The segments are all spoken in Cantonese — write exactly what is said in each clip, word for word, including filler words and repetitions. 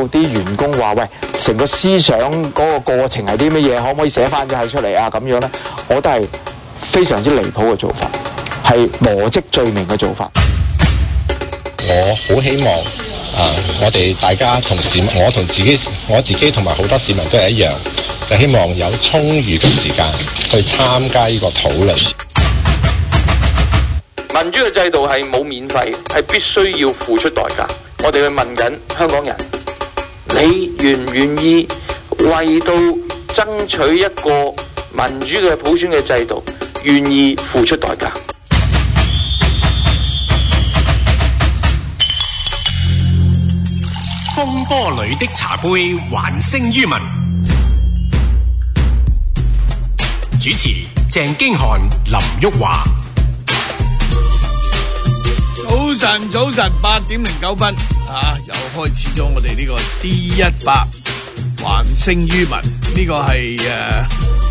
有啲員工話：喂，成個思想嗰個過程係啲乜嘢？可唔可以寫翻咗係出嚟啊？咁樣咧，我覺得係非常之離譜嘅做法，係磨職罪名嘅做法。 我好希望啊，我哋大家同市民，我同自己，我自己同埋好多市民都係一樣，就希望有充裕嘅時間去參加呢個討論。 民主嘅制度係冇免費，係必須要付出代價。我哋去問緊香港人，你願唔願意為到爭取一個民主嘅普選嘅制度，願意付出代價？ 風波裏的茶杯，還聲於民。主持鄭經翰、林旭華。 早晨，早晨，八點零九分啊，又開始咗我哋呢個 D 一百還聲於民，呢、這個係誒、啊、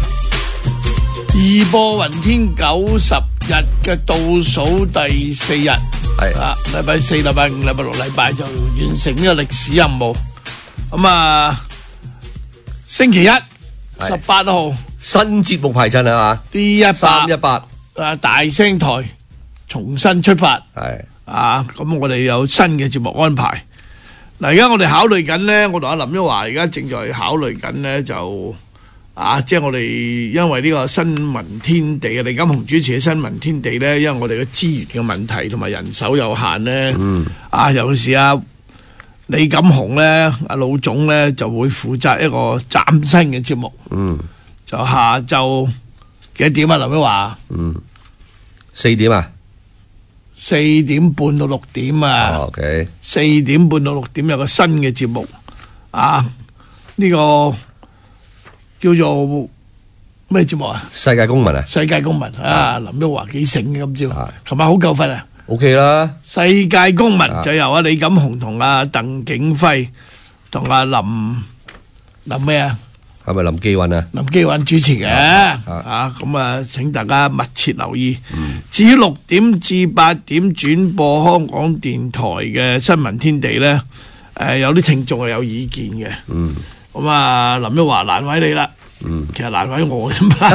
義播雲天九十日嘅倒數第四日。係啊，禮拜四、禮拜五、禮拜六、禮拜就完成呢個歷史任務。咁啊，星期一十八號新節目排陣啊嘛 ，D 一百三一八啊，大聲台重新出發。 係啊，咁我哋有新嘅節目安排。嗱，而家我哋考慮緊咧，我同阿林旭華而家正在考慮緊咧，就啊，即係我哋因為呢個新聞天地啊，李錦雄主持嘅新聞天地咧，因為我哋嘅資源嘅問題同埋人手有限咧，嗯，啊，尤其是啊李錦雄咧，阿老總咧就會負責一個嶄新嘅節目，嗯，就下晝幾點啊？林旭華， 嗯，四點啊， 四點半到六點啊， 哦，OK， 四點半到六點有個新嘅節目，啊，呢個。叫做咩節目啊？ 世界公民啊！ 世界公民啊！林旭華幾醒嘅今朝，琴晚好夠瞓啊 ！OK 啦！ 世界公民就由阿李錦雄同阿鄧景輝同阿林林咩啊？ 係咪林基韻啊？ 林基韻主持嘅啊！咁啊，請大家密切留意。至於六點至八點轉播香港電台嘅新聞天地咧，誒，有啲聽眾係有意見嘅。嗯。咁啊，林旭華難為你啦，嗯，其實難為我啫嘛，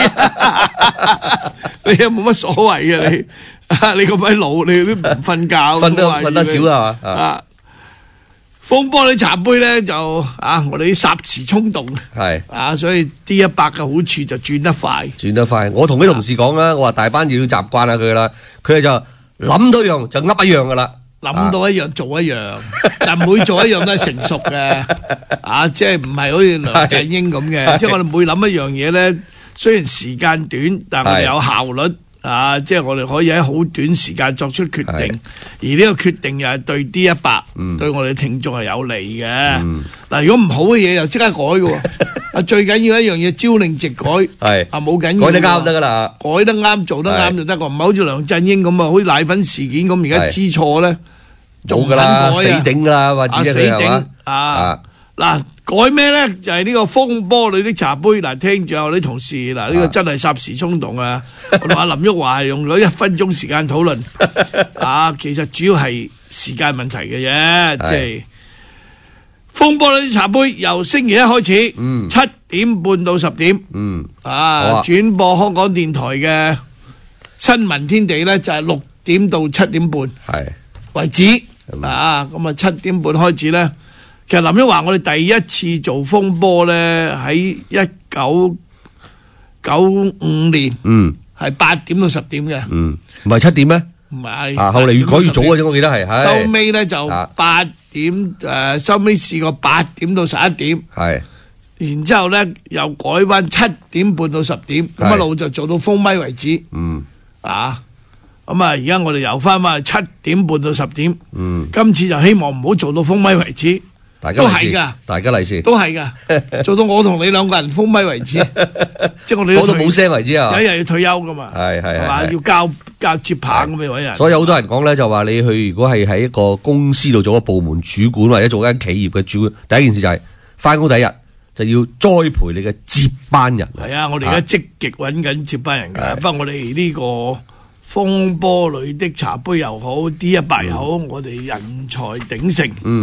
你你又冇乜所謂嘅你，你咁鬼老，你都唔瞓覺， 瞓得瞓得少啦嘛， 啊，風波裏茶杯咧就啊，我哋啲霎時衝動，係啊，所以 D 一百嘅好處就轉得快， 轉得快。我同啲同事講啦，我話大班要習慣下佢啦，佢哋就諗到一樣就噏一樣噶啦。 諗到一樣做一樣，但每做一樣都係成熟嘅，啊，即係唔係好似梁振英咁嘅，即係我哋每諗一樣嘢咧，雖然時間短，但係我哋有效率，啊，即係我哋可以喺好短時間作出決定，而呢個決定又係對 D 一百，對我哋聽眾係有利嘅。嗱，如果唔好嘅嘢又即刻改嘅，啊，最緊要一樣嘢朝令夕改，係啊，冇緊要， 改得啱得噶啦， 改得啱做得啱就得個，唔係好似梁振英咁啊，好似奶粉事件咁，而家知錯咧。 冇噶啦，死頂噶啦，或者佢係嘛啊？嗱，改咩咧？就係呢個風波裏的茶杯。嗱，聽住我啲同事，嗱，呢個真係霎時衝動啊！我同阿林旭華係用咗一分鐘時間討論啊，其實主要係時間問題嘅啫，即係風波裏的茶杯由星期一開始，七點半到十點，啊，轉播香港電台嘅新聞天地咧，就係六點到七點半係為止。啊，咁啊七點半開始咧，其實林旭華我哋第一次做風波咧，喺一九九五年，嗯，係八點到十點嘅，嗯， 唔係七點咩？ 唔係， 啊，後嚟越改越早嘅啫，我記得係， 收尾咧就八點，誒，收尾試過八點到十一點，係，然之後咧又改翻七點半到十點，咁一路就做到封咪為止，嗯，啊。咁啊！而家我哋又翻翻七點半到十點，嗯，今次就希望唔好做到封咪為止， 大家都係噶， 大家利是， 都係噶，做到我同你兩個人封咪為止，即係我哋講到冇聲為止啊！ 有一日要退休噶嘛，係係係嘛，要交交接棒咁樣搵人。 所以好多人講咧，就話你去如果係喺一個公司度做個部門主管或者做間企業嘅主管，第一件事就係翻工第一日就要栽培你嘅接班人。 係啊，我哋而家積極搵緊接班人噶，不過我哋呢個。風波裏的茶杯又好 ，D 一百又好，嗯、我哋人才鼎盛，嗯，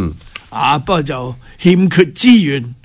啊，不過就欠缺資源。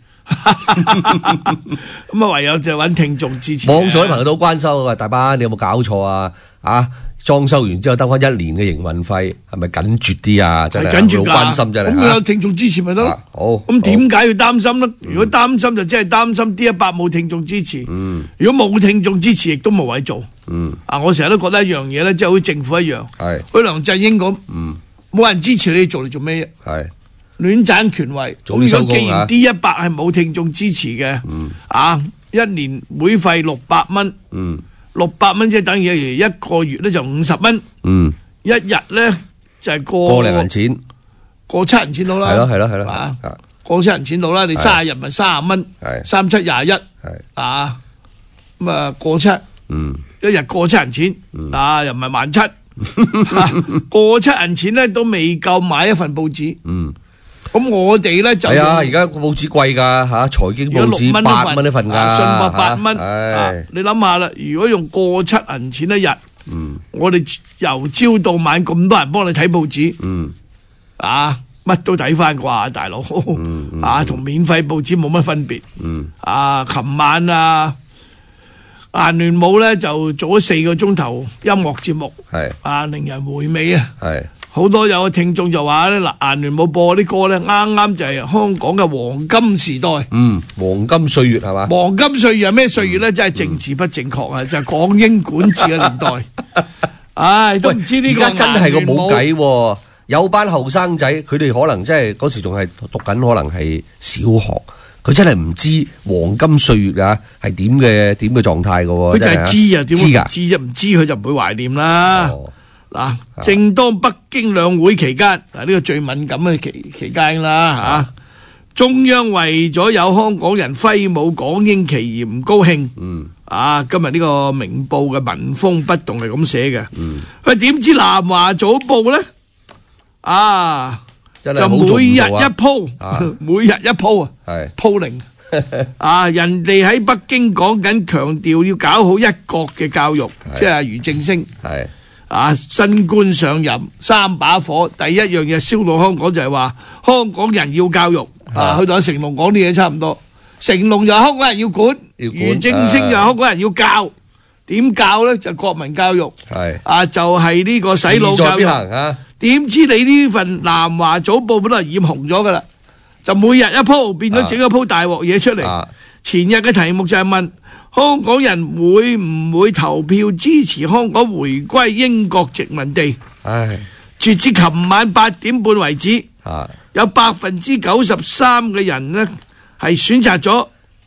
咁啊，唯有就揾聽眾支持。 網上啲朋友都好關心啊，大班你有冇搞錯啊？啊，裝修完之後得翻一年嘅營運費，係咪緊絕啲啊？真係緊絕㗎， 好關心真係。 咁有聽眾支持咪得咯？ 好。 咁點解要擔心咧？如果擔心就真係擔心 D 一百冇聽眾支持。 嗯。 如果冇聽眾支持，亦都冇位做。 嗯。 啊，我成日都覺得一樣嘢咧，即係好似政府一樣。 係。 好似梁振英咁。 嗯。 冇人支持你做嚟做咩啫？ 係。 亂賺權位， 早啲收工啊！ 既然 D 一百係冇聽眾支持嘅， 嗯、 啊，一年會費六百蚊，六百蚊即係等於一個月咧就五十蚊， 嗯、 一日咧就係過過零銀錢， 過七銀錢到啦， 係咯係咯係咯， 啊，過七銀錢到啦，你卅日咪卅蚊，三七廿一，啊，咁啊過七， 嗯、 一日過七銀錢， 嗯、 啊又唔係萬七，過七銀錢咧都未夠買一份報紙。嗯咁我哋咧就係啊！而家報紙貴㗎嚇，財經報紙八蚊一份㗎， 信報八蚊。 啊， 你諗下啦，如果用過七銀錢一日，我哋由朝到晚咁多人幫你睇報紙，啊，乜都睇翻啩，大佬啊，同免費報紙冇乜分別。啊，琴晚啊，顏聯武咧就做咗四個鐘頭音樂節目， 係啊， 令人回味啊。 係。 好多有個聽眾就話咧，嗱，顏聯武播啲歌咧，啱啱就係香港嘅黃金時代。 嗯，黃金歲月係嘛？ 黃金歲月係咩歲月咧？真係政治不正確啊！就係港英管治嘅年代。唉，都唔知呢個而家真係個冇計喎。有班後生仔，佢哋可能真係嗰時仲係讀緊，可能係小學，佢真係唔知黃金歲月啊係點嘅點嘅狀態㗎喎。 佢就係知啊，點會唔知啫？唔知佢就唔會懷念啦。嗱，正當北京兩會期間，嗱呢個最敏感嘅期期間啦嚇，中央為咗有香港人揮舞港英旗而唔高興，嗯，啊今日呢個明報嘅民風不動係咁寫嘅，嗯，佢點知南華早報咧，啊就每日一鋪，每日一鋪啊，係鋪零，啊人哋喺北京講緊強調要搞好一國嘅教育，即係俞正聲，係。啊！新官上任三把火，第一樣嘢燒到香港就係話香港人要教育啊！去到成龍講啲嘢差唔多，成龍就香港人要管，俞正聲就香港人要教，點教咧就國民教育，係啊就係呢個洗腦教育啊！點知你呢份南華早報本來染紅咗噶啦，就每日一鋪變咗整一鋪大鑊嘢出嚟。前日嘅題目就係問。香港人會唔會投票支持香港回歸英國殖民地？唉，截至琴晚八點半為止，啊、有百分之九十三嘅人呢係選擇咗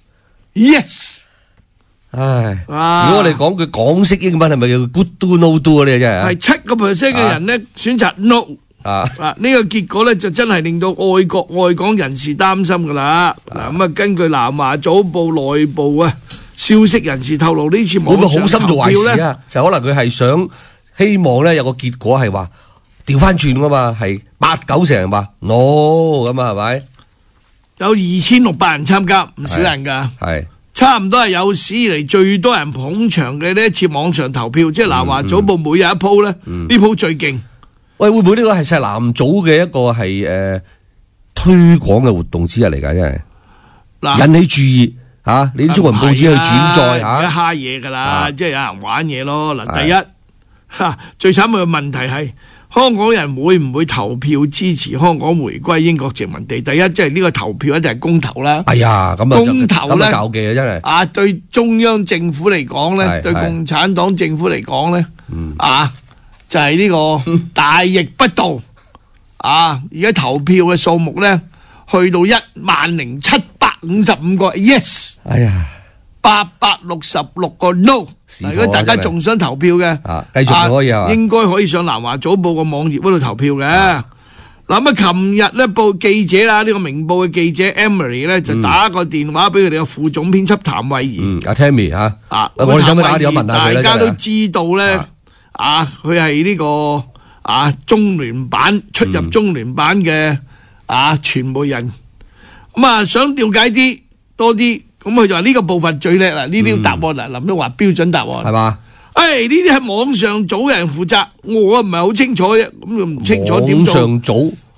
yes。 唉，啊、如果我哋講句港式英文，係咪叫 good do no do 啊？呢真係係七個 percent 嘅人呢、啊、選擇 no。啊！啊！呢個結果咧就真係令到愛國愛港人士擔心噶啦。嗱咁啊，根據南華早報內部啊消息人士透露，呢次網上投票咧， 就可能佢係想希望咧有個結果係話調翻轉噶嘛，係八九成人話 no 咁啊，係咪？ 有二千六百人參加，唔少人噶，係差唔多係有史以嚟最多人捧場嘅呢一次網上投票，即係南華早報每日一鋪咧，呢鋪最勁。 喂，會唔會呢個係石南組嘅一個係誒、呃、推廣嘅活動之一嚟㗎？真係嗱，引起注意嚇、啊，你啲中文報紙去轉載嚇， 而家蝦嘢㗎啦，即係有人玩嘢咯。嗱，第一嚇最慘嘅問題係香港人會唔會投票支持香港回歸英國殖民地？第一，即係呢個投票一定係公投啦。 哎呀，咁啊， 公投咧， 搞嘅真係啊，對中央政府嚟講咧，對共產黨政府嚟講咧，嗯、啊。就係呢個大逆不道啊！而家投票嘅數目咧，去到一萬零七百五十五個 yes，哎呀，八百六十六個 no。如果大家仲想投票嘅， 啊，繼續可以啊， 應該可以上南華早報個網頁嗰度投票嘅。嗱咁啊，琴日咧報記者啦，呢個明報嘅記者 Emily 咧就打個電話俾佢哋嘅副總編輯譚慧儀， 阿 Tammy 嚇，啊， 我哋想唔想打電話問下佢咧？ 大家都知道咧。啊！佢係呢個啊中聯辦出入中聯辦嘅啊傳媒人，咁啊想了解啲多啲，咁佢就話呢個部分最叻啦，呢啲答案嗱林旭華標準答案係嘛？誒呢啲係網上組嘅人負責，我唔係好清楚啫，咁就唔清楚點做。網上組，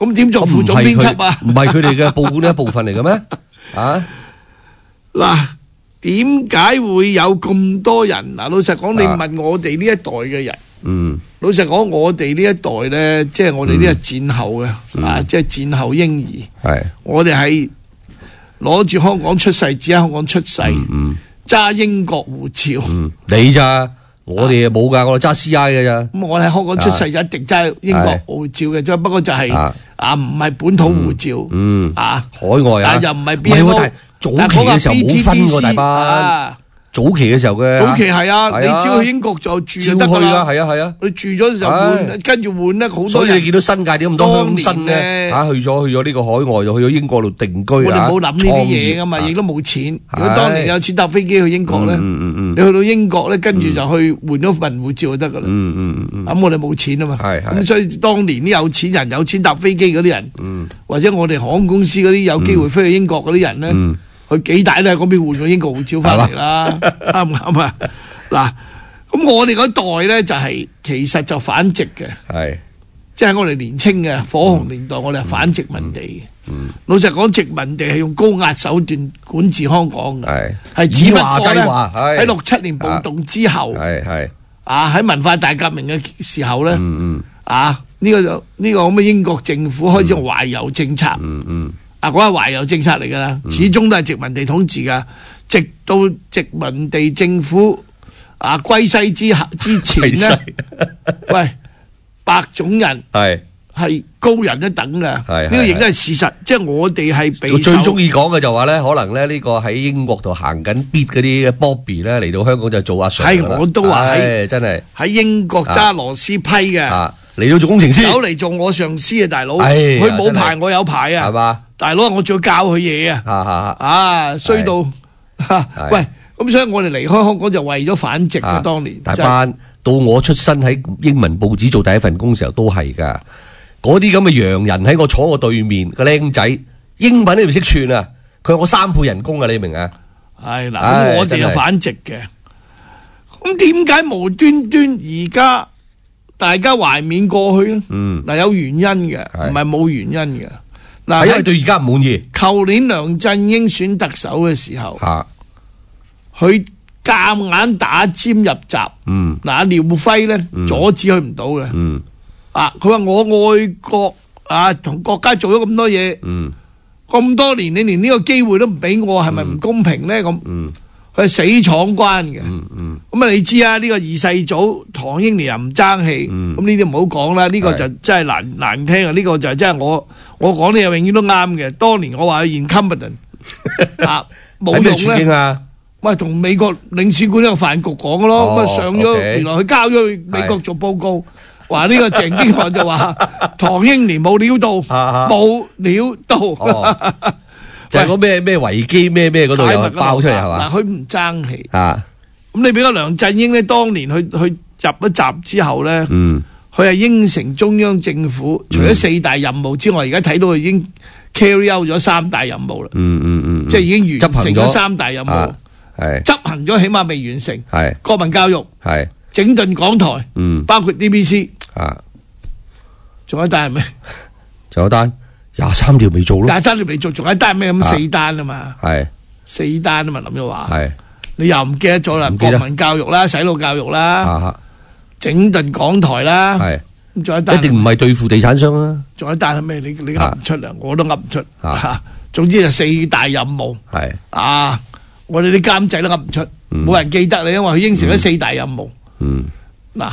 咁點做副總編輯啊？ 唔係佢哋嘅報館嘅一部分嚟嘅咩？啊， 嗱，點解會有咁多人？嗱，老實講，你問我哋呢一代嘅人， 嗯， 老實講，我哋呢一代咧，即係我哋呢個戰後嘅，啊，即係戰後嬰兒， 係， 我哋係攞住香港出世，只喺香港出世，揸英國護照， 嗯，你咋？我哋冇㗎，我哋揸 C I 嘅咋。 咁我喺香港出世就一定揸英國護照嘅啫，不過就係啊唔係本土護照， 嗯啊海外啊， 又唔係 B N O， 但係早期嘅時候冇分喎，大班。早期嘅時候嘅， 早期係啊，你只要去英國就住就得㗎啦。 係啊係啊， 你住咗就換，跟住換咧好多人。 所以你見到新界點咁多鄉紳咧嚇，去咗去咗呢個海外，就去咗英國度定居啊。 我哋冇諗呢啲嘢㗎嘛，亦都冇錢。如果當年有錢搭飛機去英國咧，你去到英國咧，跟住就去換咗份護照就得㗎啦。 嗯嗯嗯。 咁我哋冇錢啊嘛。 係係。 咁所以當年啲有錢人有錢搭飛機嗰啲人，或者我哋航空公司嗰啲有機會飛去英國嗰啲人咧。佢幾大都喺嗰邊換個英國護照翻嚟啦，啱唔啱啊？嗱，咁我哋嗰代咧就係、是、其實就反殖嘅，係即係我哋年青嘅火紅年代，嗯、我哋係反殖民地嘅。嗯嗯、老實講，殖民地係用高壓手段管治香港嘅，係係只不過咧喺六七年暴動之後，係係啊喺文化大革命嘅時候咧，嗯嗯啊呢、這個就呢、這個咁嘅英國政府開始用懷柔政策，嗯嗯。啊，嗰係懷柔政策嚟噶啦，始終都係殖民地統治噶，直到殖民地政府啊歸西之下之前咧，喂，白種人係係高人一等噶，呢個亦都係事實。即係我哋係被最中意講嘅就話咧，可能咧呢個喺英國度行緊 beat 嗰啲 Bobby 咧嚟到香港就做阿 Sir 啦。 係我都話喺真係喺英國揸螺絲批嘅， 嚟到做工程師， 走嚟做我上司啊，大佬，佢冇牌我有牌啊，係嘛？大佬，我仲要教佢嘢啊！啊，衰到喂，咁所以我哋離開香港就為咗反殖嘅。當年大班到我出身喺英文報紙做第一份工時候都係噶，嗰啲咁嘅洋人喺我坐我對面個僆仔，英文都唔識串啊！佢有我三倍人工啊！你明啊？ 係嗱，咁我哋又反殖嘅，咁點解無端端而家大家懷緬過去咧？嗯，嗱，有原因嘅，唔係冇原因嘅。嗱， 因為對而家唔滿意。 舊年梁振英選特首嘅時候，佢夾硬打尖入閘。嗯，嗱，廖輝咧阻止佢唔到嘅。嗯，啊，佢話我愛國啊，同國家做咗咁多嘢。嗯，咁多年你連呢個機會都唔俾我，係咪唔公平咧？咁，嗯，佢係死闖關嘅。嗯嗯，咁啊，你知啊，呢個二世祖唐英年又唔爭氣。嗯，咁呢啲唔好講啦，呢個就真係難難聽啊！呢個就真係我。我講啲嘢永遠都啱嘅。當年我話佢 incompetent 啊，冇用咧。啊、喂，同美國領事館呢個飯局講嘅咯。咁啊、哦、上咗， okay. 原來佢交咗去美國做報告，話呢是個鄭經翰就話唐英年冇料到，冇料到。哦、 就係嗰咩咩維基咩咩嗰度又爆出嚟係嘛？ 嗱，佢唔爭氣。啊，咁你俾個梁振英咧，當年去去入一閘之後咧。嗯。佢係應承中央政府，除咗四大任務之外，而家睇到佢已經 carry out 咗三大任務啦。嗯嗯嗯，即係已經完成咗三大任務，係執行咗，起碼未完成。係國民教育，係整頓港台，嗯，包括 D B C，啊，仲有一單係咩？ 仲有一單廿三條未做咯， 廿三條未做，仲有一單咩？咁四單啊嘛，係四單啊嘛，林玉華，係你又唔記得咗啦？國民教育啦，洗腦教育啦。整頓港台啦，係咁仲有一單，一定唔係對付地產商啦。仲有一單係咩？你你噏唔出啊？我都噏唔出啊！總之就四大任務係啊，我哋啲監製都噏唔出，冇人記得你，因為佢應承咗四大任務。嗯，嗱，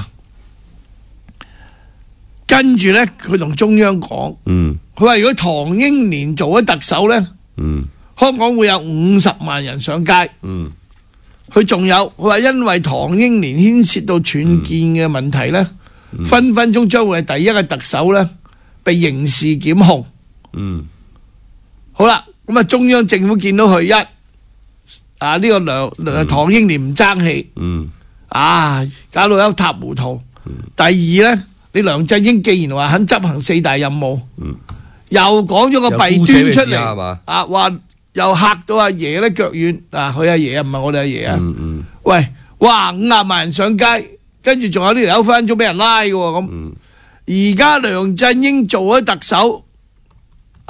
跟住咧，佢同中央講，嗯，佢話如果唐英年做咗特首咧，嗯，香港會有五十萬人上街，嗯。佢仲有，佢話因為唐英年牽涉到僭建嘅問題咧，嗯、分分鐘將會係第一個特首咧被刑事檢控。嗯，好啦，咁啊中央政府見到佢一啊呢、這個梁、嗯、唐英年唔爭氣，嗯，啊搞到一塌糊塗。嗯、第二咧，你梁振英既然話肯執行四大任務，嗯，又講咗個弊端出嚟，啊話。又嚇到阿爺咧腳軟啊！佢阿爺啊，唔係我哋阿爺啊。嗯嗯。喂，哇，五廿萬人上街，跟住仲有呢條友分咗俾人拉嘅喎咁。而家梁振英做咗特首，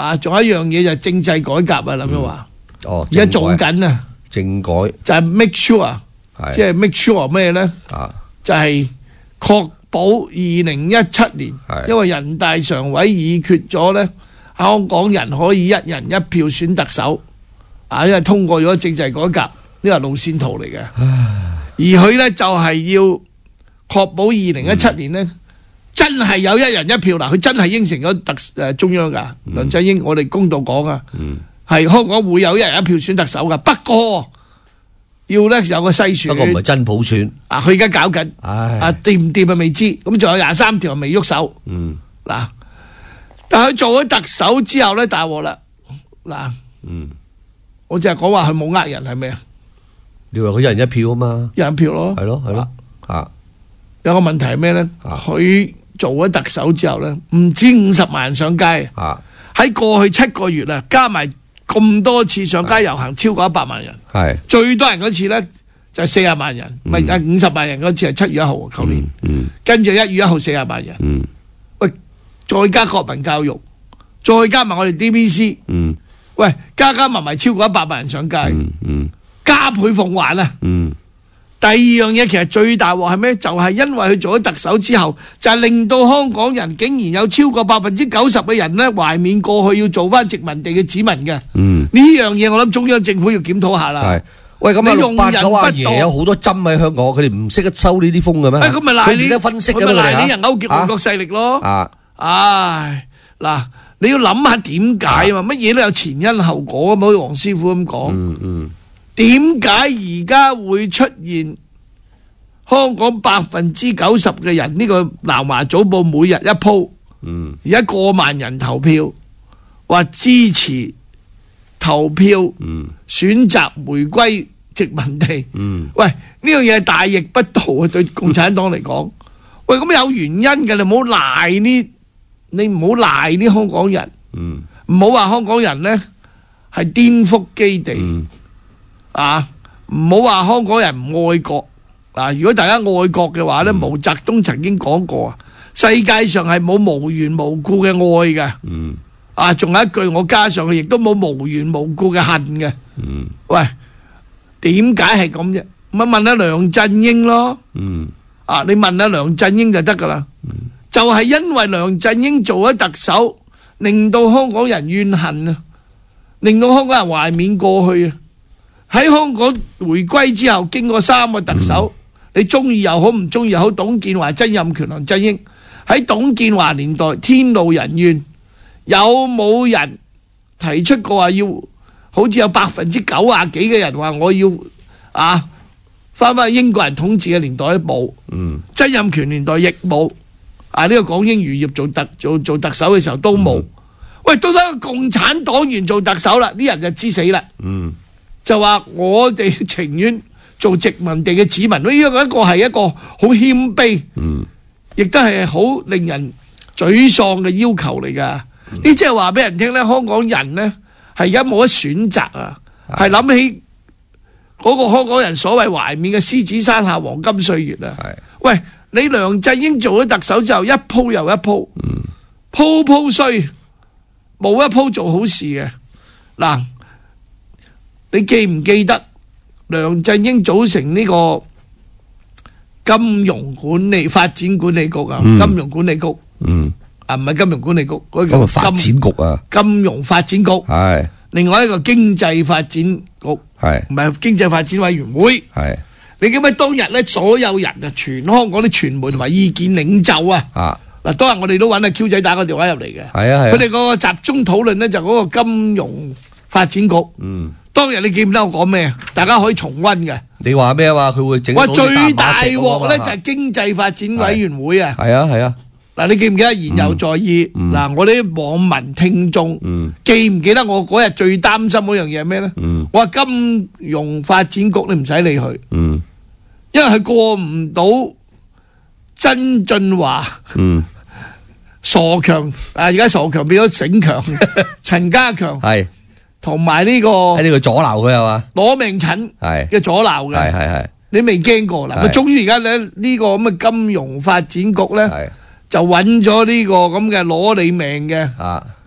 啊，仲有一樣嘢就係政制改革啊，林旭華。 哦， 而家做緊啊， 政改就係 make sure，即係 make sure 咩咧？ 啊， 就係確保二零一七年，因為人大常委議決咗咧，香港人可以一人一票選特首，啊，因為通過咗政制改革，呢個係路線圖嚟嘅。而佢咧就係要確保二零一七年咧，真係有一人一票嗱，佢真係應承咗特誒中央㗎。梁振英，我哋公道講啊，係香港會有一人一票選特首㗎，不過要咧有個篩選， 不過唔係真普選啊！佢而家搞緊，啊掂唔掂啊未知，咁仲有廿三條未喐手。 嗯， 嗱，但係佢做咗特首之後咧，大鑊啦。嗱， 嗯， 我淨係講話佢冇呃人係咩啊？ 你話佢一人一票啊嘛， 一人一票咯， 係咯係咯，啊， 有個問題係咩咧？佢做咗特首之後咧，唔止五十萬人上街啊！ 喺過去七個月啊，加埋咁多次上街遊行，超過一百萬人。 係最多人嗰次咧就係四十萬人，唔係係五十萬人嗰次係七月一號，舊年。 嗯， 跟住一月一號四十萬人。 嗯， 喂，再加國民教育，再加埋我哋 D B C。 嗯， 喂，加加埋埋超過一百萬人上街。 嗯嗯， 加倍奉還啊！ 嗯。 第二樣嘢其實最大鑊係咩？就係因為佢做咗特首之後，就係令到香港人竟然有超過百分之九十嘅人咧懷緬過去要做翻殖民地嘅子民嘅。嗯，呢樣嘢我諗中央政府要檢討下啦。 係，喂咁啊六八九阿爺有好多針喺香港，佢哋唔識得收呢啲風嘅咩？ 咁咪賴你， 佢唔識分析嘅咪咩？ 賴你人勾結外國勢力咯。 啊， 唉，嗱，你要諗下點解啊嘛？乜嘢都有前因後果啊嘛，好似黃師傅咁講。 嗯嗯。 點解而家會出現香港百分之九十嘅人呢個南華早報每日一鋪， 嗯， 而家過萬人投票，話支持投票，嗯，選擇回歸殖民地，嗯，喂，呢樣嘢係大逆不道啊！對共產黨嚟講，喂，咁有原因嘅，你唔好賴呢，你唔好賴啲香港人，嗯，唔好話香港人呢係顛覆基地。嗯啊！唔好話香港人唔愛國啊！如果大家愛國嘅話咧，毛澤東曾經講過啊，世界上係冇無緣無故嘅愛嘅。嗯。啊，仲有一句我加上去，亦都冇無緣無故嘅恨嘅。嗯。喂，點解係咁啫？咪問下梁振英咯。嗯。啊，你問下梁振英就得噶啦。嗯。就係因為梁振英做咗特首，令到香港人怨恨啊，令到香港人懷緬過去啊。喺香港回歸之後，經過三個特首，嗯、你中意又好，唔中意又好，董建華、曾蔭權、梁振英，喺董建華年代天怒人怨，有冇人提出過話要，好似有百分之九啊幾嘅人話我要啊翻返去英國人統治嘅年代都冇，嗯、曾蔭權年代亦冇，啊呢、這個港英餘孽做特做做特首嘅時候都冇，嗯、喂，到底個共產黨員做特首啦，啲人就知死啦。嗯就話我哋情願做殖民地嘅子民，呢一個一個係一個好謙卑，嗯，亦都係好令人沮喪嘅要求嚟噶。呢即係話俾人聽咧，香港人咧係而家冇得選擇啊，係諗起嗰個香港人所謂懷緬嘅獅子山下黃金歲月啊。係，喂，你梁振英做咗特首之後，一鋪又一鋪，嗯，鋪鋪衰，冇一鋪做好事嘅嗱。你記唔記得梁振英組成呢個金融管理發展管理局啊？嗯、金融管理局，嗯，啊唔係金融管理局，嗰、那個叫發展局啊， 金融發展局係，另外一個經濟發展局係，唔係經濟發展委員會係。你記唔記得當日咧，所有人啊，全香港啲傳媒同埋意見領袖啊，啊嗱，當日我哋都揾阿 Q 仔打個電話入嚟嘅，係啊係，佢哋嗰個集中討論咧就嗰個金融發展局，嗯。當日你記唔得我講咩？大家可以重溫嘅。你話咩話？佢會整到最大鑊咧就係經濟發展委員會啊！係啊係啊！嗱，你記唔記得言猶在耳？嗱，我啲網民聽眾記唔記得我嗰日最擔心嗰樣嘢係咩咧？我話金融發展局你唔使理佢，因為佢過唔到曾俊華、傻強啊！而家傻強變咗醒強，陳家強係。同埋呢個喺呢個阻撓佢係嘛？攞命診係嘅阻撓嘅，係係係。你未驚過啦？佢終於而家咧呢個咁嘅金融發展局咧，就揾咗呢個咁嘅攞你命嘅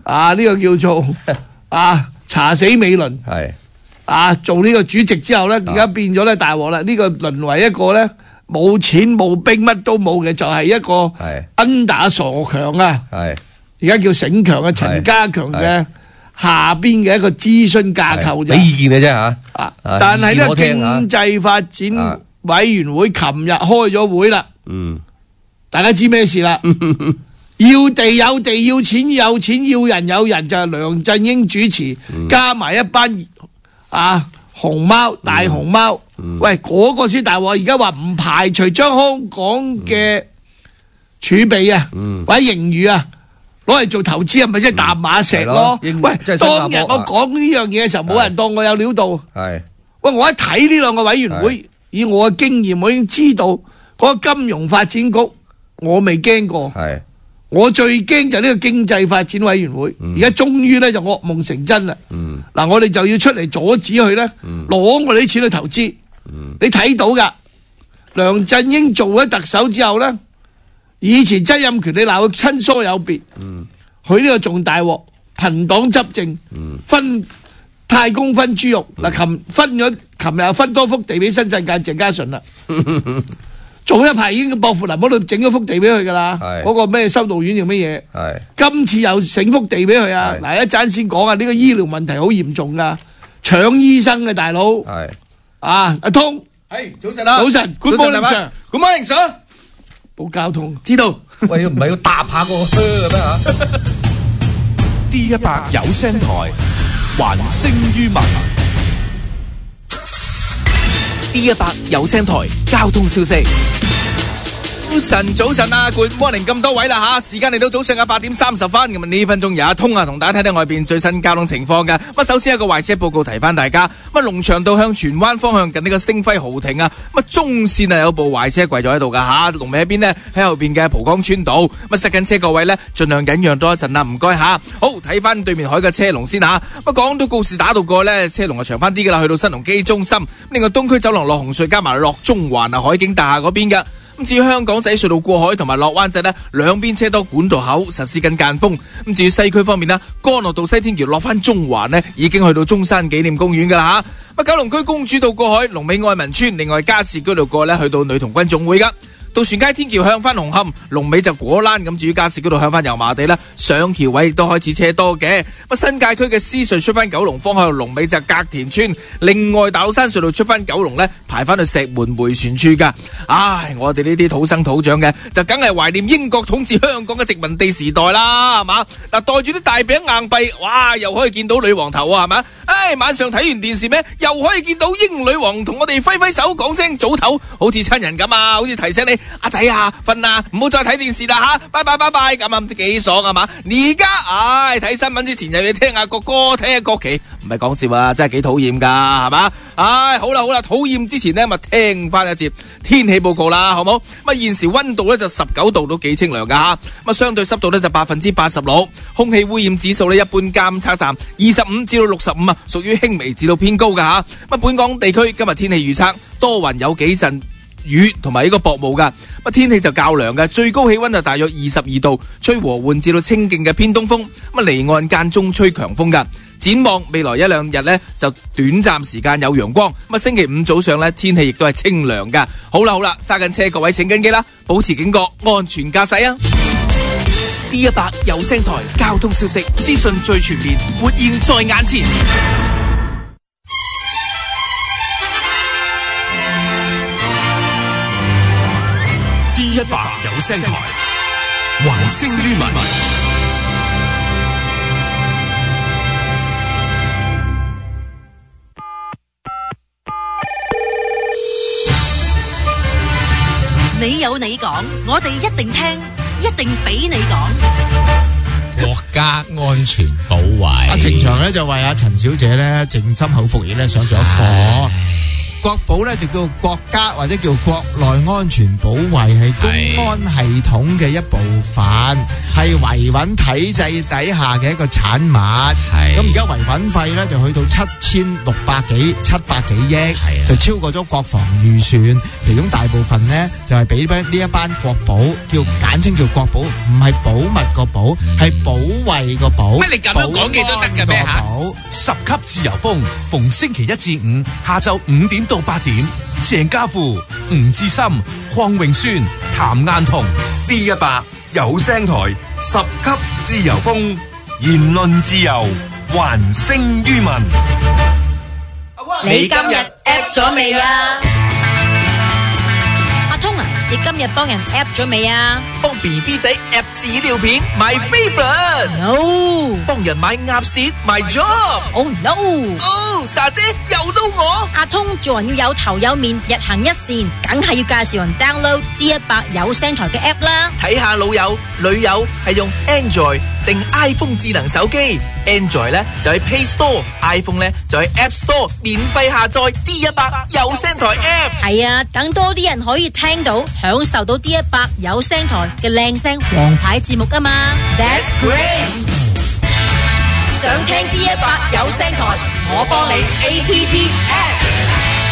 啊呢個叫做啊查死美倫係啊做呢個主席之後咧，而家變咗咧大鑊啦，呢個淪為一個咧冇錢冇兵乜都冇嘅，就係一個 under 傻強啊， 係而家叫醒強啊，陳家強嘅下邊嘅一個諮詢架構啫， 俾意見嘅啫嚇。 啊，但係呢個經濟發展委員會琴日開咗會啦， 嗯， 大家知咩事啦？要地有地，要錢有錢，要人有人，就係梁振英主持，加埋一班啊熊貓大熊貓，喂嗰個先大鑊，而家話唔排除將香港嘅儲備啊或者盈餘啊攞嚟做投資，係咪即係淡馬錫咯？喂，當日我講呢樣嘢嘅時候，冇人當我有料到。係，喂，我一睇呢兩個委員會，以我嘅經驗，我已經知道嗰個金融發展局我未驚過。係。我最驚就係呢個經濟發展委員會，而家終於咧就噩夢成真啦。嗱，我哋就要出嚟阻止佢咧，攞我哋啲錢去投資。你睇到噶，梁振英做咗特首之後咧，以前曾蔭權你鬧佢親疏有別，佢呢個仲大鑊，朋黨執政，分太公分豬肉，嗱，琴分咗，琴日又分多幅地俾新世界鄭家純啦。做一排已經薄扶林嗰度整咗幅地俾佢噶啦，嗰個咩修道院定乜嘢？今次又整幅地俾佢啊！嗱，一陣先講啊，呢個醫療問題好嚴重噶，搶醫生嘅大佬。係啊，阿通， 係早晨啦， 早晨，Good morning sir， Good morning sir， 冇交通， 知道。 喂，唔係要搭下個靴嘅咩嚇 ？D 一百有聲台，還聲於民。 D 一百有聲台交通消息。早晨，早晨啊 ，Good morning， 咁多位啦吓，時間嚟到早上嘅八點三十分，咁啊呢分鐘有一通啊，同大家睇睇外邊最新交通情況嘅。咁首先一個壞車報告提翻大家，咁啊龍翔道向荃灣方向近呢個星輝豪庭啊，咁啊中線啊有部壞車跪咗喺度噶吓，龍尾喺邊呢？喺後邊嘅蒲崗村道，咁啊塞緊車各位呢，盡量忍讓多一陣啦，唔該吓。好，睇翻對面海嘅車龍先吓，咁啊講到告士打道過呢，車龍啊長翻啲噶啦，去到新鴻基中心，另外東區走廊落紅隧加埋落中環啊海景大廈嗰邊嘅。咁至於香港仔隧道過海同埋落灣仔呢，兩邊車多管道口實施緊間封。咁至於西區方面呢，干諾道西天橋落翻中環呢，已經去到中山紀念公園噶啦吓。咁九龍區公主道過海，龍尾愛民村，另外加士居道過呢，去到女童軍總會噶。渡船街天橋向翻紅磡，龍尾就果欄。咁至於加士居道向翻油麻地呢，上橋位亦都開始車多嘅。咁新界區嘅獅隧出翻九龍方向，龍尾就隔田村。另外大老山隧道出翻九龍呢，排翻去石門迴旋處噶。唉，我哋呢啲土生土長嘅，就梗係懷念英國統治香港嘅殖民地時代啦，係嘛？嗱，袋住啲大餅硬幣，哇，又可以見到女王頭啊，係嘛？唉，晚上睇完電視咩，又可以見到英女王同我哋揮揮手講聲早唞，好似親人咁啊，好似提醒你。阿仔啊，瞓啊，唔好再睇電視啦吓，拜拜拜拜，咁啊唔知幾爽啊嘛！而家唉睇新聞之前又要聽下國歌，聽下國旗，唔係講笑啊，真係幾討厭噶，係嘛？唉，好啦好啦，討厭之前呢，咪聽翻一節天氣報告啦，好冇？咁現時溫度咧就十九度，都幾清涼噶吓，咁相對濕度咧就百分之八十六，空氣污染指數咧一般監測站二十五至到六十五啊，屬於輕微至到偏高噶吓。咁本港地區今日天氣預測多雲有幾陣雨同埋呢個薄霧噶，咁天氣就較涼嘅，最高氣溫就大約二十二度，吹和緩至到清勁嘅偏東風，咁離岸間中吹強風噶。展望未來一兩日呢，就短暫時間有陽光，咁星期五早上呢，天氣亦都係清涼噶。好啦好啦，揸緊車各位請緊機啦，保持警覺，安全駕駛啊！D 一百有聲台交通消息資訊最全面，活現在眼前。 一百有聲台，還聲於民。 你有你講，我哋一定聽，一定俾你講。 國家安全保衛。 阿程翔咧就為阿陳小姐咧靜心口服液咧上咗火。 國保咧就叫國家或者叫國內安全保衛，係公安系統嘅一部分，係維穩體制底下嘅一個產物。咁而家維穩費咧就去到七千六百幾七百幾億，就超過咗國防預算，其中大部分咧就係俾呢一班國保，叫簡稱叫國保，唔係保密個保，係保衛個保。 乜你咁樣講嘅都得嘅咩嚇？ 十級自由風，逢星期一至五下晝五點到八點，鄭家富、吳志森、鄺永宣、譚雁彤 ，D 一百有聲台十級自由風，言論自由，還聲於民。 你今日 app 咗未啊？阿通啊，你今日幫人 app 咗未啊？ 幫 B B 仔 app 紙尿片 my favourite。 No。 幫人買鴨舌 my job。 Oh no。 哦，莎姐又到我。 阿通做人要有頭有面，日行一善，梗係要介紹人 download D 一百有聲台嘅 app 啦。 睇下老友女友係用 Android 定 iPhone 智能手機。Android 咧就喺 Play Store，iPhone 咧就喺 App Store 免費下載 D 一百有聲台 app。 係啊，等多啲人可以聽到、享受到 D 一百有聲台嘅靚聲王牌節目啊嘛。That's great！ 想聽 D 一百有聲台，我幫你 A P P app。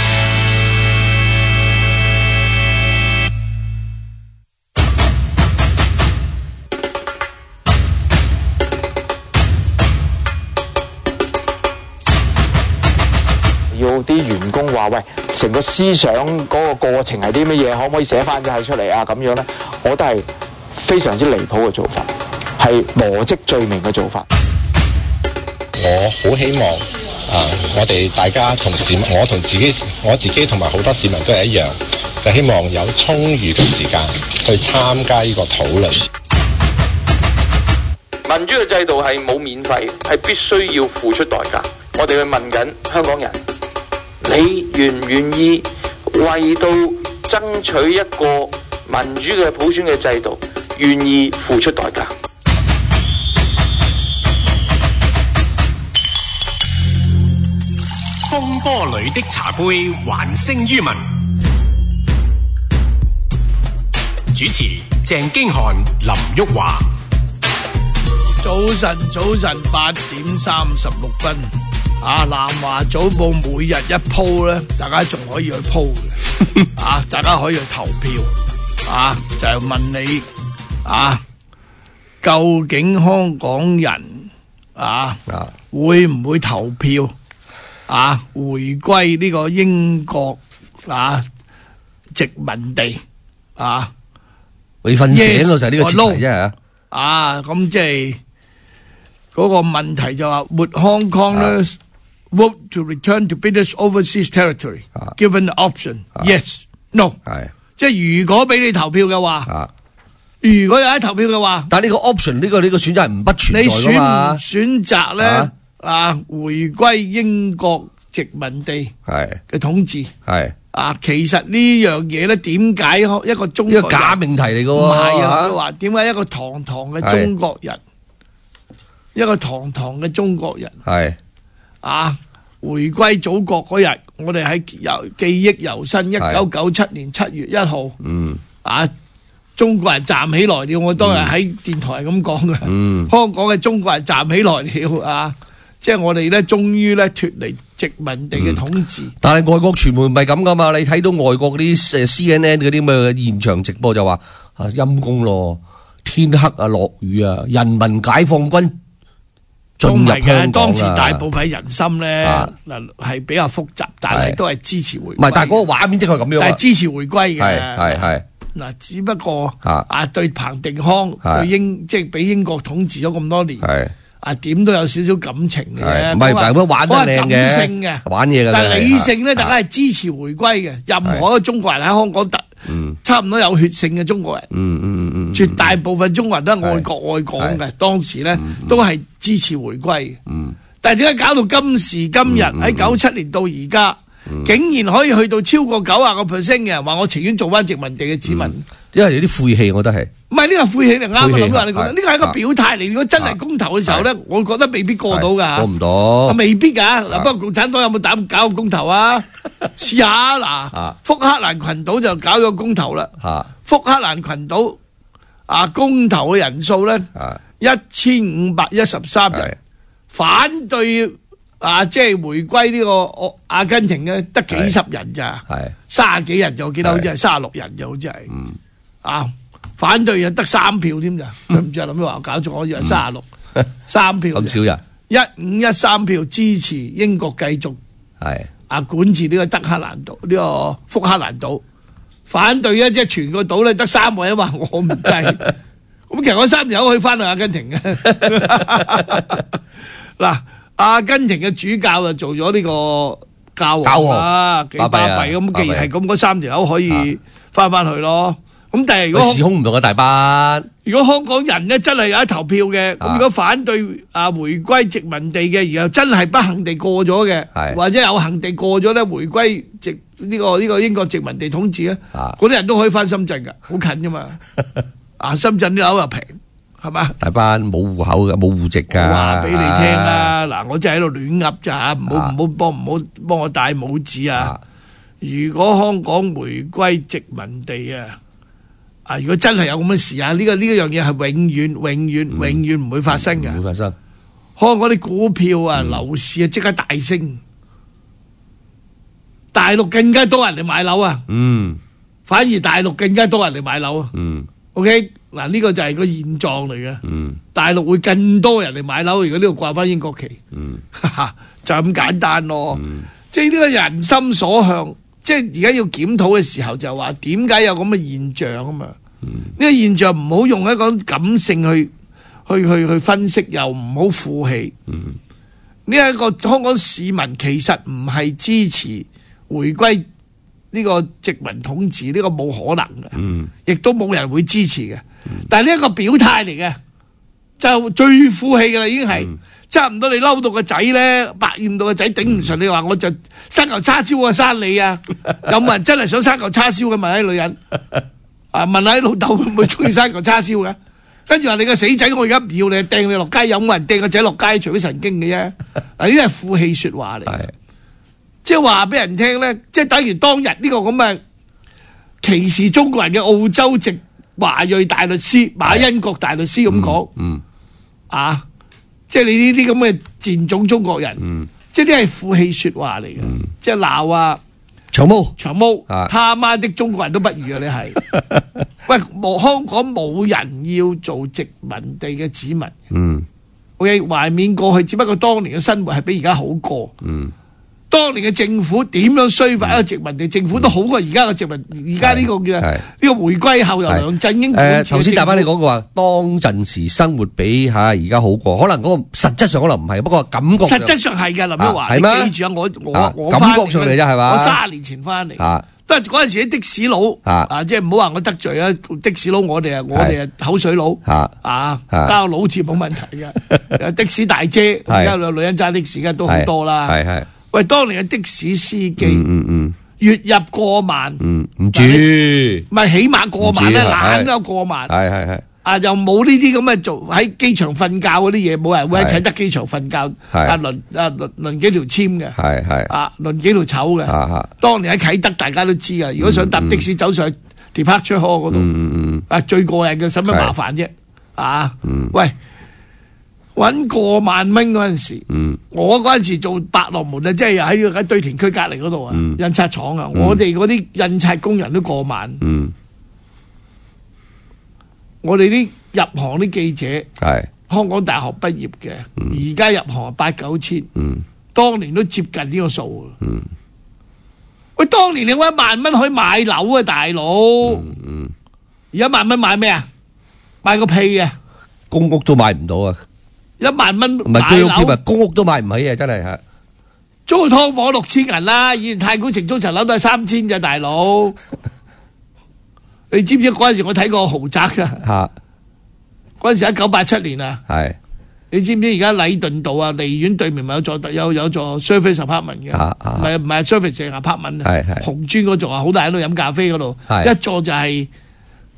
要啲員工話喂，成個思想嗰個過程係啲乜嘢，可唔可以寫翻晒出嚟啊？咁樣咧，我覺得係非常之離譜嘅做法，係磨職罪名嘅做法。 我好希望啊，我哋大家同市民，我同自己，我自己同埋好多市民都係一樣，就希望有充裕嘅時間去參加呢個討論。 民主嘅制度係冇免費，係必須要付出代價。我哋去問緊香港人，你願唔願意為到爭取一個民主嘅普選嘅制度，願意付出代價？ 風波裏的茶杯，還聲於民。主持鄭經翰、林旭華。 早晨，早晨，八點三十六分。啊！南華早報每日一鋪咧，大家仲可以去鋪嘅，啊！大家可以去投票，啊！就係問你，啊，究竟香港人啊會唔會投票啊？回歸呢個英國啊殖民地啊？ 你瞓醒咯，就係呢個前提啫嚇。 啊，咁即係嗰個問題就話，Would Hong Kongers vote to return to British overseas territory, given the option, yes, no。係，即係如果俾你投票嘅話，如果有得投票嘅話， 但係呢個 option 呢個呢個選擇係唔不存在噶嘛？ 你選唔選擇咧啊？回歸英國殖民地係嘅統治係啊？其實呢樣嘢咧，點解一個中國人，呢個假命題嚟噶？ 唔係啊！佢話點解一個堂堂嘅中國人，一個堂堂嘅中國人係。啊！回歸祖國嗰日，我哋喺猶記憶猶新，一九九七年七月一號。嗯。啊！中國人站起來了，我當日喺電台咁講嘅。嗯。香港嘅中國人站起來了啊！即係我哋咧，終於咧脫離殖民地嘅統治。 但係外國傳媒唔係咁噶嘛？你睇到外國嗰啲誒 C N N 嗰啲咁嘅現場直播就話啊陰公咯，天黑啊落雨啊，人民解放軍。 都唔係嘅，當時大部分人心咧嗱係比較複雜，但係都係支持回歸。 唔係，但係嗰個畫面的確係咁樣。 但係支持回歸嘅， 係係係。 嗱，只不過啊對彭定康對英即係俾英國統治咗咁多年，啊點都有少少感情嘅。 唔係唔係咁玩得靚嘅， 感性嘅玩嘢嘅。 但係理性咧，大家係支持回歸嘅。任何一個中國人喺香港特差唔多有血性嘅中國人，嗯嗯嗯，絕大部分中國人都係愛國愛港嘅。當時咧都係支持回歸嘅。嗯，但係點解搞到今時今日喺九七年到而家，竟然可以去到超過九十個 percent 嘅人話我情願做翻殖民地嘅子民？ 因為有啲晦氣，我覺得係。 唔係呢個晦氣就啱啊！ 晦氣咁啊，你覺得係呢個係一個表態嚟？如果真係公投嘅時候咧，我覺得未必過到㗎。 過唔到。 啊未必㗎。嗱，不過共產黨有冇膽搞個公投啊？試下嗱，福克蘭群島就搞咗公投啦。福克蘭群島啊，公投嘅人數咧一千五百一十三人，反對啊，即係回歸呢個阿根廷嘅得幾十人咋？三十幾人就記得好似係三十六人就好似係。啊！反對又得三票添咋？佢唔知阿林旭華搞錯，我以為三十六三票。 咁少人， 一五一三票支持英國繼續係啊管治呢個德克蘭島呢個福克蘭島，反對咧即係全個島咧得三個人話我唔制。咁其實嗰三條友可以翻去阿根廷嘅。嗱，阿根廷嘅主教就做咗呢個教皇啊，幾巴閉咁。既然係咁，嗰三條友可以翻翻去咯。咁但係如果時空唔同嘅大班， 如果香港人咧真係有得投票嘅，咁如果反對啊回歸殖民地嘅，然後真係不幸地過咗嘅，或者有幸地過咗咧回歸殖呢個呢個英國殖民地統治咧，嗰啲人都可以翻深圳噶，好近啫嘛。啊，深圳啲樓又平，係嘛？ 大班冇戶口嘅，冇戶籍㗎。 我話俾你聽啦，嗱，我真係喺度亂噏咋，唔好唔好幫唔好幫我戴帽子啊！如果香港回歸殖民地啊！啊！如果真係有咁嘅事啊，呢個呢樣嘢係永遠、永遠、永遠唔會發生嘅。 唔會發生。 香港啲股票啊、樓市啊，即刻大升。大陸更加多人嚟買樓啊。嗯。反而大陸更加多人嚟買樓啊。嗯。OK，嗱呢個就係個現狀嚟嘅。嗯。大陸會更多人嚟買樓，如果呢度掛翻英國旗。嗯。就咁簡單咯。嗯。即係呢個人心所向。即係而家要檢討嘅時候，就話點解有咁嘅現象啊嘛？呢、嗯、個現象唔好用一個感性去去去去分析，又唔好負氣。呢、嗯、一個香港市民其實唔係支持回歸呢個殖民統治，呢、呢個冇可能嘅，亦、嗯、都冇人會支持嘅。嗯、但係呢一個表態嚟嘅，就最負氣嘅啦，已經係。嗯差唔多你嬲到個仔咧，百厭到個仔頂唔順，你話我就生嚿叉燒啊，生你啊！有冇人真係想生嚿叉燒嘅？問下啲女人啊，問下啲老豆會唔會中意生嚿叉燒嘅？跟住話你個死仔，我而家唔要你，掟你落街，有冇人掟個仔落街？除非神經嘅啫。啊，呢啲係負氣説話嚟，即係話俾人聽咧，即係等於當日呢個咁嘅歧視中國人嘅澳洲籍華裔大律師馬恩國大律師咁講，嗯啊。即係你呢啲咁嘅賤種中國人，嗯、即係啲係負氣説話嚟嘅，嗯、即係鬧啊長毛長毛，啊、他媽的中國人都不如啊！你係喂，冇香港冇人要做殖民地嘅子民，嗯，OK，懷緬過去，只不過當年嘅生活係比而家好過，嗯。當年嘅政府點樣衰法？一個殖民地政府都好過而家嘅殖民，而家呢個嘅呢個回歸後由梁振英管治。誒，頭先大班你講過話，當陣時生活比嚇而家好過，可能嗰個實質上可能唔係，不過感覺實質上係嘅。林旭華，你記住啊，我我我感覺上嚟啫係嘛？ 我三十年前翻嚟，都係嗰陣時啲的士佬啊，即係唔好話我得罪啊，的士佬我哋啊，我哋啊口水佬啊，交佬字冇問題嘅。的士大姐而家有女人揸的士，而家都好多啦。係係。喂，當年嘅的士司機，嗯嗯，月入過萬，嗯，唔止，唔係起碼過萬啦，硬都有過萬，係係係，啊又冇呢啲咁嘅做喺機場瞓覺嗰啲嘢，冇人會喺啟德機場瞓覺，啊輪啊輪輪幾條簽嘅，係係，啊輪幾條籌嘅，當年喺啟德大家都知啊，如果想搭的士走上去 Departure Hall 嗰度，嗯嗯啊最過癮嘅，使乜麻煩啫，啊，喂。搵過萬蚊嗰陣時，嗯、我嗰陣時做百樂門啊，即係喺喺堆填區隔籬嗰度啊，嗯、印刷廠啊，嗯、我哋嗰啲印刷工人都過萬。嗯、我哋啲入行啲記者，係香港大學畢業嘅，而家、嗯、入行八九千，嗯、當年都接近呢個數。嗯、喂，當年你搵一萬蚊可以買樓啊，大佬。而家、嗯嗯、萬蚊買咩啊？買個屁啊！ 公屋都買唔到啊！ 一萬蚊唔係居屋添啊，公屋都買唔起啊！真係吓， 租個劏房六千銀啦，以前太古城租層樓都係三千咋，大佬。你知唔知嗰陣時我睇過豪宅噶？吓，嗰陣時一九八七年啊。係。你知唔知而家禮頓道啊，利苑對面咪有座有有座 service apartment 嘅？唔係唔係 service 成 apartment 啊？係係。紅磚嗰座啊，好多人喺度飲咖啡嗰度，一座就係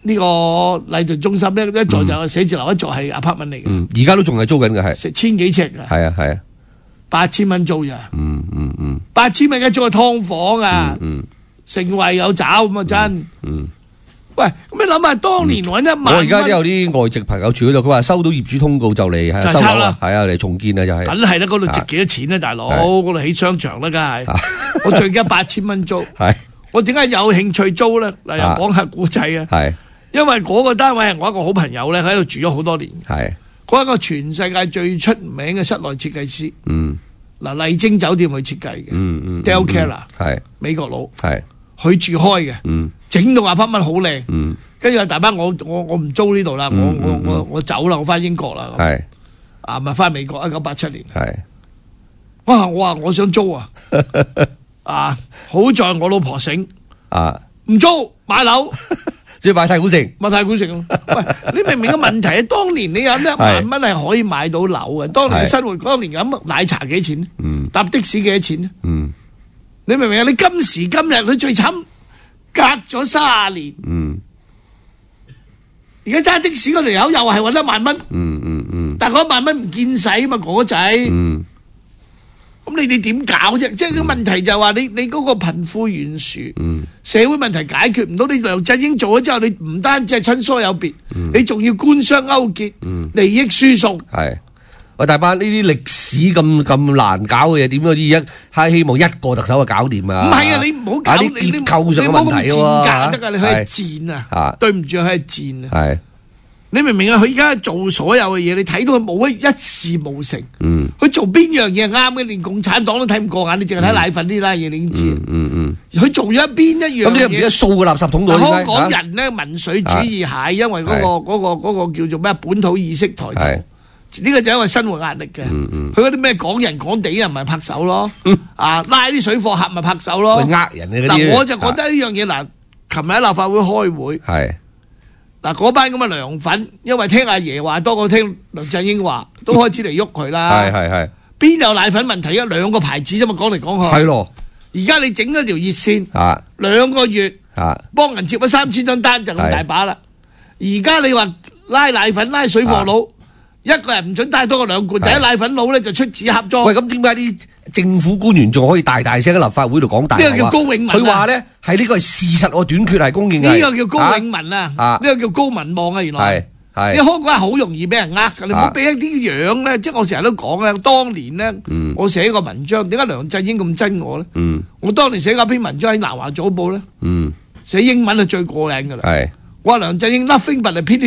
呢個禮頓中心咧，一座就寫字樓，一座係 apartment 嚟嘅。 嗯，而家都仲係租緊嘅，係千幾尺㗎。 係啊係啊， 八千蚊租咋？ 嗯嗯嗯， 八千蚊一租個劏房啊！ 嗯， 成圍有找咁啊真。 嗯。 喂，咁你諗下，當年揾一萬蚊， 我而家都有啲外籍朋友住嗰度，佢話收到業主通告就嚟係收樓啦，係啊嚟重建啊，就係。 梗係啦，嗰度值幾多錢啊，大佬？嗰度起商場啦，梗係。我最驚八千蚊租。係。我點解有興趣租咧？嗱，又講下古仔啊。係。因為嗰個單位係我一個好朋友咧，喺度住咗好多年。係。嗰一個全世界最出名嘅室內設計師。嗯。嗱，麗晶酒店去設計嘅。嗯嗯。Del Keller 係美國佬。係。佢住開嘅。嗯。整到阿匹蚊好靚，跟住大班我我我唔租呢度啦，我我我我走啦，我翻英國啦，係啊咪翻美國一九八七年，係哇我話我想租啊，啊好在我老婆醒啊唔租買樓，即係買太古城，買太古城。喂，你明唔明個問題啊？當年你有一萬蚊係可以買到樓嘅，當年生活當年飲奶茶幾錢？嗯，搭的士幾多錢？嗯，你明唔明啊？你今時今日佢最慘。隔咗卅年，嗯，而家揸的士嗰條友又係揾一萬蚊，嗯嗯嗯，但係嗰一萬蚊唔見使啊嘛，哥仔，嗯，咁你哋點搞啫？即係個問題就係話你你嗰個貧富懸殊，嗯，社會問題解決唔到，你梁振英做咗之後，你唔單止係親疏有別，嗯，你仲要官商勾結，嗯，利益輸送，係。喂，大班呢啲歷史咁咁難搞嘅嘢，點可以一係希望一個特首就搞掂啊？唔係啊，你唔好搞啲結構上嘅問題喎。得噶，你可以賤啊！對唔住，佢係賤啊！係你明唔明啊？佢而家做所有嘅嘢，你睇到佢冇一一事無成。嗯，佢做邊樣嘢係啱嘅，連共產黨都睇唔過眼，你淨係睇奶粉呢單嘢，你已經知。嗯嗯，佢做咗邊一樣嘢？咁你而家掃個垃圾桶度？香港人咧，民粹主義係因為嗰個嗰個嗰個叫做咩本土意識抬頭。呢個就因為生活壓力嘅，佢嗰啲咩港人港地人咪拍手咯，啊拉啲水貨客咪拍手咯，呃人嘅嗰啲。嗱我就覺得呢樣嘢嗱，琴日喺立法會開會，係嗱嗰班咁嘅涼粉，因為聽阿爺話多過聽梁振英話，都開始嚟喐佢啦。係係係，邊有奶粉問題啊？兩個牌子啫嘛，講嚟講去。係咯，而家你整咗條熱線，啊兩個月，啊幫人接咗三千張單就咁大把啦。而家你話拉奶粉拉水貨佬。一個人唔准帶多過兩罐，第一奶粉佬咧就出紙盒裝。喂，咁點解啲政府官員仲可以大大聲喺立法會度講大話？呢個叫高永文。佢話咧係呢個係事實，我短缺係供應嘅。呢個叫高永文啊，呢個叫高民望啊，原來係係。你香港係好容易俾人呃㗎，你唔好俾一啲樣咧。即係我成日都講咧，當年咧，我寫個文章，點解梁振英咁憎我咧？我當年寫嗰篇文章喺南華早報咧，寫英文係最過癮㗎啦。係我話梁振英 nothing but a pretty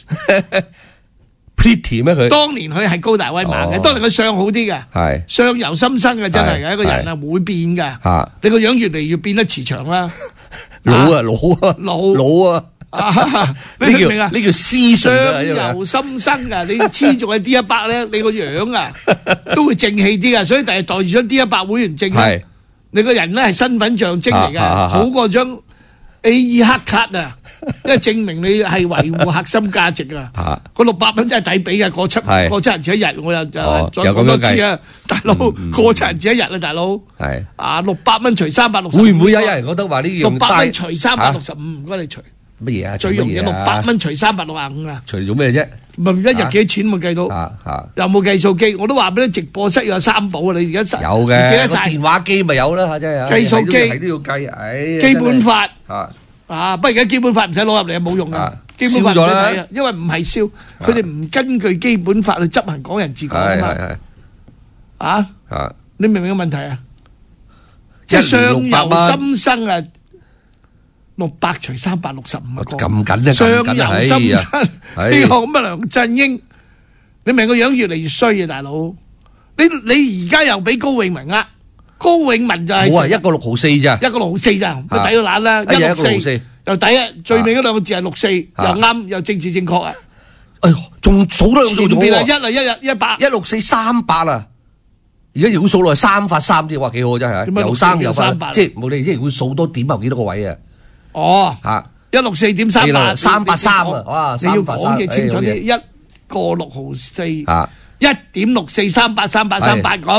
face。pretty 咩佢？當年佢係高大威猛嘅，當年佢相好啲嘅，係相由心生嘅，真係嘅一個人啊會變嘅。嚇，你個樣越嚟越變得慈祥啦，老啊老啊老老啊！你明唔明啊？呢叫思想由心生啊！你黐住喺 D 一百咧，你個樣啊都會正氣啲啊！所以第日袋住張 D 一百會員證咧，你個人咧係身份象徵嚟嘅，好過張 A E 黑卡啊，因為證明你係維護核心價值啊！嗰六百蚊真係抵俾嘅，過七過七人次一日，我又就再講多次啊！大佬過七人次一日啊，大佬係啊，六百蚊除三百六十，會唔會有有人覺得話呢樣六百蚊除三百六十五？唔該你除乜嘢啊？最容易六百蚊除三百六十五啊！除嚟做咩啫？咪一日幾錢咪計到？有冇計數機？我都話俾你，直播室有三寶啊！你而家有嘅，記得晒電話機咪有啦嚇，真係計數機係都要計，唉！基本法啊啊！不過而家基本法唔使攞入嚟，冇用噶。基本法唔使睇啊，因為唔係燒，佢哋唔根據基本法去執行港人治港啊嘛。啊啊！你明唔明個問題啊？即係相由心生啊！六百除三百六十五啊，咁緊啊，相由心生。呢個咁啊，梁振英，你明個樣越嚟越衰啊，大佬！你你而家又俾高永文呃，高永文就係冇啊，一個六毫四咋，一個六毫四咋，佢抵到爛啦，一六四又抵啊，最尾嗰兩個字係六四，又啱又政治正確啊！哎呦，仲數都有數仲好喎，一啊一日一百，一六四三百啊！而家如果數落係三發三啲，哇幾好真係，又生又發，即係冇理，即係會數多點有幾多個位啊！哦，吓一六四點三八，三八三啊！哇，你要講嘅清楚啲，一個六毫四，一點六四三八三八三八咁，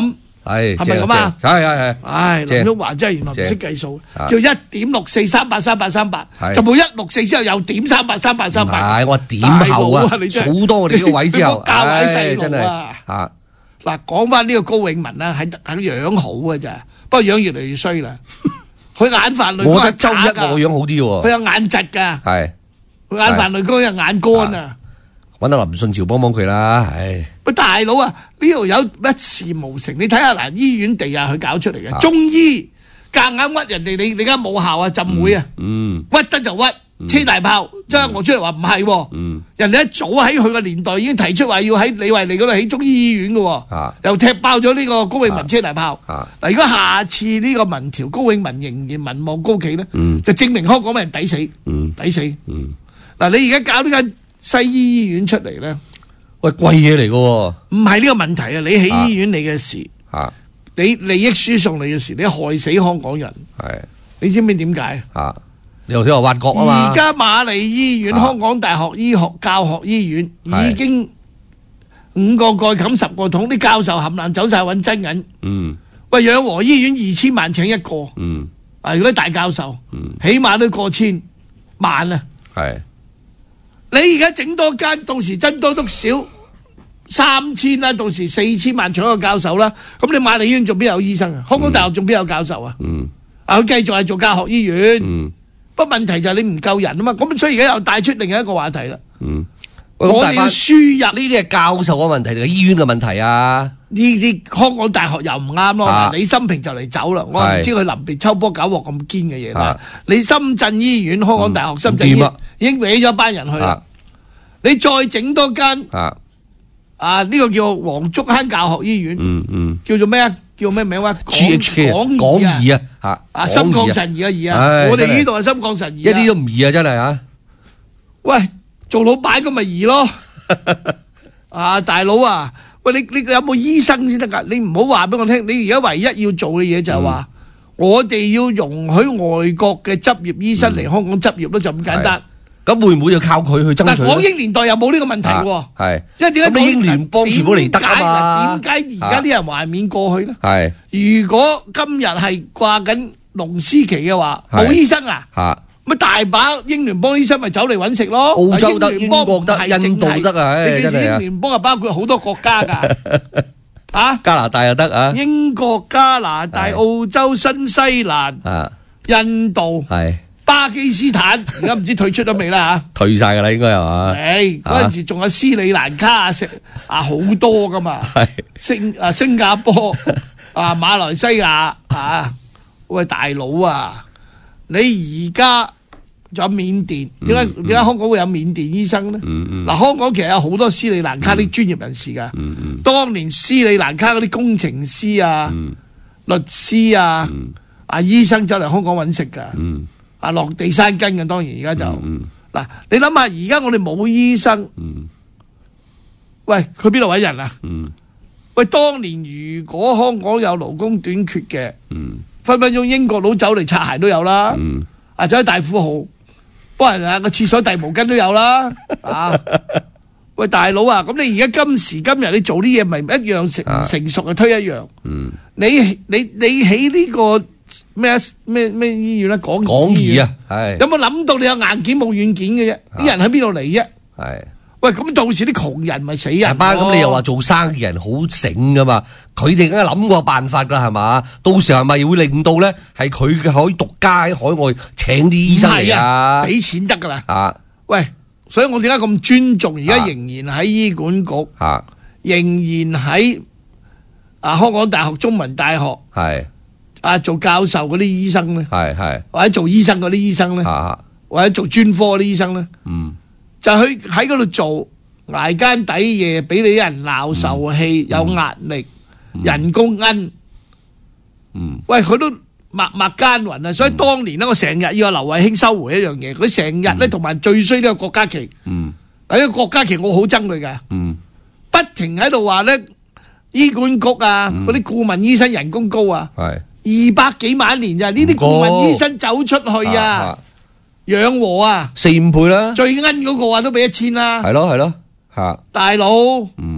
係係咪咁啊？ 係係係。 唉，林旭華真係原來唔識計數，叫一點六四三八三八三八，就冇一六四之後又點三八三八三八。 係我點後啊，數多我哋呢個位之後， 教壞細真係路啊！ 嚇嗱，講翻呢個高永文啦，係係樣好嘅咋，不過樣越嚟越衰啦。佢眼泛淚光， 我覺得周一我樣好啲喎。 佢有眼疾㗎， 係佢眼泛淚光有眼乾啊！ 揾阿林順潮幫幫佢啦，唉！ 喂，大佬啊，呢度有一事無成，你睇下嗱，醫院地啊，佢搞出嚟嘅中醫夾硬屈人哋，你你間母校啊，浸會啊， 嗯， 屈得就屈，車大炮，將我出嚟話唔係喎， 嗯， 人哋一早喺佢個年代已經提出話要喺李惠利嗰度起中醫醫院嘅喎， 啊， 又踢爆咗呢個高永文車大炮， 啊， 嗱，如果下次呢個民調高永文仍然民望高企咧， 嗯， 就證明香港人抵死， 嗯， 抵死， 嗯， 嗱，你而家搞呢間西醫醫院出嚟咧？ 喂，貴嘢嚟嘅喎， 唔係呢個問題啊！你起醫院你嘅事， 嚇， 你利益輸送你嘅事，你害死香港人， 係， 你知唔知點解？ 嚇，你頭先話挖角啊嘛， 而家瑪麗醫院、香港大學醫學教學醫院已經五個蓋冚十個桶，啲教授冚唪唥走曬揾真銀。 嗯， 喂，養和醫院二千萬請一個， 嗯， 啊，如果大教授， 嗯， 起碼都過千萬啊！ 係。 你而家整多間，到時增多篤少三千啦，到時四千萬搶個教授啦。咁你瑪麗醫院仲邊有醫生啊？香港大學仲邊有教授啊？ 嗯， 啊，佢繼續係做教學醫院。 嗯， 不過問題就係你唔夠人啊嘛。咁所以而家又帶出另一個話題啦。 嗯， 我哋要輸入呢啲係教授嘅問題定係醫院嘅問題啊？ 呢啲香港大學又唔啱咯。 啊李心平就嚟走啦，我唔知佢臨別抽波搞鑊咁堅嘅嘢啦。你深圳醫院、香港大學、深圳醫院已經搲咗一班人去啦。你再整多間啊啊呢個叫黃竹坑教學醫院， 嗯嗯， 叫做咩啊？叫咩名話 ？G H K 港港義啊嚇， 啊心曠神怡嘅怡啊！我哋呢度係心曠神怡， 一啲都唔易啊！真係啊！ 喂，做老闆咁咪易咯？啊大佬啊！喂，你你有冇醫生先得㗎？你唔好話俾我聽，你而家唯一要做嘅嘢就係話，我哋要容許外國嘅執業醫生嚟香港執業咯，就咁簡單。 咁會唔會就靠佢去爭取？ 嗱，港英年代又冇呢個問題喎， 係， 因為點解英聯邦全部嚟得啊嘛？ 點解而家啲人懷緬過去咧？ 係， 如果今日係掛緊龍獅旗嘅話，冇醫生啊？ 嚇， 咪大把英聯邦醫生咪走嚟揾食咯？ 澳洲得、英國得、印度得啊！ 你記住，英聯邦係包括好多國家㗎，啊， 加拿大又得啊， 英國、加拿大、澳洲、新西蘭、 啊、 印度係。 巴基斯坦而家唔知退出咗未啦嚇？ 退晒㗎啦，應該係嘛？ 誒嗰陣時仲有斯里蘭卡啊，食啊好多㗎嘛。 係新啊新加坡啊馬來西亞啊，喂大佬啊，你而家仲有緬甸，點解點解香港會有緬甸醫生咧？嗱，香港其實有好多斯里蘭卡啲專業人士㗎。當年斯里蘭卡嗰啲工程師啊、律師啊、啊醫生走嚟香港揾食㗎。啊，落地生根嘅當然而家就嗱、嗯嗯，你諗下而家我哋冇醫生，嗯、喂佢邊度揾人啊？嗯、喂，當年如果香港有勞工短缺嘅，嗯、分分鐘英國佬走嚟擦鞋都有啦，嗯、啊走去大富豪幫人啊個廁所遞毛巾都有啦，啊！喂大佬啊，咁你而家今時今日你做啲嘢咪一樣成唔成熟嘅推一樣？嗯、你你你起呢、這個？咩咩咩醫院咧？港義啊，係有冇諗到你有硬件冇軟件嘅啫？啲人喺邊度嚟啫？ 係喂，咁到時啲窮人咪死人班咁，你又話做生意人好醒噶嘛？佢哋梗係諗過辦法噶係嘛？到時係咪會令到咧係佢嘅可以獨家喺海外請啲醫生嚟啊？ 俾錢得噶啦啊！ 喂，所以我點解咁尊重而家仍然喺醫管局啊？仍然喺啊香港大學、中文大學係。 啊！做教授嗰啲醫生咧， 係係， 或者做醫生嗰啲醫生咧，或者做專科嗰啲醫生咧，嗯，就去喺嗰度做捱更抵夜，俾你啲人鬧受氣，有壓力，人工奀，嗯，喂，佢都默默耕耘啊！所以當年咧，我成日要阿劉慧卿收回一樣嘢，佢成日咧同埋最衰呢個郭家麒，嗯，嗱呢個郭家麒我好憎佢嘅，嗯，不停喺度話咧醫管局啊，嗰啲顧問醫生人工高啊，係。二百幾萬年咋？呢啲顧問醫生走出去啊，養和啊， 四五倍啦， 最奀嗰個啊都俾一千啦， 係咯係咯嚇， 大佬，嗯，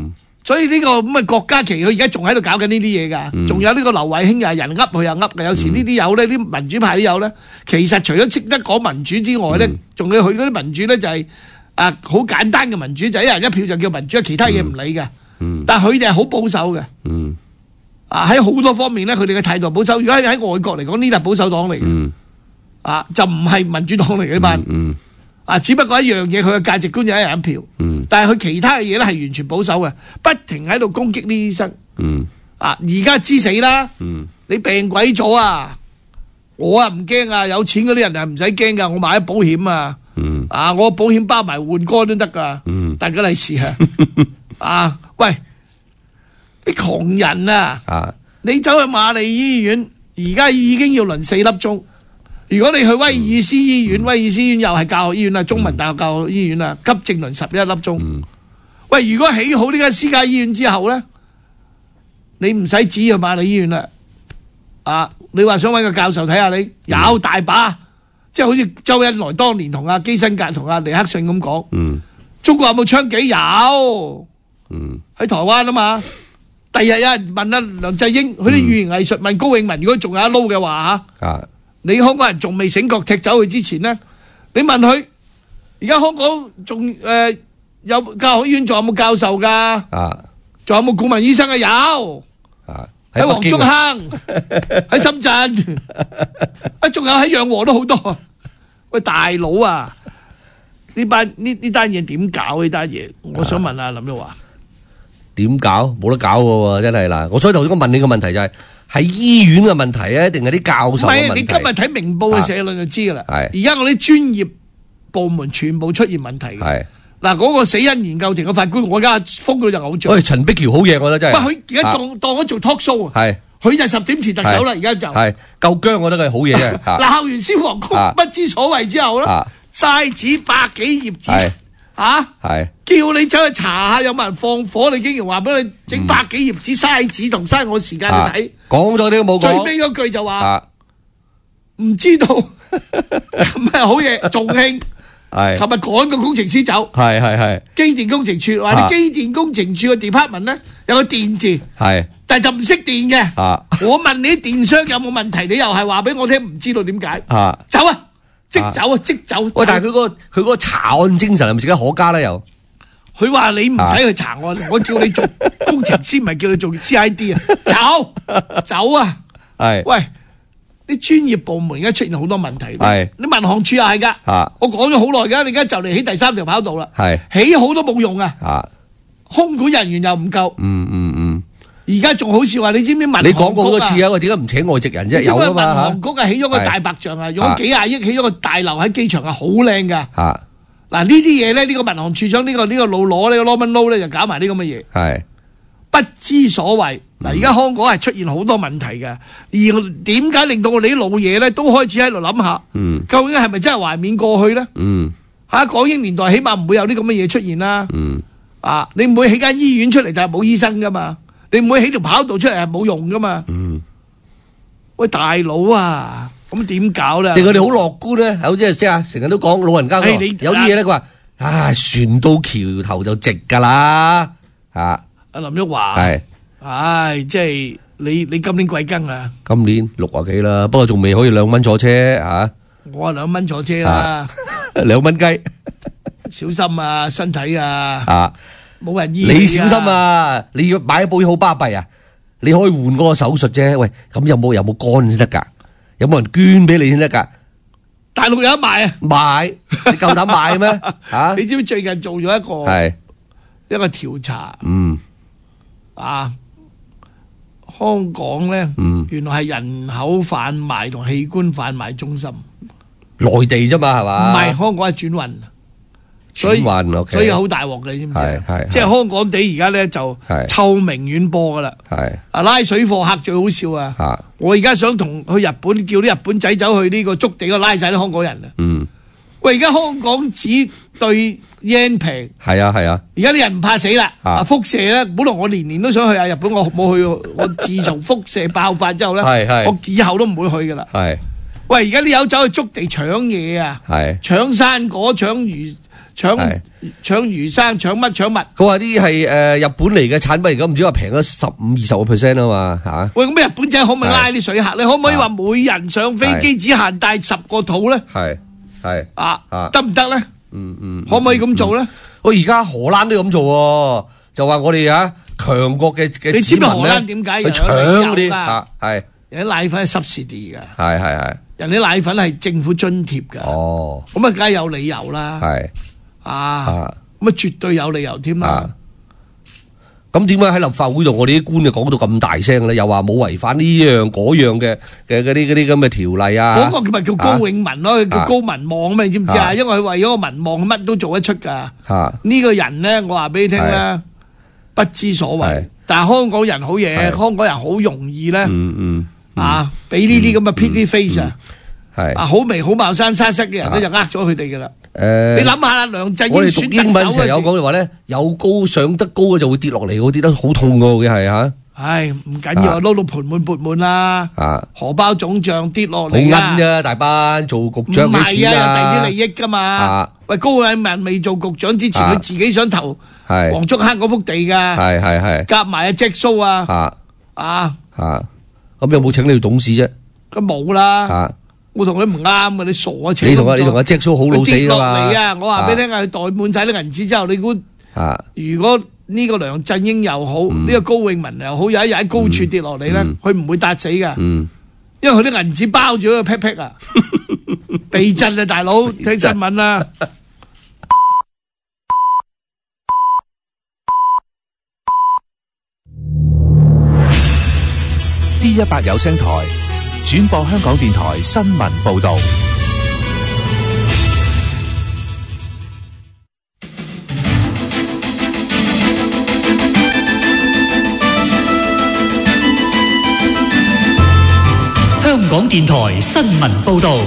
所以呢個咁嘅郭家麒佢而家仲喺度搞緊呢啲嘢㗎，仲、 嗯、 有呢個劉慧卿又係人噏佢又噏嘅，有時呢啲友咧，啲民主派啲友咧，其實除咗識得講民主之外咧，仲、嗯、要佢嗰啲民主咧就係、是、啊好簡單嘅民主，就係、一人一票就叫民主，其他嘢唔理嘅。嗯、但係佢哋係好保守嘅。嗯、啊喺好多方面咧，佢哋嘅態度保守。如果喺喺外國嚟講，呢啲係保守黨嚟嘅。嗯、啊就唔係民主黨嚟嘅呢班。嗯嗯啊，只不過一樣嘢，佢嘅價值觀就一人一票。嗯，但係佢其他嘅嘢咧係完全保守嘅，不停喺度攻擊呢啲醫生。嗯，啊，而家知死啦。嗯，你病鬼咗啊！我啊唔驚啊，有錢嗰啲人係唔使驚噶，我買咗保險啊。嗯，啊，我保險包埋換肝都得噶。嗯，大家利是啊。啊，喂，啲窮人啊，啊你走去瑪麗醫院，而家已經要輪四粒鐘。如果你去威爾斯醫院，嗯、威爾斯醫院又係教學醫院啦，中文大學教學醫院啦，急症輪十一粒鐘。嗯、喂，如果起好呢間私家醫院之後咧，你唔使指去瑪麗醫院啦。啊，你話想揾個教授睇下你，有大把，嗯、即係好似周恩來當年同阿基辛格同阿尼克遜咁講。嗯、中國有冇槍擊？有。嗯，喺台灣啊嘛。第日有人問阿梁振英，佢啲語言藝術問高永文，如果仲有一撈嘅話嚇。啊你香港人仲未醒覺踢走佢之前咧，你問佢而家香港仲誒有教學醫院仲有冇教授㗎？啊，仲有冇顧問醫生啊？有啊，喺黃竹坑，喺深圳，啊，仲有喺養和都好多。喂，大佬啊，呢班呢呢單嘢點搞呢單嘢？我想問下林旭華， 點搞？冇得搞嘅喎，真係嗱。我所以頭先我問你個問題就係。係醫院嘅問題啊，定係啲教授嘅問題？唔係，你今日睇明報嘅社論就知噶啦。係而家我啲專業部門全部出現問題。係嗱，嗰個死因研究庭嘅法官，我而家封佢就偶像。喂，陳碧橋好嘢，我覺得真係。喂，佢而家當當咗做 talk show 啊。係，佢就十點前特首啦，而家就係夠僵，我覺得佢好嘢啫。嗱，校完消防局不知所謂之後咧，嘥紙百幾頁紙。吓，係叫你走去查下有冇人放火，你竟然話俾你整百幾頁紙嘥紙同嘥我時間去睇，講咗你都冇講。最尾嗰句就話唔知道，咁係好嘢。重慶係琴日趕個工程師走，係係係機電工程處話你機電工程處嘅 department 咧有個電字，係但係就唔識電嘅。我問你啲電箱有冇問題，你又係話俾我聽唔知道點解。走啊！即走啊！即走。喂，但係佢個佢嗰個查案精神係咪值得可嘉咧？又佢話你唔使去查案，我叫你做工程師，唔係叫你做 C I D 啊！走走啊！係喂，啲專業部門而家出現好多問題。係你民航處又係噶。我講咗好耐噶，你而家就嚟起第三條跑道啦。係起好都冇用啊！空管人員又唔夠。嗯嗯嗯。而家仲好笑話，你知唔知民航局啊？你講過好多次啊！喂，點解唔請外籍人啫？有啊嘛。民航局啊，起咗個大白象啊，用咗幾廿億起咗個大樓喺機場啊，好靚噶。嚇！嗱呢啲嘢咧，呢個民航處長呢個呢個老攞呢個 Norman Low 咧，就搞埋啲咁嘅嘢。係不知所謂。嗱，而家香港係出現好多問題嘅，而點解令到我哋啲老嘢咧都開始喺度諗下，嗯，究竟係咪真係懷緬過去咧？嗯，嚇港英年代起碼唔會有啲咁嘅嘢出現啦。嗯，啊，你唔會起間醫院出嚟就係冇醫生噶嘛？你唔會起條跑道出嚟係冇用噶嘛？嗯，喂大佬啊，咁點搞咧？定佢哋好樂觀咧？好即係即係成日都講老人家，有啲嘢咧佢話，唉，船到橋頭就直噶啦，啊！阿林旭華係，唉，即係你你今年貴庚啊？今年六啊幾啦，不過仲未可以兩蚊坐車吓。我啊兩蚊坐車啦，兩蚊雞，小心啊，身體啊。啊！冇人醫你小心啊！你要買保險好巴閉啊！你可以換嗰個手術啫。喂，咁有冇有冇肝先得噶？有冇人捐俾你先得噶？大陸有得賣啊！賣，你夠膽賣咩？吓！你知唔知最近做咗一個係一個調查？嗯，啊，香港咧，嗯，原來係人口販賣同器官販賣中心。內地啫嘛，係嘛？唔係，香港係轉運。所以所以好大鑊嘅，你知唔知？係係，即係香港地而家咧就臭名遠播噶啦。係啊，拉水貨客最好笑啊！我而家想同去日本叫啲日本仔走去呢個築地嗰拉晒啲香港人啊！嗯，喂，而家香港紙對 yen 平，係啊係啊！而家啲人唔怕死啦！啊，輻射咧，本來我年年都想去下日本，我冇去。我自從輻射爆發之後咧，我以後都唔會去噶啦。係喂，而家啲友走去築地搶嘢啊！係搶生果、搶魚。 搶搶魚生，搶乜搶乜。 佢話啲係誒日本嚟嘅產品嚟㗎，唔知話平咗十五二十個 percent 啊嘛嚇。 喂，咁日本仔可唔可以拉啲水客？你可唔可以話每人上飛機只限帶十個肚咧？ 係係啊，得唔得咧？ 嗯嗯， 可唔可以咁做咧？ 喂，而家荷蘭都咁做喎，就話我哋啊強國嘅嘅你知唔知荷蘭點解去搶嗰啲啊？係人啲奶粉係 subsidy 㗎， 係係係， 人啲奶粉係政府津貼㗎。 哦， 咁啊，梗係有理由啦。 係啊，咁啊絕對有理由添啦。 咁點解喺立法會度我哋啲官就講到咁大聲咧？又話冇違反呢樣嗰樣嘅嘅嗰啲嗰啲咁嘅條例啊？ 嗰個咪叫高永文咯，叫高民望啊嘛，你知唔知啊？因為佢為咗個民望，乜都做得出㗎。呢個人咧，我話俾你聽咧，不知所謂。但係香港人好嘢，香港人好容易咧，啊，俾呢啲咁嘅 pretty face 啊，啊好眉好貌生沙塞嘅人咧，就呃咗佢哋㗎啦。誒，你諗下啦，梁振英選特首嗰時，我哋讀英文成日有講嘅話咧，有高上得高嘅就會跌落嚟，跌得好痛㗎嘅係嚇。唉，唔緊要，撈到盆滿缽滿啦。啊，荷包總帳跌落嚟啊！好奀啫，大班做局長幾錢啊？唔係啊，有第二啲利益㗎嘛。啊，喂，高永文未做局長之前，佢自己想投黃竹坑嗰幅地㗎。係係係。夾埋阿 Jack So 啊。啊啊啊！咁有冇請你做董事啫？咁冇啦。啊！我同佢唔啱嘅，你傻啊！請你同阿你同阿 Jack So 好老死㗎嘛？跌落嚟啊！我話俾你聽啊，佢袋滿晒啲銀紙之後，你估啊？如果呢個梁振英又好，呢個高永文又好，有一日喺高處跌落嚟咧，佢唔會笪死㗎，因為佢啲銀紙包住個 pat pat 啊，地震啊，大佬聽新聞啦。 D 一百有聲台轉播香港電台新聞報導。 香港電台新聞報導。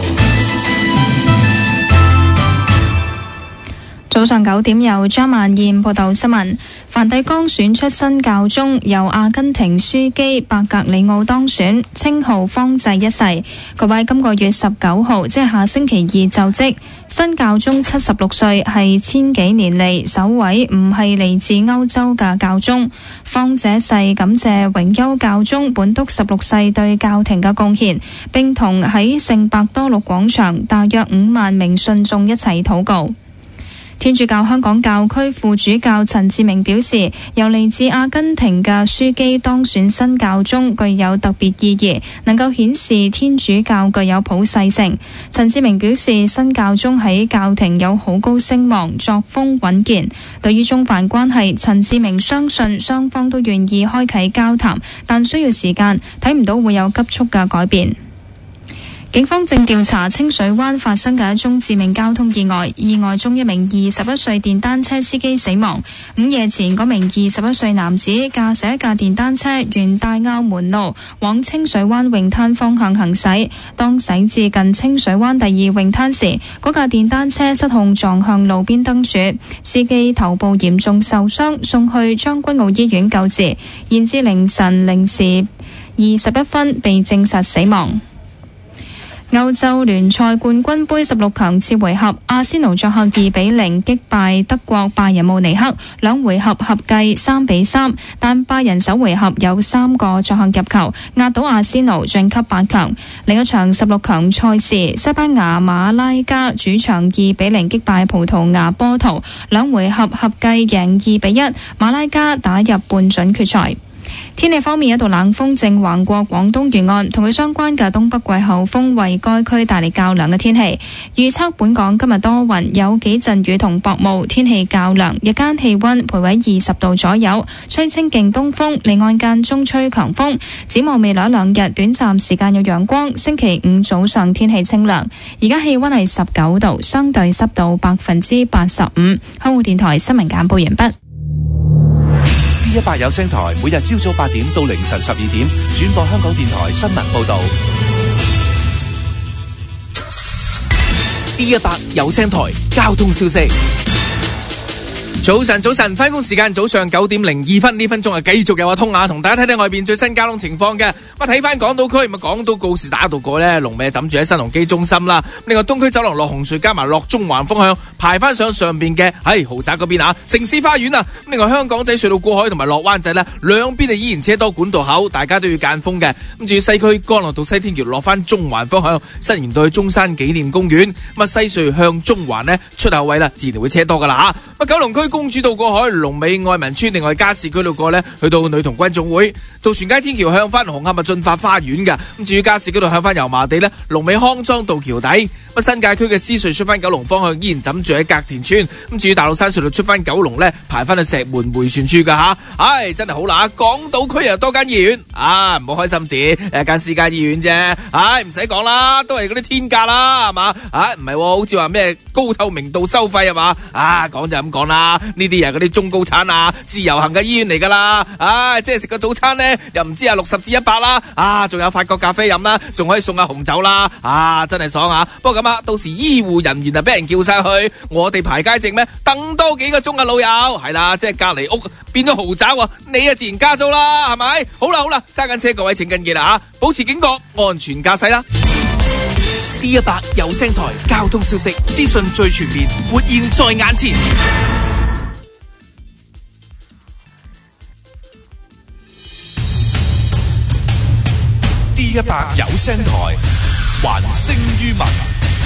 早上九點，由張萬燕報道新聞。梵蒂岡選出新教宗，由阿根廷樞機伯格里奧當選，稱號方濟一世。佢喺今個月十九號，即係下星期二就職。新教宗七十六歲，係千幾年嚟首位唔係嚟自歐洲嘅教宗。方濟一世感謝榮休教宗本篤十六世對教廷嘅貢獻，並同喺聖伯多祿廣場大約五萬名信眾一齊禱告。天主教香港教區副主教陳志明表示，由嚟自阿根廷嘅樞機當選新教宗具有特別意義，能夠顯示天主教具有普世性。陳志明表示，新教宗喺教廷有好高聲望，作風穩健。對於中梵關係，陳志明相信雙方都願意開啟交談，但需要時間，睇唔到會有急速嘅改變。警方正調查清水灣發生嘅一宗致命交通意外，意外中一名二十一歲電單車司機死亡。午夜前，嗰名二十一歲男子駕駛一架電單車沿大坳門路往清水灣泳灘方向行駛，當駛至近清水灣第二泳灘時，嗰架電單車失控撞向路邊燈柱，司機頭部嚴重受傷，送去將軍澳醫院救治，現至凌晨零時二十一分被證實死亡。歐洲聯賽冠軍盃十六強次回合，阿仙奴作客二比零擊敗德國拜仁慕尼黑，兩回合合計三比三，但拜仁首回合有三個作客入球，壓倒阿仙奴晉級八強。另一場十六強賽事，西班牙馬拉加主場二比零擊敗葡萄牙波圖，兩回合合計贏二比一，馬拉加打入半準決賽。天氣方面，一道冷鋒正橫過廣東沿岸，同佢相關嘅東北季候風為該區帶嚟較涼嘅天氣。預測本港今日多雲，有幾陣雨同薄霧，天氣較涼，日間氣溫徘徊二十度左右，吹清勁東風，離岸間中吹強風。展望未來兩日，短暫時間有陽光。星期五早上天氣清涼。而家氣溫係十九度，相對濕度百分之八十五。香港電台新聞簡報完畢。 D 一百有聲台每日朝早八點到凌晨十二點轉播香港電台新聞報道。 D 一百有聲台交通消息。 早晨，早晨，翻工時間早上九點零二分，呢分鐘啊，繼續有阿通雅同大家睇睇外邊最新交通情況嘅。咁睇翻港島區，咪港島告士打道過呢，龍尾枕住喺新鴻基中心啦。另外東區走廊落紅隧加埋落中環方向，排翻上上邊嘅係豪宅嗰邊啊，城市花園啊。另外香港仔隧道過海同埋落灣仔呢，兩邊啊依然車多管道口，大家都要間封嘅。咁至於西區干諾道西天橋落翻中環方向，伸延到去中山紀念公園。咁啊西隧向中環呢，出口位啦，自然會車多噶啦吓。咁九龍區公主道過海，龍尾愛民村，另外加士居道過呢，去到女童軍總會，渡船街天橋向翻紅磡啊駿發花園嘅。咁至於加士居道向翻油麻地呢，龍尾康莊道橋底。咁新界區嘅獅隧出翻九龍方向，依然枕住喺隔田村。咁至於大老山隧道出翻九龍呢，排翻去石門迴旋處噶吓。唉，真係好啦，港島區又多間醫院啊，唔好開心字，誒間私家醫院啫。唉，唔使講啦，都係嗰啲天價啦，係嘛？啊，唔係，好似話咩高透明度收費係嘛？啊，講就咁講啦，呢啲又係嗰啲中高產啊，自由行嘅醫院嚟噶啦。啊，即係食個早餐呢，又唔知啊六十至一百啦。啊，仲有法國咖啡飲啦，仲可以送下紅酒啦。啊，真係爽啊！不過咁啊，到時醫護人員啊俾人叫晒去，我哋排街值咩？等多幾個鐘啊，老友係啦，即係隔籬屋變咗豪宅喎，你啊自然加租啦，係咪？好啦好啦，揸緊車各位請緊記啦吓，保持警覺，安全駕駛啦。D 一百有聲台交通消息資訊最全面，活現在眼前。 D 一百有聲台還聲於民。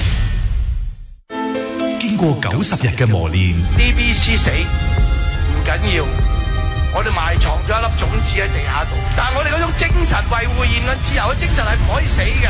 經過九十日嘅磨練 ，D B C 死唔緊要，我哋埋藏咗一粒種子喺地下度，但係我哋嗰種精神維護言論自由嘅精神係唔可以死嘅。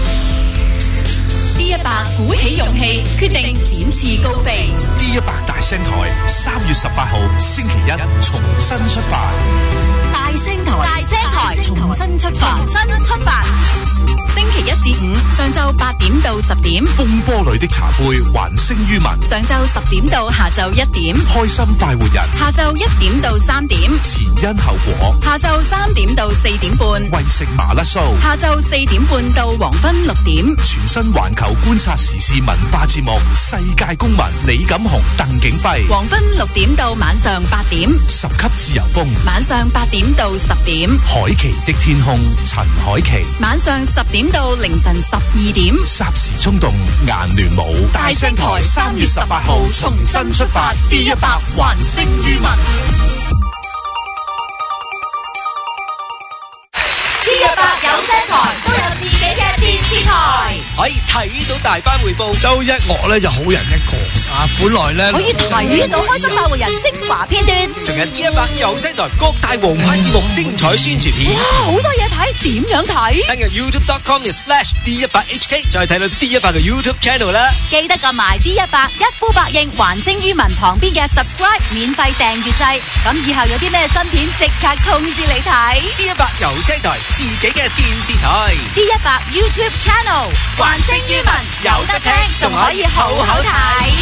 D 一百鼓起勇氣，決定展翅高飛。 D 一百大聲台三月十八號星期一重新出發。 大聲台，大聲台，重新出發，重新出發。星期一至五上晝八點到十點， 風波裏的茶杯還聲於民。 上晝十點到下晝一點， 開心快活人。 下晝一點到三點， 前因後果。 下晝三點到四點半， 為食麻甩酥。 下晝四點半到黃昏六點， 全新環球觀察時事文化節目《世界公民》，李錦雄、鄧景輝。 黃昏六點到晚上八點， 十級自由風。 晚上八點到十點， 海琪的天空，陳海琪。 晚上十點到凌晨十二點， 霎時衝動，顏聯舞。 大聲台三月十八號重新出發 ，D 一百還聲於民。D 一百有聲台都有自己嘅電視台， 可以睇到大班匯報。 周一樂咧就好人一個啊，本來咧可以睇到開心快活人精華片段， 仲有 D 一百有聲台各大王牌節目精彩宣傳片。 哇，好多嘢睇，點樣睇？ 登入 YouTube dot com slash D 一百 H K 再睇到 D 一百嘅 YouTube channel 啦。 記得撳埋 D 一百一呼百應，還聲於民旁邊嘅 subscribe 免費訂閱制，咁以後有啲咩新片即刻通知你睇。 D 一百有聲台自己嘅電視台 ，D 一百 YouTube channel 還聲於民，有得聽，仲可以好好睇。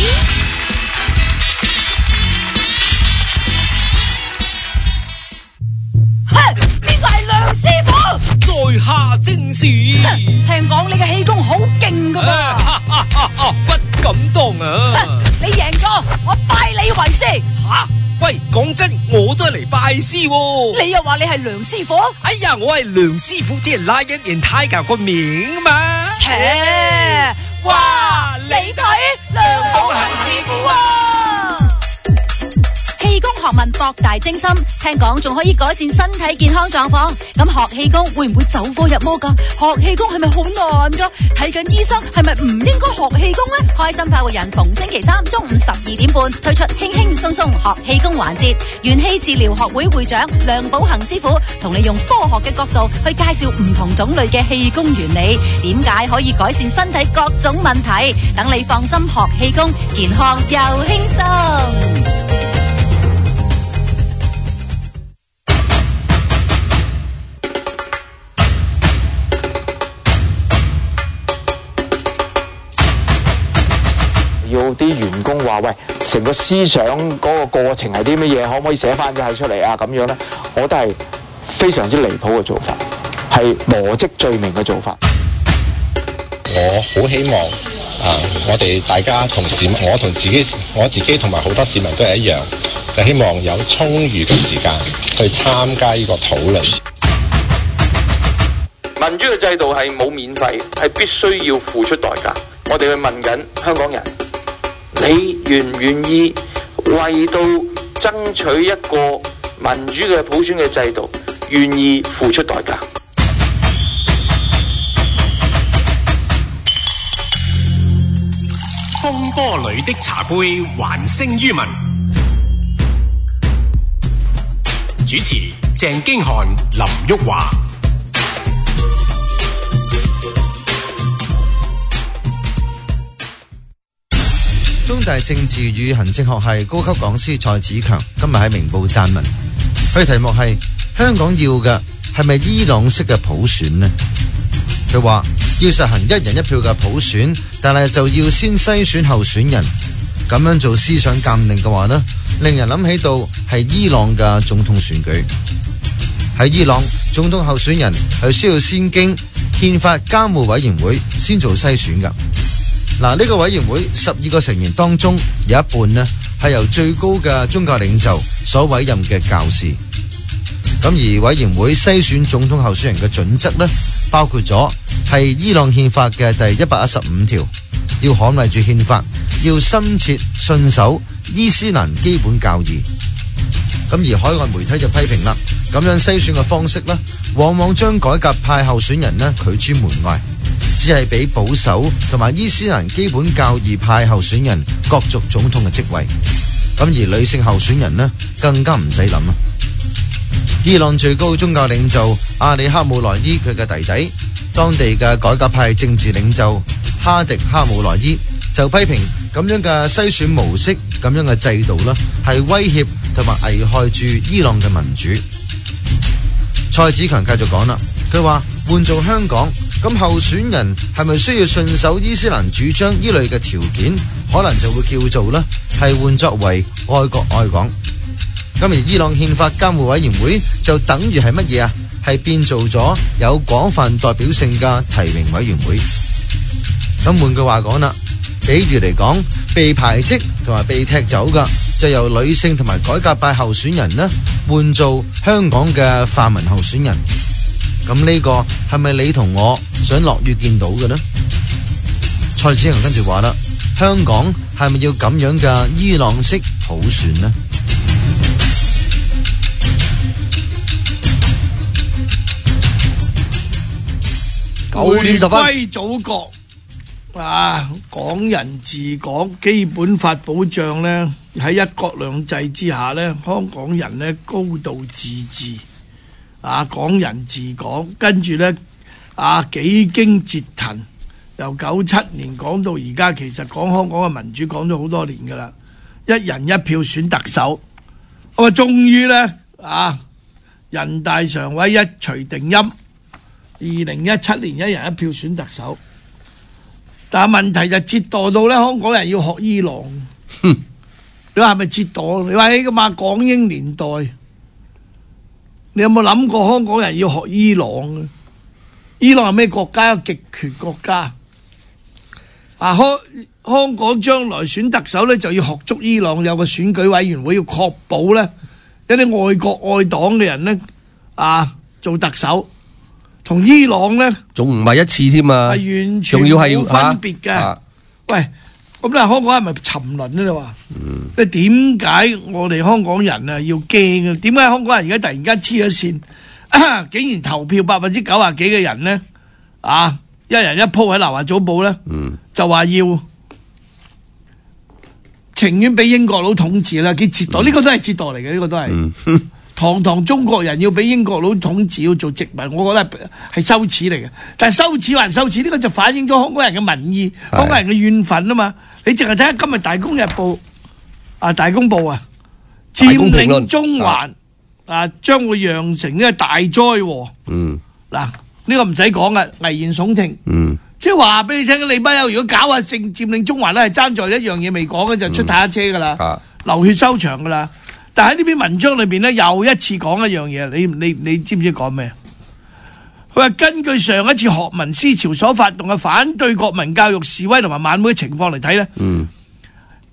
邊個係梁師傅？ 在下正是。 聽講你嘅氣功好勁噶噃， 不敢當啊！ 你贏咗，我拜你為師。 吓？喂，講真，我都係嚟拜師喎。 你又話你係梁師傅？ 哎呀，我係梁師傅，即係 Lion and Tiger 個名啊嘛。 切！哇，你睇梁寶恒師傅啊！氣功學問博大精深，聽講仲可以改善身體健康狀況。咁學氣功會唔會走火入魔噶？學氣功係咪好難噶？睇緊醫生係咪唔應該學氣功呢？開心快活人逢星期三中午十二點半推出輕輕鬆鬆學氣功環節，元氣治療學會會長梁寶恒師傅同你用科學嘅角度去介紹唔同種類嘅氣功原理，點解可以改善身體各種問題，等你放心學氣功，健康又輕鬆。 要啲員工話喂，成個思想嗰個過程係啲乜嘢，可唔可以寫翻咗係出嚟啊？咁樣咧，我覺得係非常之離譜嘅做法，係磨職罪名嘅做法。 我好希望啊，我哋大家同市民，我同自己，我自己同埋好多市民都係一樣， 就希望有充裕嘅時間去參加呢個討論。 民主嘅制度係冇免費，係必須要付出代價。我哋去問緊香港人，你願唔願意為到爭取一個民主嘅普選嘅制度，願意付出代價？ 風波裏的茶杯，還聲於民。主持鄭經翰、林旭華。 中大政治與行政學系高級講師蔡子強今日喺明報撰文，佢題目係香港要嘅係咪伊朗式嘅普選呢？佢話要實行一人一票嘅普選，但係就要先篩選候選人，咁樣做思想鑑定嘅話呢，令人諗起到係伊朗嘅總統選舉。喺伊朗，總統候選人係需要先經憲法監護委員會先做篩選㗎。嗱，呢個委員會十二個成員當中有一半呢係由最高嘅宗教領袖所委任嘅教士。咁而委員會篩選總統候選人嘅準則呢，包括咗係伊朗憲法嘅第一百一十五條，要捍衛住憲法，要深切信守伊斯蘭基本教義。咁而海外媒體就批評啦，咁樣篩選嘅方式呢，往往將改革派候選人呢拒諸門外，只係俾保守同埋伊斯蘭基本教義派候選人角逐總統嘅職位。咁而女性候選人呢，更加唔使諗啊！伊朗最高宗教領袖阿里克姆萊伊佢嘅弟弟，當地嘅改革派政治領袖哈迪哈姆萊伊就批評咁樣嘅篩選模式，咁樣嘅制度呢，係威脅同埋危害住伊朗嘅民主。蔡子強繼續講啦，佢話換做香港，咁候選人係咪需要信守伊斯蘭主張呢類嘅條件，可能就會叫做呢係換作為愛國愛港。咁而伊朗憲法監護委員會就等於係乜嘢啊？係變做咗有廣泛代表性嘅提名委員會。咁換句話講啦，比喻嚟講，被排斥同埋被踢走嘅就由女性同埋改革派候選人呢換做香港嘅泛民候選人。咁呢個係咪你同我想樂於見到嘅呢？蔡子強跟住話啦，香港係咪要咁樣嘅伊朗式普選呢？ 九點十分，歸祖國啊！港人治港，基本法保障呢，喺一國兩制之下呢，香港人呢高度自治啊！港人治港，跟住呢啊幾經折騰，由九七年講到而家，其實講香港嘅民主講咗好多年噶啦，一人一票選特首，咁啊終於呢啊人大常委一錘定音。二零一七年一人一票選特首，但係問題就折墮到咧，香港人要學伊朗。你話係咪折墮？你話喺個嘛港英年代，你有冇諗過香港人要學伊朗嘅？伊朗係咩國家？一個極權國家。啊，香香港將來選特首咧，就要學足伊朗有個選舉委員會，要確保咧一啲愛國愛黨嘅人咧啊做特首。同伊朗咧， 仲唔係一次添啊？係完全冇分別嘅。啊、喂，咁咧香港係咪沉淪咧？你話，即係點解我哋香港人啊要驚嘅？點解香港人而家突然間黐咗線、啊，竟然投票百分之九十幾嘅人咧，啊，一人一鋪喺南華早報咧，嗯、就話要情願俾英國佬統治啦，佢折墮，呢、嗯、個都係折墮嚟嘅，呢、這個都係。嗯堂堂中國人要俾英國佬統治，要做殖民，我覺得係羞恥嚟嘅。但係羞恥還羞恥，呢個就反映咗香港人嘅民意，香港人嘅怨憤啊嘛！你淨係睇下今日《大公日報》啊，《大公報》啊，佔領中環啊，將會釀成呢個大災禍。嗯，嗱，呢個唔使講嘅，危言聳聽。嗯，即係話俾你聽，你班友如果搞下佔佔領中環咧，係爭在一樣嘢未講嘅，就出坦克車噶啦，嗯、流血收場噶啦。但喺呢篇文章裏邊咧，又一次講一樣嘢，你你你知唔知講咩？佢話根據上一次學民思潮所發動嘅反對國民教育示威同埋晚會嘅情況嚟睇咧，嗯，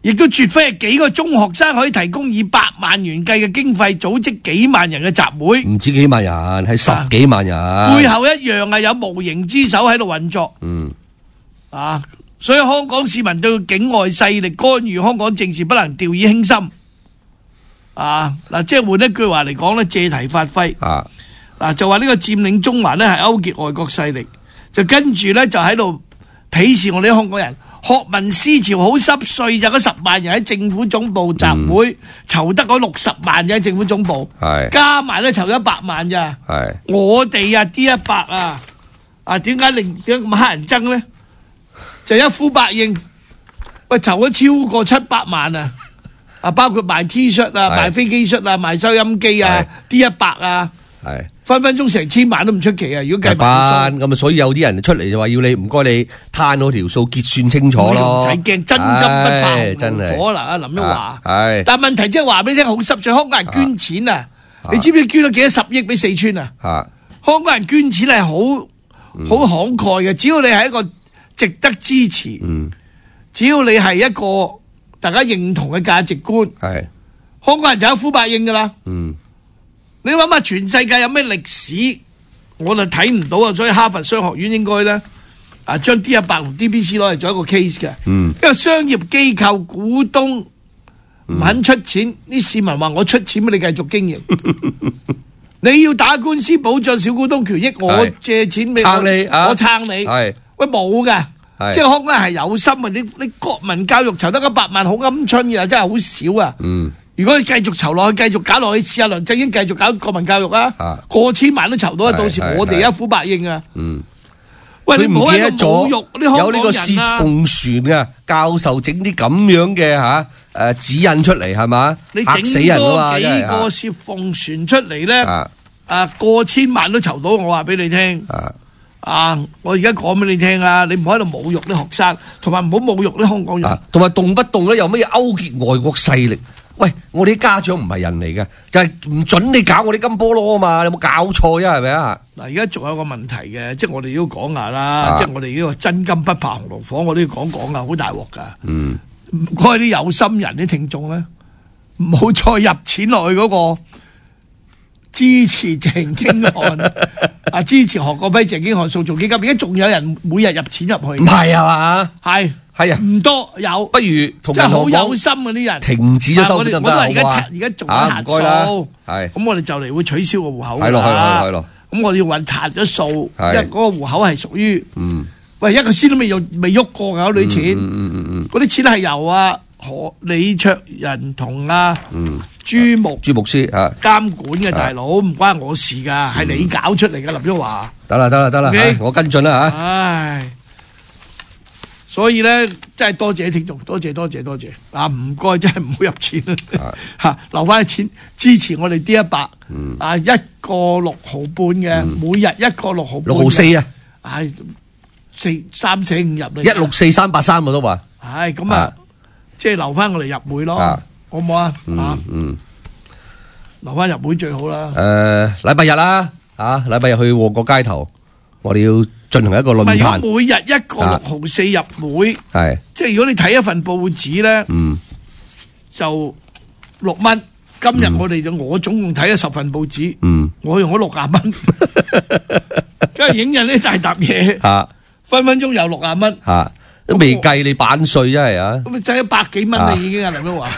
亦都絕非係幾個中學生可以提供以百萬元計嘅經費組織幾萬人嘅集會， 唔止幾萬人，係十幾萬人， 背後一樣係有無形之手喺度運作。 嗯， 啊，所以香港市民對境外勢力干預香港政治不能掉以輕心。啊，嗱，即係換一句話嚟講咧，借題發揮。 啊， 嗱，就話呢個佔領中環咧係勾結外國勢力，就跟住咧就喺度鄙視我哋啲香港人。學民思潮好濕碎，就嗰十萬人喺政府總部集會，嗯、籌得嗰六十萬人喺政府總部，加埋咧籌咗一百萬咋。我哋啊 D 一百啊，啊點解令點解咁黑人憎咧？就一呼百應，喂籌咗超過七百萬啊！啊包括賣 T 恤啊、賣飛機恤啊、賣收音機啊、D 一百啊。分分鐘成千萬都唔出奇啊！如果計埋咁啊，所以有啲人出嚟就話要你唔該你攤嗰條數結算清楚咯， 唔使驚，真金不怕紅火嗱。阿林旭華，但係問題即係話俾你聽，好濕碎。香港人捐錢啊，你知唔知捐咗幾多十億俾四川啊？香港人捐錢係好好慷慨嘅，只要你係一個值得支持，只要你係一個大家認同嘅價值觀，香港人就一呼百應噶啦。你諗下全世界有咩歷史，我就睇唔到啊！所以哈佛商學院應該咧啊，將 D 一百同 D B C 攞嚟做一個 case 嘅。嗯，因為商業機構股東唔肯出錢，啲、嗯、市民話我出錢俾你繼續經營。你要打官司保障小股東權益，我借錢俾撐你， 我撐你。係喂冇噶，即係香港係有心啊！你你國民教育籌得一百萬好鵪鶉嘅，真係好少啊！嗯。如果你繼續籌落去，繼續搞落去，試下梁振英繼續搞國民教育啊！過千萬都籌到啊！到時我哋一呼百應啊！嗯，喂，你唔好喺度侮辱啲香港人啊！ 有呢個薛鳳旋嘅教授整啲咁樣嘅吓誒指引出嚟係嘛？ 你整多幾個薛鳳旋出嚟咧，啊過千萬都籌到，我話俾你聽。啊！我而家講俾你聽啊！你唔好喺度侮辱啲學生，同埋唔好侮辱啲香港人， 同埋動不動咧有乜嘢勾結外國勢力。喂，我哋啲家長唔係人嚟嘅，就係唔准你搞我啲金菠蘿啊嘛！你有冇搞錯啊？係咪啊？ 嗱，而家仲有個問題嘅，即係我哋要講下啦，即係我哋呢個真金不怕紅爐火，我都要講講噶，好大鑊噶。嗯，唔該啲有心人啲聽眾咧，唔好再入錢落去嗰個支持鄭經翰啊，支持何國輝、鄭經翰訴訟基金，而家仲有人每日入錢入去， 唔係啊嘛？ 係。 係啊， 唔多有， 不如同真係好有心嗰啲人停止咗收得唔得？ 我而家而家仲喺核數，係咁我哋就嚟會取消個戶口㗎啦。係咯係咯係咯，咁我哋要揾核咗數，因為嗰個戶口係屬於，嗯，喂一個先都未用未喐過㗎嗰啲錢，嗯嗯嗯嗯，嗰啲錢係由啊何李卓人同啊朱牧朱牧師啊監管嘅大佬，唔關我事㗎，係你搞出嚟㗎，林旭華。 得啦得啦得啦，我跟進啦嚇。唉。 所以咧，真係多謝聽眾，多謝多謝多謝啊！唔該，真係唔好入錢啦，嚇留翻啲錢支持我哋 D 一百啊，一個六毫半嘅，嗯、每日一個六毫半， 六毫四啊， 唉，四三四五入嚟， 一六四三八三我都話， 唉咁啊，即係留翻我哋入會咯，啊、好唔好啊？嗯嗯，留翻入會最好啦。誒、 呃，禮拜日啦，啊，禮拜日去旺角街頭，我哋要進行一個論壇。 如果每日一個六毫四入會，係即係如果你睇一份報紙咧，嗯，就六蚊。今日我哋就我總共睇咗十份報紙，嗯，我用咗六廿蚊，跟住影印呢大沓嘢，吓，分分鐘有六廿蚊， 吓，都未計你版稅真係啊， 咁你賺咗百幾蚊啦已經啊，林都話，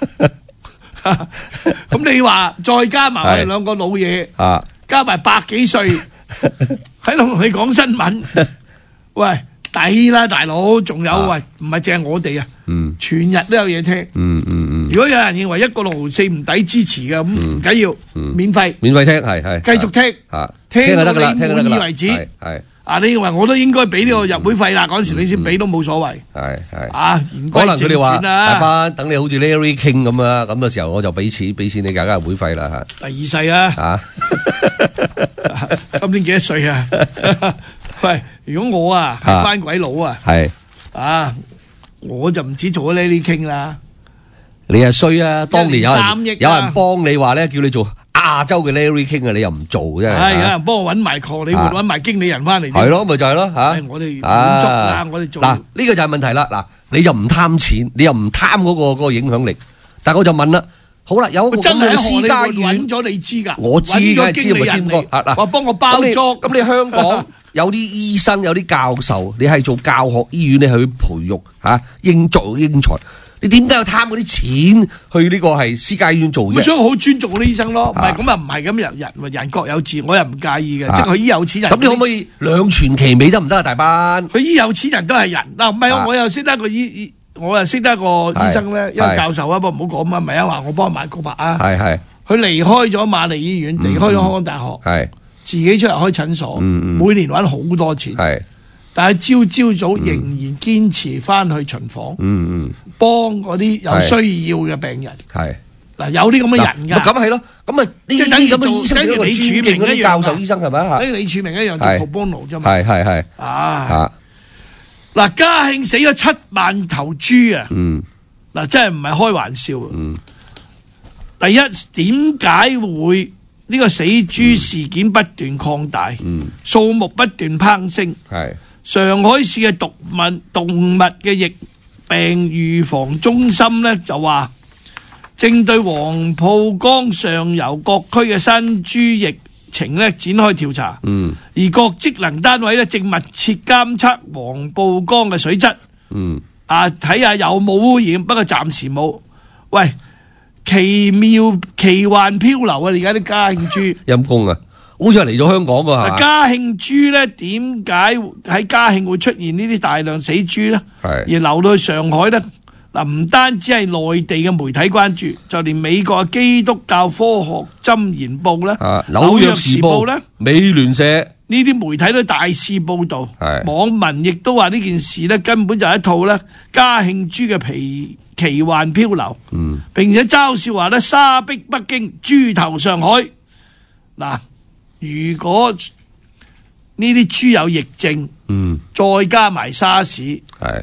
咁你話再加埋我哋兩個老嘢，啊，加埋百幾歲。喺度同你講新聞，喂，抵啦大佬，仲有喂，唔係淨係我哋啊，全日都有嘢聽。嗯嗯嗯。如果有人認為一個六毫四唔抵支持嘅，咁唔緊要，免費， 免費聽係係， 繼續聽，啊，聽到你滿意為止。係啊，你認為我都應該俾呢個入會費啦，嗰陣時你先俾都冇所謂。係係啊， 可能佢哋話大班等你好似 Larry King 咁啊，咁嘅時候我就俾錢俾錢你，梗係會費啦吓。 第二世啊。啊。今年幾多歲啊？喂，如果我啊係翻鬼佬啊，係啊，我就唔止做咗呢啲傾啦。 你係衰啊！當年有人有人幫你話咧，叫你做亞亞洲嘅 Larry King 啊，你又唔做啫？ 係有人幫我揾埋荷里活揾埋經理人翻嚟。 係咯，咪就係咯嚇。 我哋滿足啦，我哋做。 嗱，呢個就係問題啦。嗱，你又唔貪錢，你又唔貪嗰個嗰個影響力，但係我就問啦。好啦，有真係私家醫院揾咗你知㗎， 我知嘅，知咪知過啊嗱， 話幫我包裝。 咁你香港有啲醫生，有啲教授，你係做教學醫院，你係去培育嚇英作英才，你點解要貪嗰啲錢去呢個係私家醫院做啫？ 所以我好尊重嗰啲醫生咯，唔係咁啊，唔係咁人人人各有志，我又唔介意嘅，即係佢醫有錢人。 咁你可唔可以兩全其美得唔得啊？大班， 佢醫有錢人都係人嗱，唔係我又識得個醫。我又識得個醫生咧，一個教授啊，不過唔好講啊，唔係啊，話我幫佢買告白啊。係係。佢離開咗瑪麗醫院，離開咗香港大學，係自己出嚟開診所，每年揾好多錢。係。但係朝朝早仍然堅持翻去巡房，嗯嗯，幫嗰啲有需要嘅病人。係。嗱，有啲咁嘅人㗎。咁係咯，咁啊呢啲咁嘅醫生，跟住李柱銘嗰啲教授醫生係咪啊？跟住李柱銘一樣做 pro bono啫嘛。係係係。啊。嗱，嘉慶死咗七萬頭豬啊！嗯，嗱，真係唔係開玩笑。嗯，第一，點解會呢個死豬事件不斷擴大？嗯，數目不斷攀升。係上海市嘅動物動物嘅疫病預防中心咧就話，正對黃浦江上游各區嘅山豬疫情咧展開調查，嗯，而各職能單位咧正密切監測黃浦江嘅水質，嗯，啊睇下有冇污染，不過暫時冇。喂，奇妙奇幻漂流啊！而家啲嘉慶豬陰公啊，好似係嚟咗香港㗎。 嘉慶豬咧點解喺嘉慶會出現呢啲大量死豬咧？係而流到去上海咧？嗱，唔單止係內地嘅媒體關注，就連美國嘅基督教科學箴言報咧、紐約時報咧、 美聯社呢啲媒體都大肆報導。網民亦都話呢件事咧根本就係一套咧嘉慶豬嘅皮奇幻漂流。嗯，並且嘲笑話咧沙逼北京，豬頭上海。嗱，如果呢啲豬有疫症，嗯，再加埋沙士，係。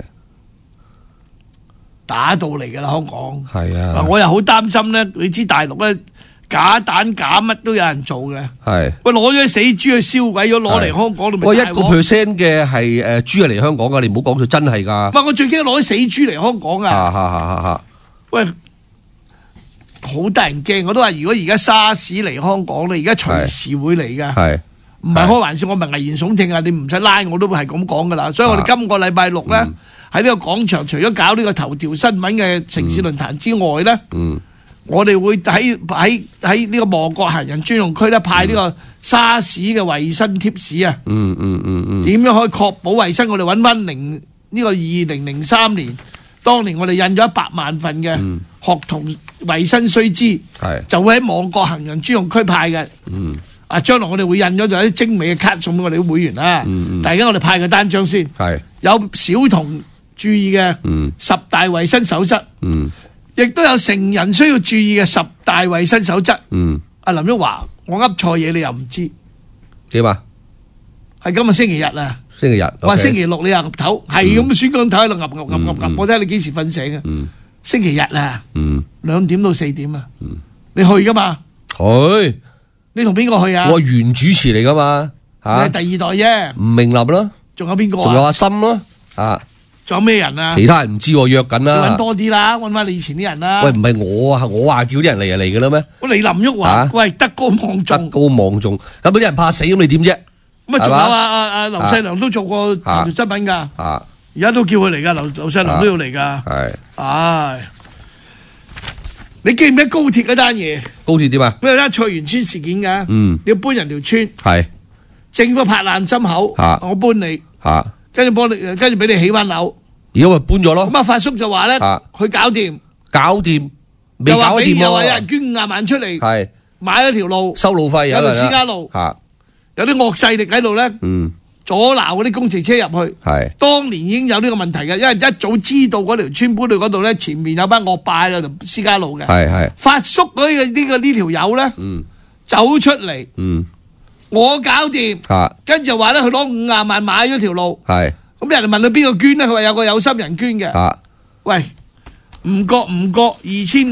打到嚟噶啦，香港係啊！我又好擔心咧，你知大陸咧假蛋假乜都有人做嘅。係喂，攞咗啲死豬去燒鬼咗，攞嚟香港都咪？ 喂，一個 percent 嘅係誒豬係嚟香港噶，你唔好講佢真係噶。 唔係，我最驚攞啲死豬嚟香港啊！嚇嚇嚇嚇！喂，好得人驚！我都話，如果而家沙士嚟香港咧，而家隨時會嚟噶。係唔係開玩笑？我唔係危言聳聽啊！你唔使拉我都會係咁講噶啦。所以我哋今個禮拜六咧。喺呢個廣場，除咗搞呢個頭條新聞嘅城市論壇之外咧，嗯、我哋會喺喺喺呢個旺角行人專用區咧派呢個沙士嘅衛生貼士啊！嗯嗯嗯嗯，點樣可以確保衛生？我哋揾翻零呢個二零零三年，當年我哋印咗一百萬份嘅學童衛生須知，嗯、就會喺旺角行人專用區派嘅。嗯，啊，將來我哋會印咗就啲精美嘅卡送俾我哋啲會員啦。嗯嗯，但係而家我哋派個單張先，係有小童注意嘅十大衛生守則，亦都有成人需要注意嘅十大衛生守則。阿林旭華，我噏錯嘢你又唔知點啊？ 係今日星期日啊！ 星期日， 話星期六你又岌頭，係咁選個頭喺度岌岌岌岌岌，我睇下你幾時瞓醒啊？星期日啊，兩點到四點啊，你去噶嘛？ 去， 你同邊個去啊？ 我係原主持嚟噶嘛？ 吓，你係第二代啫。 吳明立咯， 仲有邊個啊？ 仲有阿森咯，啊。 仲有咩人啊？ 其他人唔知喎，約緊啦。 揾多啲啦，揾翻你以前啲人啦。 喂，唔係我啊，我話叫啲人嚟就嚟嘅啦咩？ 我李林旭華，喂，德高望重， 德高望重，咁啲人怕死，咁你點啫？ 咁啊，仲有啊啊啊劉細良都做過頭條新聞㗎，而家都叫佢嚟㗎，劉劉細良都要嚟㗎。係，唉，你記唔記得高鐵嗰單嘢？ 高鐵點啊？ 咩咧？菜園村事件㗎，嗯，你要搬人條村，係政府拍爛針口，我搬你，嚇。跟住幫你，跟住俾你起翻樓。 而家咪搬咗咯。 咁啊，發叔就話咧，佢搞掂， 搞掂，未搞掂喎。 又話有人捐五廿萬出嚟，係買咗條路， 收路費有條私家路，有啲惡勢力喺度咧，阻撓嗰啲工程車入去。係當年已經有呢個問題嘅，因為一早知道嗰條村搬到嗰度咧，前面有班惡霸喺度私家路嘅。係係發叔嗰個呢個呢條友咧，走出嚟。我搞掂，跟住話咧，佢攞五廿萬買咗條路，係咁人哋問佢邊個捐咧？佢話有個有心人捐嘅，喂，唔覺唔覺二千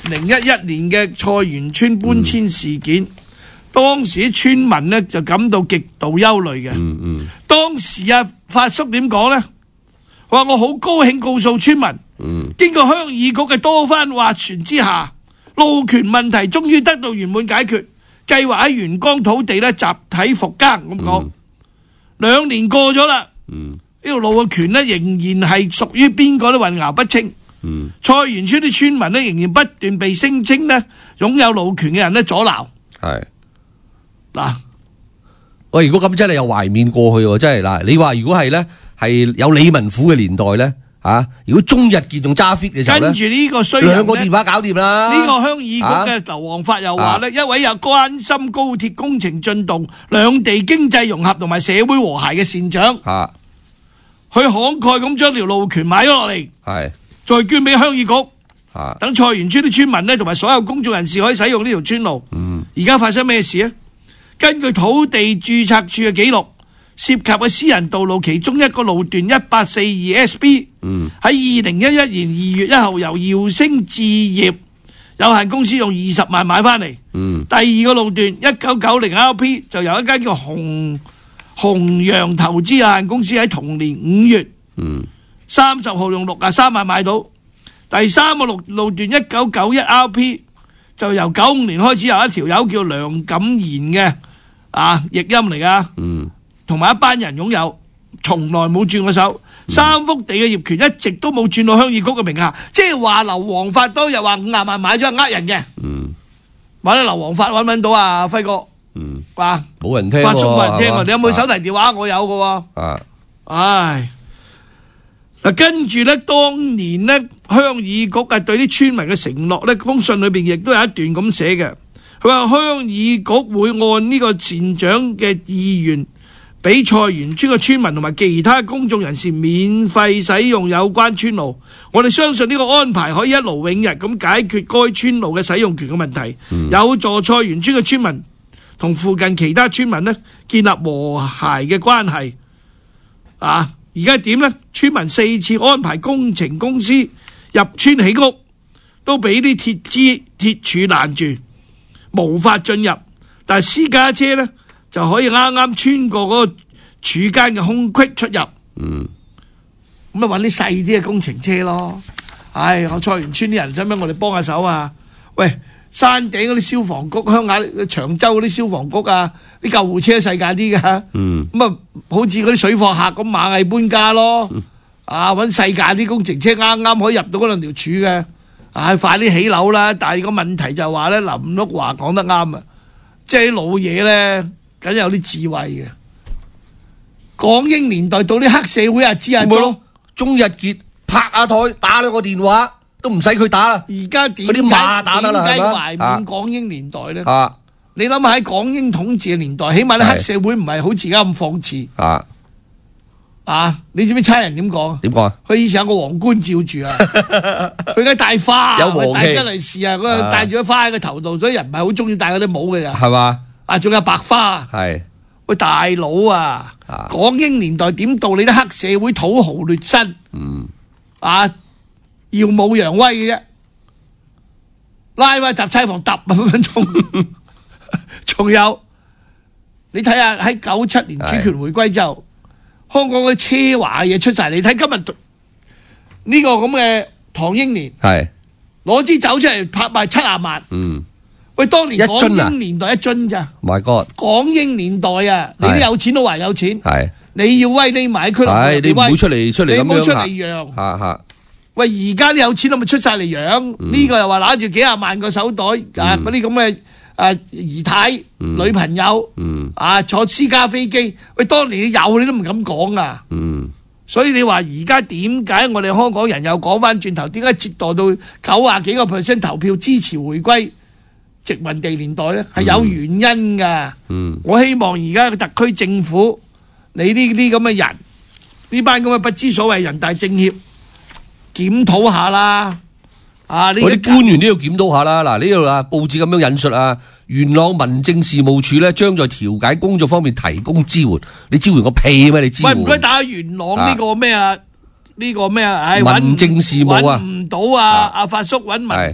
零一一年嘅菜園村搬遷事件，嗯、當時啲村民呢就感到極度憂慮嘅。 嗯嗯， 當時啊，發叔點講呢？話我好高興告訴村民， 嗯、 經過鄉議局嘅多番斡旋之下，路權問題終於得到圓滿解決，計劃喺元江土地呢集體復耕咁講。嗯、兩年過咗啦，呢條、嗯、路嘅權呢仍然係屬於邊個都混淆不清。 嗯、 菜園村啲村民呢仍然不斷被聲稱呢擁有路權嘅人呢阻撓。 係嗱， 喂，如果咁真係又懷緬過去喎，真係嗱，你話如果係咧？係有李文虎嘅年代咧，啊！如果鍾逸傑仲揸 fit 嘅時候咧， 跟住呢個衰人兩個電話搞掂啦。 呢個鄉議局嘅劉皇發又話咧，啊、一位有關心高鐵工程進度、兩地經濟融合同埋社會和諧嘅善長， 啊， 佢慷慨咁將條路權買咗落嚟， 係再捐俾鄉議局， 啊， 等菜園村啲村民咧同埋所有公眾人士可以使用呢條村路。 嗯， 而家發生咩事啊？根據土地註冊處嘅記錄，涉及嘅私人道路其中一個路段一八四二 S B， 喺二零一一年二月一號由耀星置業有限公司用二十萬買翻嚟。 嗯， 第二個路段一九九零 R P 就由一間叫紅紅陽投資有限公司喺同年五月三十號用六十三萬買到。第三個路路段一九九一 R P 就由九五年開始由一條友叫梁錦賢嘅啊譯音嚟噶。 嗯。 同埋一班人擁有，從來冇轉過手，嗯、三幅地嘅業權一直都冇轉到鄉議局嘅名下，即係話劉皇發當日話五廿萬買咗係呃人嘅。 嗯， 或者劉皇發揾唔揾到啊？輝哥， 嗯， 話冇人聽， 發叔冇人聽吧你有冇手提電話？啊、我有嘅喎。 啊， 唉，嗱，跟住咧，當年咧，鄉議局啊對啲村民嘅承諾咧，封信裏邊亦都有一段咁寫嘅。佢話鄉議局會按呢個善長嘅意願，俾菜園村嘅村民同埋其他公眾人士免費使用有關村路，我哋相信呢個安排可以一勞永逸咁解決該村路嘅使用權嘅問題，嗯、有助菜園村嘅村民同附近其他村民呢建立和諧嘅關係。啊，而家點呢？村民四次安排工程公司入村起屋，都俾啲鐵枝鐵柱攔住，無法進入。但係私家車呢，就可以啱啱穿過嗰個柱間嘅空隙出入。 嗯， 咁啊揾啲細啲嘅工程車咯。唉，我菜園村啲人使唔使我哋幫下手啊？喂，山頂嗰啲消防局、鄉下長洲嗰啲消防局啊，啲救護車世界啲㗎。 嗯， 咁啊，好似嗰啲水貨客咁螞蟻搬家咯。嗯、啊，揾世界啲工程車啱啱可以入到嗰兩條柱嘅。唉，快啲起樓啦！但係個問題就係話咧，林旭華講得啱啊，即係啲老嘢咧。梗有啲智慧嘅，港英年代到啲黑社會啊，知啊， 咯，鍾逸傑拍下台打兩個電話都唔使佢打啦。 而家點解嗰啲馬打得啦， 點解係懷緬港英年代咧？ 啊， 你諗下喺港英統治嘅年代，起碼啲黑社會唔係好似而家咁放肆。 啊啊！你知唔知差人點講？ 點講啊？ 佢以前有個皇冠照住啊，佢而家戴花， 有皇戴真利是啊，佢戴住咗花喺個頭度，所以人唔係好中意戴嗰啲帽嘅人。 係嘛？ 啊，仲有白花。 係。 喂，大佬啊！ 啊港英年代點到你啲黑社會土豪劣紳？ 嗯。 啊，耀武揚威嘅啫，拉翻雜差房揼啊分分鐘。仲有，你睇下喺九七年主權回歸之後。香港嘅奢華嘢出晒，你睇今日呢個咁嘅唐英年， 係攞支酒出嚟拍賣七廿萬。 嗯， 喂，當年港一英年代一樽咋 ？My God！ 港英年代啊，你啲有錢都話有錢， 係你要威匿埋喺俱樂部， 係你唔會出嚟出嚟咁樣， 你唔好出嚟讓。 嚇嚇！ 喂，而家啲有錢都咪出晒嚟讓？呢個又話揦住幾廿萬個手袋啊！嗰啲咁嘅。啊，姨太、嗯、女朋友， 嗯、 啊坐私家飛機，喂，當年你有你都唔敢講啊， 嗯、 所以你話而家點解我哋香港人又講翻轉頭，點解折墮到九啊幾個 percent 投票支持回歸殖民地年代咧？係有原因噶。 嗯、 我希望而家嘅特區政府，你呢啲咁嘅人，呢班咁嘅不知所謂人大政協，檢討下啦。啊！ 我啲官員都要檢討下啦。嗱，呢度啊，報紙咁樣引述啊，元朗民政事務處咧，將在調解工作方面提供支援。你支援個屁咩？你支援？喂， 唔該打下元朗呢個咩啊？呢個咩啊？唉， 民政事務啊， 揾唔到啊！阿發叔揾民揾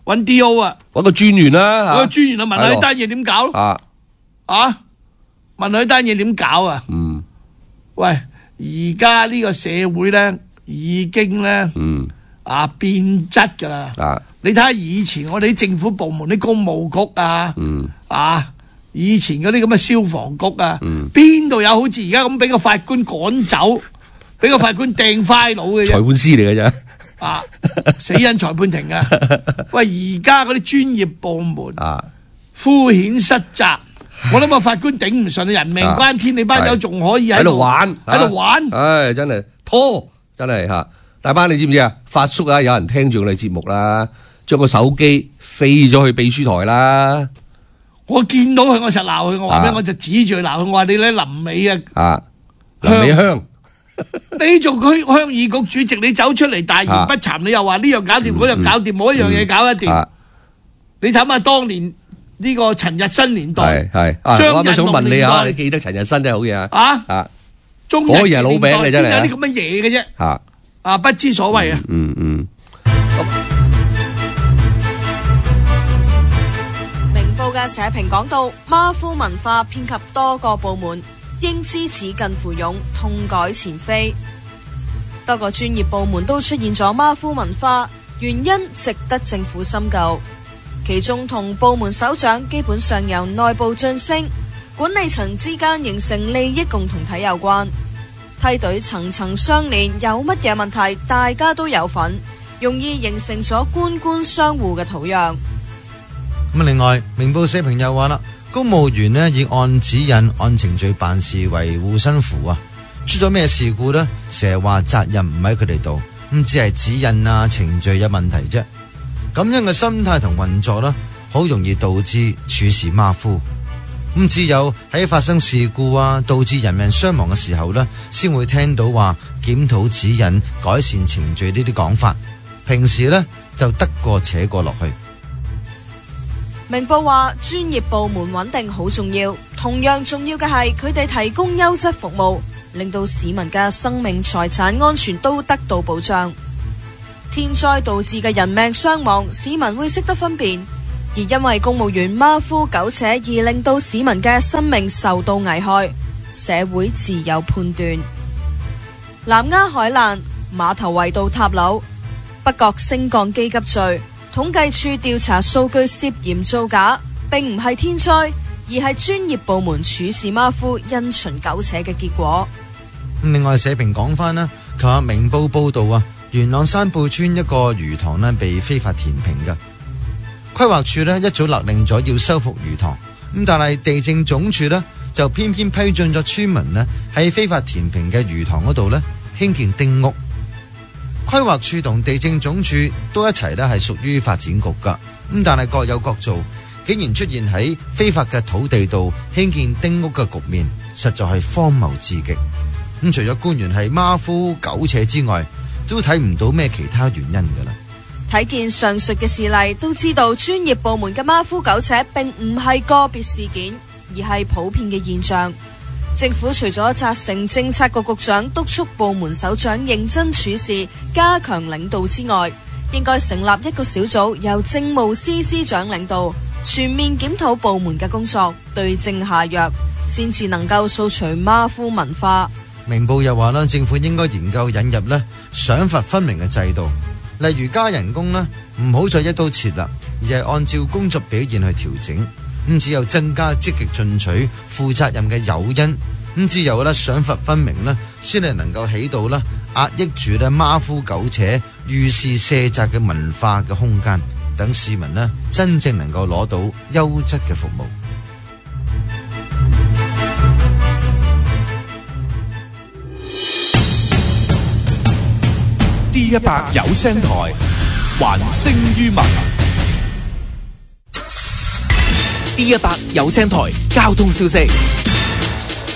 揾 D O 啊， 揾個專員啦， 揾個專員啊，問下呢單嘢點搞啊？ 啊，問下呢單嘢點搞啊？ 嗯， 喂，而家呢個社會咧已經咧， 嗯， 啊變質㗎啦。 啊， 你睇下以前我哋啲政府部門啲公務局啊， 嗯， 啊，以前嗰啲咁嘅消防局啊， 嗯， 邊度有好似而家咁俾個法官趕走，俾個法官掟快佬嘅啫？ 裁判司嚟嘅啫。 啊！死因裁判庭啊！喂，而家嗰啲專業部門啊， 敷衍失責，我諗個法官頂唔順，人命關天，你班友仲可以喺度玩， 喺度玩， 唉，真係拖，真係吓！大班你知唔知啊？發叔啊，有人聽住我哋節目啦，將個手機飛咗去秘書台啦。 我見到佢，我實鬧佢，我話俾我就指住佢鬧佢，我話你咧臨尾啊， 啊，臨尾香。 你做區鄉議局主席，你走出嚟大言不慚，你又話呢樣搞掂，嗰樣搞掂，冇一樣嘢搞得掂。你睇下當年呢個陳日新年代， 係係。我啱啱想問你啊，你記得陳日新真係好嘢啊！ 啊啊， 中日嗰個係老餅嚟真係。 有啲咁嘅嘢嘅啫。 嚇啊，不知所謂啊。 嗯嗯。 明報嘅社評講到，馬夫文化遍及多個部門。應知恥近乎勇，痛改前非。多個專業部門都出現咗馬夫文化，原因值得政府深究。其中同部門首長基本上由內部晉升，管理層之間形成利益共同體有關。梯隊層層相連，有乜嘢問題大家都有份，容易形成咗官官相護嘅土壤。 咁另外，明報社評又話啦。公務員呢以按指引、按程序辦事為護身符啊！出咗咩事故呢？成日話責任唔喺佢哋度，咁只係指引啊、程序有問題啫。咁樣嘅心態同運作呢，好容易導致處事馬虎。咁只有喺發生事故啊，導致人命傷亡嘅時候呢，先會聽到話檢討指引、改善程序呢啲講法。平時呢，就得過且過落去。 明報話專業部門穩定好重要，同樣重要嘅係佢哋提供優質服務，令到市民嘅生命財產安全都得到保障。天災導致嘅人命傷亡，市民會識得分辨，而因為公務員馬虎苟且而令到市民嘅生命受到危害，社會自有判斷。南丫海難、碼頭圍道塔樓、北角升降機急墜，統計處調查數據涉嫌造假，並唔係天災，而係專業部門處事馬虎、因循苟且嘅結果。 另外社評講翻啦，琴日明報報道啊，元朗山貝村一個魚塘呢被非法填平嘅，規劃處呢一早勒令咗要修復魚塘，咁但係地政總署呢就偏偏批准咗村民呢喺非法填平嘅魚塘嗰度呢興建丁屋。規劃處同地政總署都一齊咧係屬於發展局噶，咁但係各有各做，竟然出現喺非法嘅土地度興建丁屋嘅局面，實在係荒謬至極。咁除咗官員係馬虎苟且之外，都睇唔到咩其他原因噶啦。 睇見上述嘅事例，都知道專業部門嘅馬虎苟且並唔係個別事件，而係普遍嘅現象。政府除咗責成政策局局長督促部門首長認真處事、加強領導之外，應該成立一個小組，由政務司司長領導，全面檢討部門嘅工作，對症下藥，先至能夠掃除馬虎文化。 明報又話啦，政府應該研究引入呢賞罰分明嘅制度，例如加人工呢唔好再一刀切啦，而係按照工作表現去調整。咁只有增加積極進取、負責任嘅誘因，咁只有咧賞罰分明咧，先係能夠起到咧壓抑住咧馬虎苟且、遇事卸責嘅文化嘅空間，等市民咧真正能夠攞到優質嘅服務。 D 一百有聲台，還聲於民。 D 一百有聲台交通消息。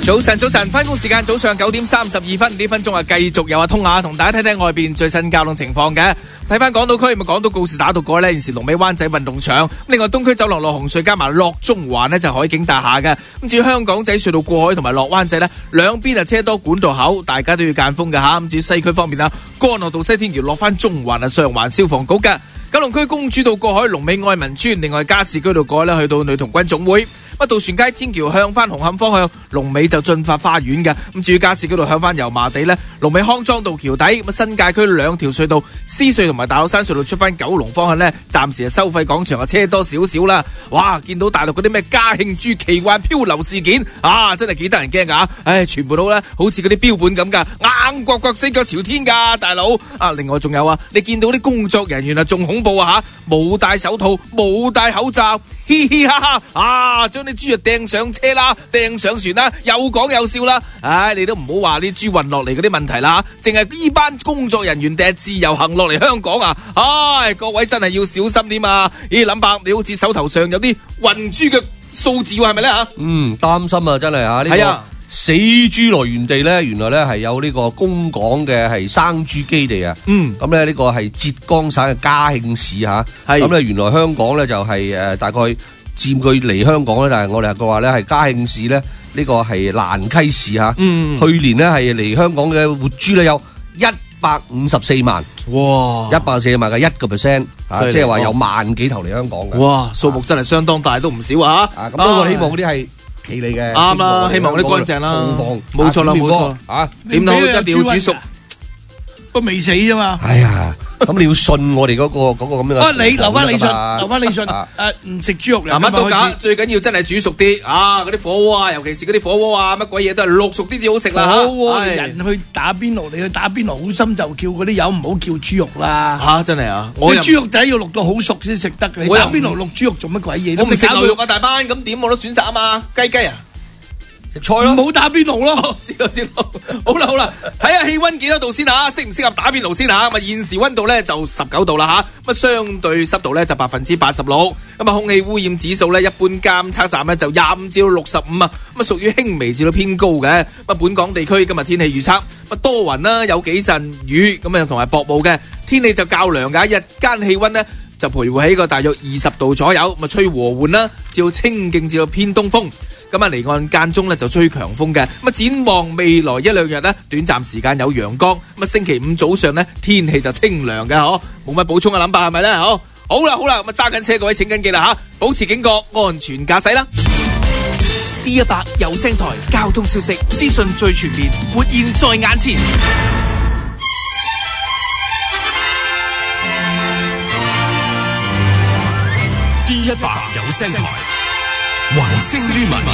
早晨，早晨，翻工時間早上九點三十二分，呢分鐘啊，繼續有阿通下同大家睇睇外邊最新交通情況嘅。睇翻港島區，咪港島告士打道過呢，現時龍尾灣仔運動場。另外東區走廊落紅隧加埋落中環呢，就海景大廈嘅。咁至於香港仔隧道過海同埋落灣仔呢，兩邊啊車多管道口，大家都要間風嘅吓。咁至於西區方面啊，干諾道西天橋落翻中環啊，上環消防局嘅。九龍區公主道過海龍尾愛民村，另外加士居道過海呢，去到女童軍總會。乜渡船街天橋向翻紅磡方向，龍尾就進發花園嘅。咁至於加士居道向翻油麻地呢，龍尾康莊道橋底。咁新界區兩條隧道，獅隧同埋大老山隧道出翻九龍方向呢，暫時係收費廣場啊，車多少少啦。哇！見到大陸嗰啲咩嘉慶珠奇幻漂流事件啊，真係幾得人驚噶。唉，全部都咧好似嗰啲標本咁噶，硬刮刮四腳朝天噶，大佬啊！另外仲有啊，你見到啲工作人員啊，仲恐怖啊吓，冇戴手套，冇戴口罩。嘻嘻哈哈啊！將啲豬啊掟上車啦，掟上船啦，又講又笑啦。唉，你都唔好話啲豬運落嚟嗰啲問題啦，淨係呢班工作人員定係自由行落嚟香港啊！唉，各位真係要小心啲嘛！咦，林伯，你好似手頭上有啲運豬嘅數字喎，係咪咧吓？ 嗯，擔心啊，真係吓呢個。係啊。死豬來源地咧，原來咧係有呢個公港嘅係生豬基地啊。嗯，咁咧呢個係浙江省嘅嘉慶市吓。係咁咧，原來香港咧就係誒大概佔據離香港咧，但係我哋嘅話咧係嘉慶市咧呢個係蘭溪市吓。嗯，去年咧係離香港嘅活豬咧有一百五十四萬。哇！一百四十萬嘅一個 percent 啊，即係話有萬幾頭嚟香港嘅。哇！ 數目真係相當大，都唔少啊。 啊，咁不過希望嗰啲係。企嚟嘅啱啦，希望嗰啲乾淨啦，冇錯啦，冇錯啊！點都一定要煮熟， 都未死啫嘛。 哎呀，咁你要信我哋嗰個嗰個咁樣。 啊，你留翻你信，留翻你信。誒，唔食豬肉嘅。 乜都假，最緊要真係煮熟啲啊！嗰啲火鍋啊，尤其是嗰啲火鍋啊，乜鬼嘢都係淥熟啲至好食啦。 火鍋人去打邊爐，你去打邊爐好心就叫嗰啲友唔好叫豬肉啦。 吓，真係啊！ 我豬肉第一要淥到好熟先食得嘅。你打邊爐淥豬肉做乜鬼嘢？ 我唔食牛肉啊，大班咁點我都選擇啊嘛，雞雞啊！ 食菜咯，唔好打邊爐咯。 知道知道，好啦好啦，睇下氣溫幾多度先吓，適唔適合打邊爐先吓。咁啊，現時溫度咧就十九度啦吓，咁啊相對濕度咧就百分之八十六。咁啊，空氣污染指數咧一般監測站咧就廿五至到六十五啊，咁啊屬於輕微至到偏高嘅。咁啊，本港地區今日天氣預測，咁啊多雲啦，有幾陣雨，咁啊同埋薄霧嘅天氣就較涼噶，日間氣溫咧就徘徊喺個大約二十度左右，咁啊吹和緩啦，至到清勁至到偏東風。咁啊，離岸間中咧就吹強風嘅。咁啊，展望未來一兩日咧，短暫時間有陽光。咁啊，星期五早上咧天氣就清涼嘅，嗬，冇乜補充嘅諗法係咪咧？好，好啦好啦，咁啊揸緊車各位請緊記啦吓，保持警覺，安全駕駛啦。D 一百有聲台交通消息資訊最全面，活現在眼前。D 一百有聲台。環聲聯盟，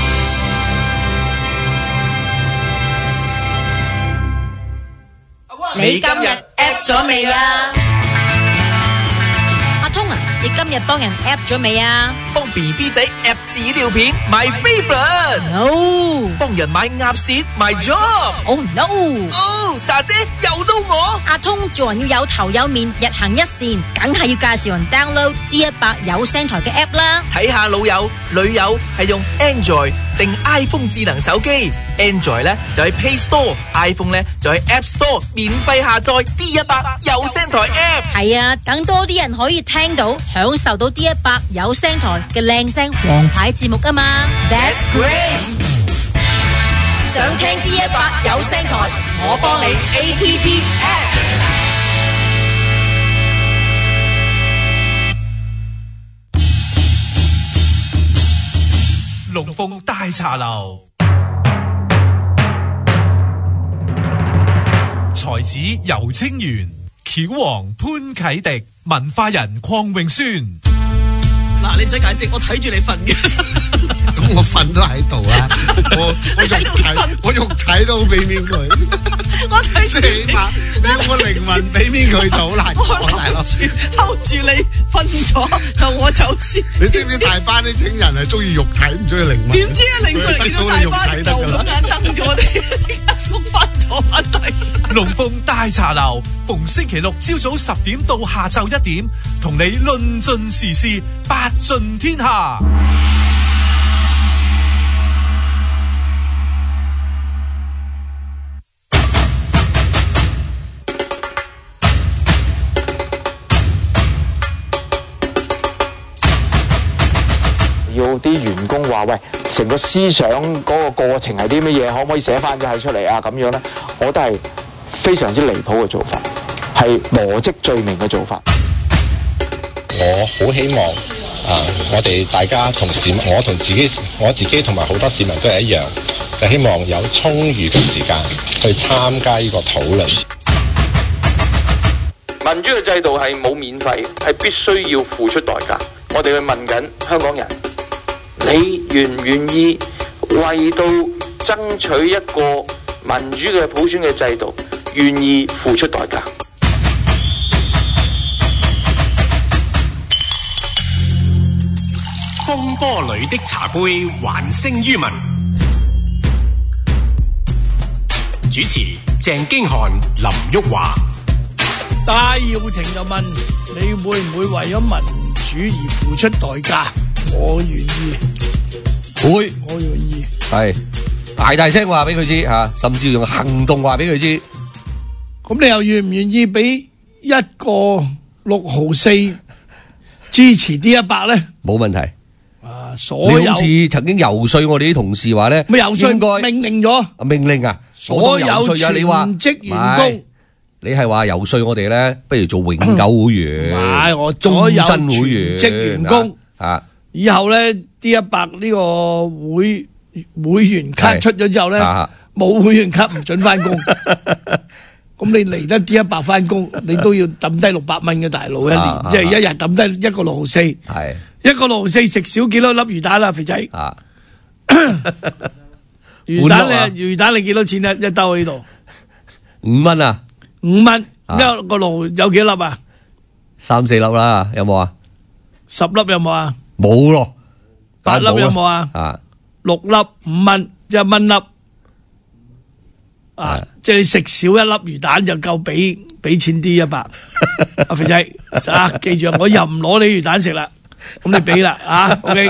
你今日 app 咗未啊？阿聰啊，你今日幫人 app 咗未啊？ 幫 B B 仔 app 紙尿片 ，my favourite。No， 幫人買鴨舌 ，my job。Oh no！ 哦，莎姐又到我。 阿聰做人要有頭有面，日行一善，梗係要介紹人 download D 一百有聲台嘅 app 啦。 睇下老友、女友係用 Android 定 iPhone 智能手機 ，Android 咧就喺 Play Store，iPhone 咧就喺 App Store 免費下載 D 一百有聲台 app。 係啊，等多啲人可以聽到、享受到 D 一百有聲台嘅靚聲王牌節目啊嘛。That's great！ 想聽 D 一百有聲台，我幫你 A P P app。 龍鳳大茶樓，才子游清源，橋王潘啟迪，文化人鄺永宣。 嗱，你唔使解釋，我睇住你瞓嘅。 咁我瞓都喺度啊！我我肉體我肉體都好俾面佢， 我睇住起碼你用個靈魂俾面佢就好難講大佬。 hold 住你瞓咗就我走先。 你知唔知大班啲青人係中意肉體唔中意靈魂？ 點知啊，靈魂見到大班就咁眼瞪住我哋，點解縮翻咗翻嚟？ 龍鳳大茶樓逢星期六朝早十點到下晝一點，同你論盡時事，八盡天下。 要啲員工話喂，成個思想嗰個過程係啲乜嘢，可唔可以寫翻咗係出嚟啊？咁樣咧，我覺得係非常之離譜嘅做法，係羅織罪名嘅做法。 我好希望啊，我哋大家同市民，我同自己，我自己同埋好多市民都係一樣，就希望有充裕嘅時間去參加呢個討論。 民主嘅制度係冇免費，係必須要付出代價。我哋去問緊香港人，你願唔願意為到爭取一個民主嘅普選嘅制度，願意付出代價？ 風波裏的茶杯，還聲於民。主持鄭經翰、林旭華。 戴耀廷就問：你會唔會為咗民主而付出代價？我願意， 會， 我願意， 係大大聲話俾佢知吓，甚至用行動話俾佢知。 咁你又願唔願意俾一個六毫四支持 D 一百咧？ 冇問題。 啊，所有你好似曾經游說我哋啲同事話咧， 咪游說應該命令咗， 命令啊， 所有全職員工。 你係話游說我哋咧，不如做永久會員， 唔係我終身會員， 全職員工啊， 以後咧 D 一百呢個會會員卡出咗之後咧，冇會員卡唔准翻工。咁你嚟得 D 一百翻工，你都要抌低六百蚊嘅大佬一年，即係一日抌低一個六毫四， 係一個六毫四食少幾多粒魚蛋啦，肥仔。魚蛋你魚蛋你幾多錢啊？一兜喺度五蚊啊！ 五蚊一個爐有幾粒啊？ 三四粒啦，有冇啊？ 十粒有冇啊？ 冇咯。 八粒有冇啊？ 啊， 六粒五蚊，一蚊粒。啊，即係你食少一粒魚蛋就夠俾俾錢啲一百。阿肥仔啊，記住我又唔攞你魚蛋食啦，咁你俾啦啊 ，OK。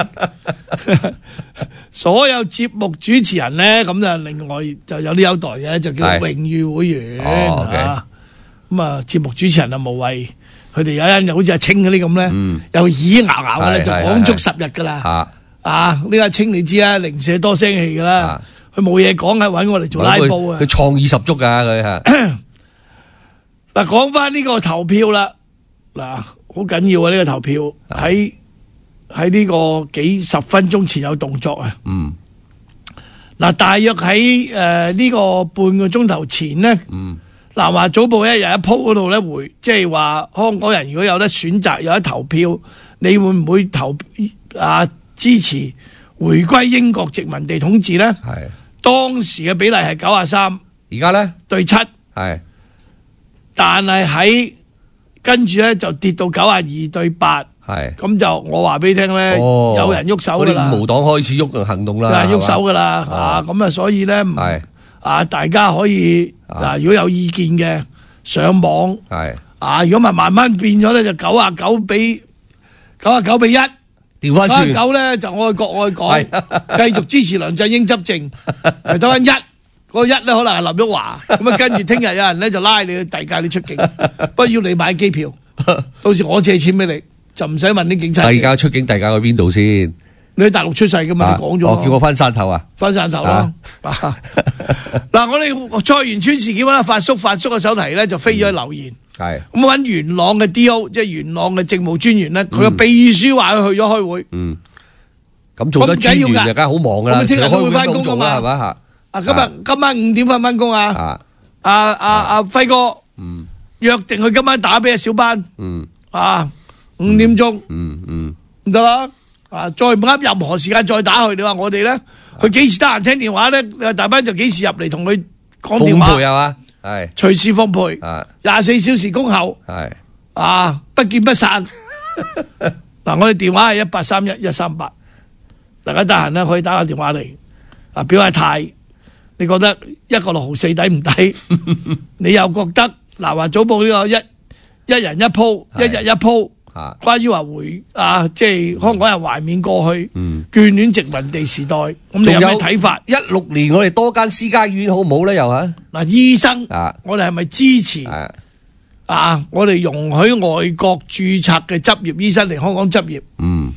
所有節目主持人咧，咁就另外就有啲優待嘅，就叫榮譽會員啊。咁啊，節目主持人啊無謂，佢哋有人又好似阿清嗰啲咁咧，又耳牙牙嘅咧，就講足十日噶啦。啊，呢個阿清你知啦，零舍多聲氣噶啦，佢冇嘢講係揾我嚟做拉布啊。 佢創意十足噶佢係。 嗱，講翻呢個投票啦，嗱，好緊要啊！呢個投票喺。喺呢個幾十分鐘前有動作啊！ 嗯， 嗱，大約喺誒呢個半個鐘頭前呢， 嗯， 南華早報一日一鋪嗰度咧回，即係話香港人如果有得選擇，有得投票，你會唔會投啊支持回歸英國殖民地統治咧？ 係當時嘅比例係九啊三， 而家咧對七， 係， 但係喺跟住咧就跌到九啊二對八。 係， 咁就我話俾你聽咧，有人喐手噶啦， 嗰啲五毛黨開始喐行動啦， 有人喐手噶啦，啊，咁啊，所以咧，啊，大家可以嗱，如果有意見嘅上網， 係， 啊，如果咪慢慢變咗咧，就九啊九比九啊九比一， 調翻轉， 九啊九咧就愛國愛港，繼續支持梁振英執政，係得翻一，嗰個一咧可能係林旭華，咁啊，跟住聽日有人咧就拉你去遞解你出境，不過要你買機票，到時我借錢俾你。就唔使問啲警察。遞解出境，遞解去邊度先？ 你喺大陸出世噶嘛？你講咗。 我叫我翻汕頭啊！ 翻汕頭咯。嗱，我哋菜園村事件啦，發叔發叔嘅手提咧就飛咗去留言。 係。咁揾元朗嘅 D O， 即係元朗嘅政務專員咧，佢嘅秘書話佢去咗開會。 嗯。咁做得專員就梗係好忙噶啦， 聽日都會翻工噶嘛， 係咪吓？ 啊，今日今晚五點翻翻工啊？啊。阿阿阿輝哥。嗯。約定佢今晚打俾阿小班。嗯。啊。五點鐘， 嗯嗯， 唔得啦，啊，再唔啱任何時間再打去，你話我哋咧，佢幾時得閒聽電話咧？大班就幾時入嚟同佢講電話， 奉陪係嘛，係隨時奉陪，廿四小時恭候， 係啊，不見不散。嗱，我哋電話係一八三一一三八，大家得閒咧可以打個電話嚟，啊，表下態，你覺得一個六毫四抵唔抵？你又覺得南華早報呢個一一人一鋪，一日一鋪。啊！關於話回啊，即係香港人懷緬過去，眷戀殖民地時代，咁你有咩睇法？ 一六年我哋多間私家醫院好唔好咧？又嚇嗱，醫生啊，我哋係咪支持啊？我哋容許外國註冊嘅執業醫生嚟香港執業？ 嗯，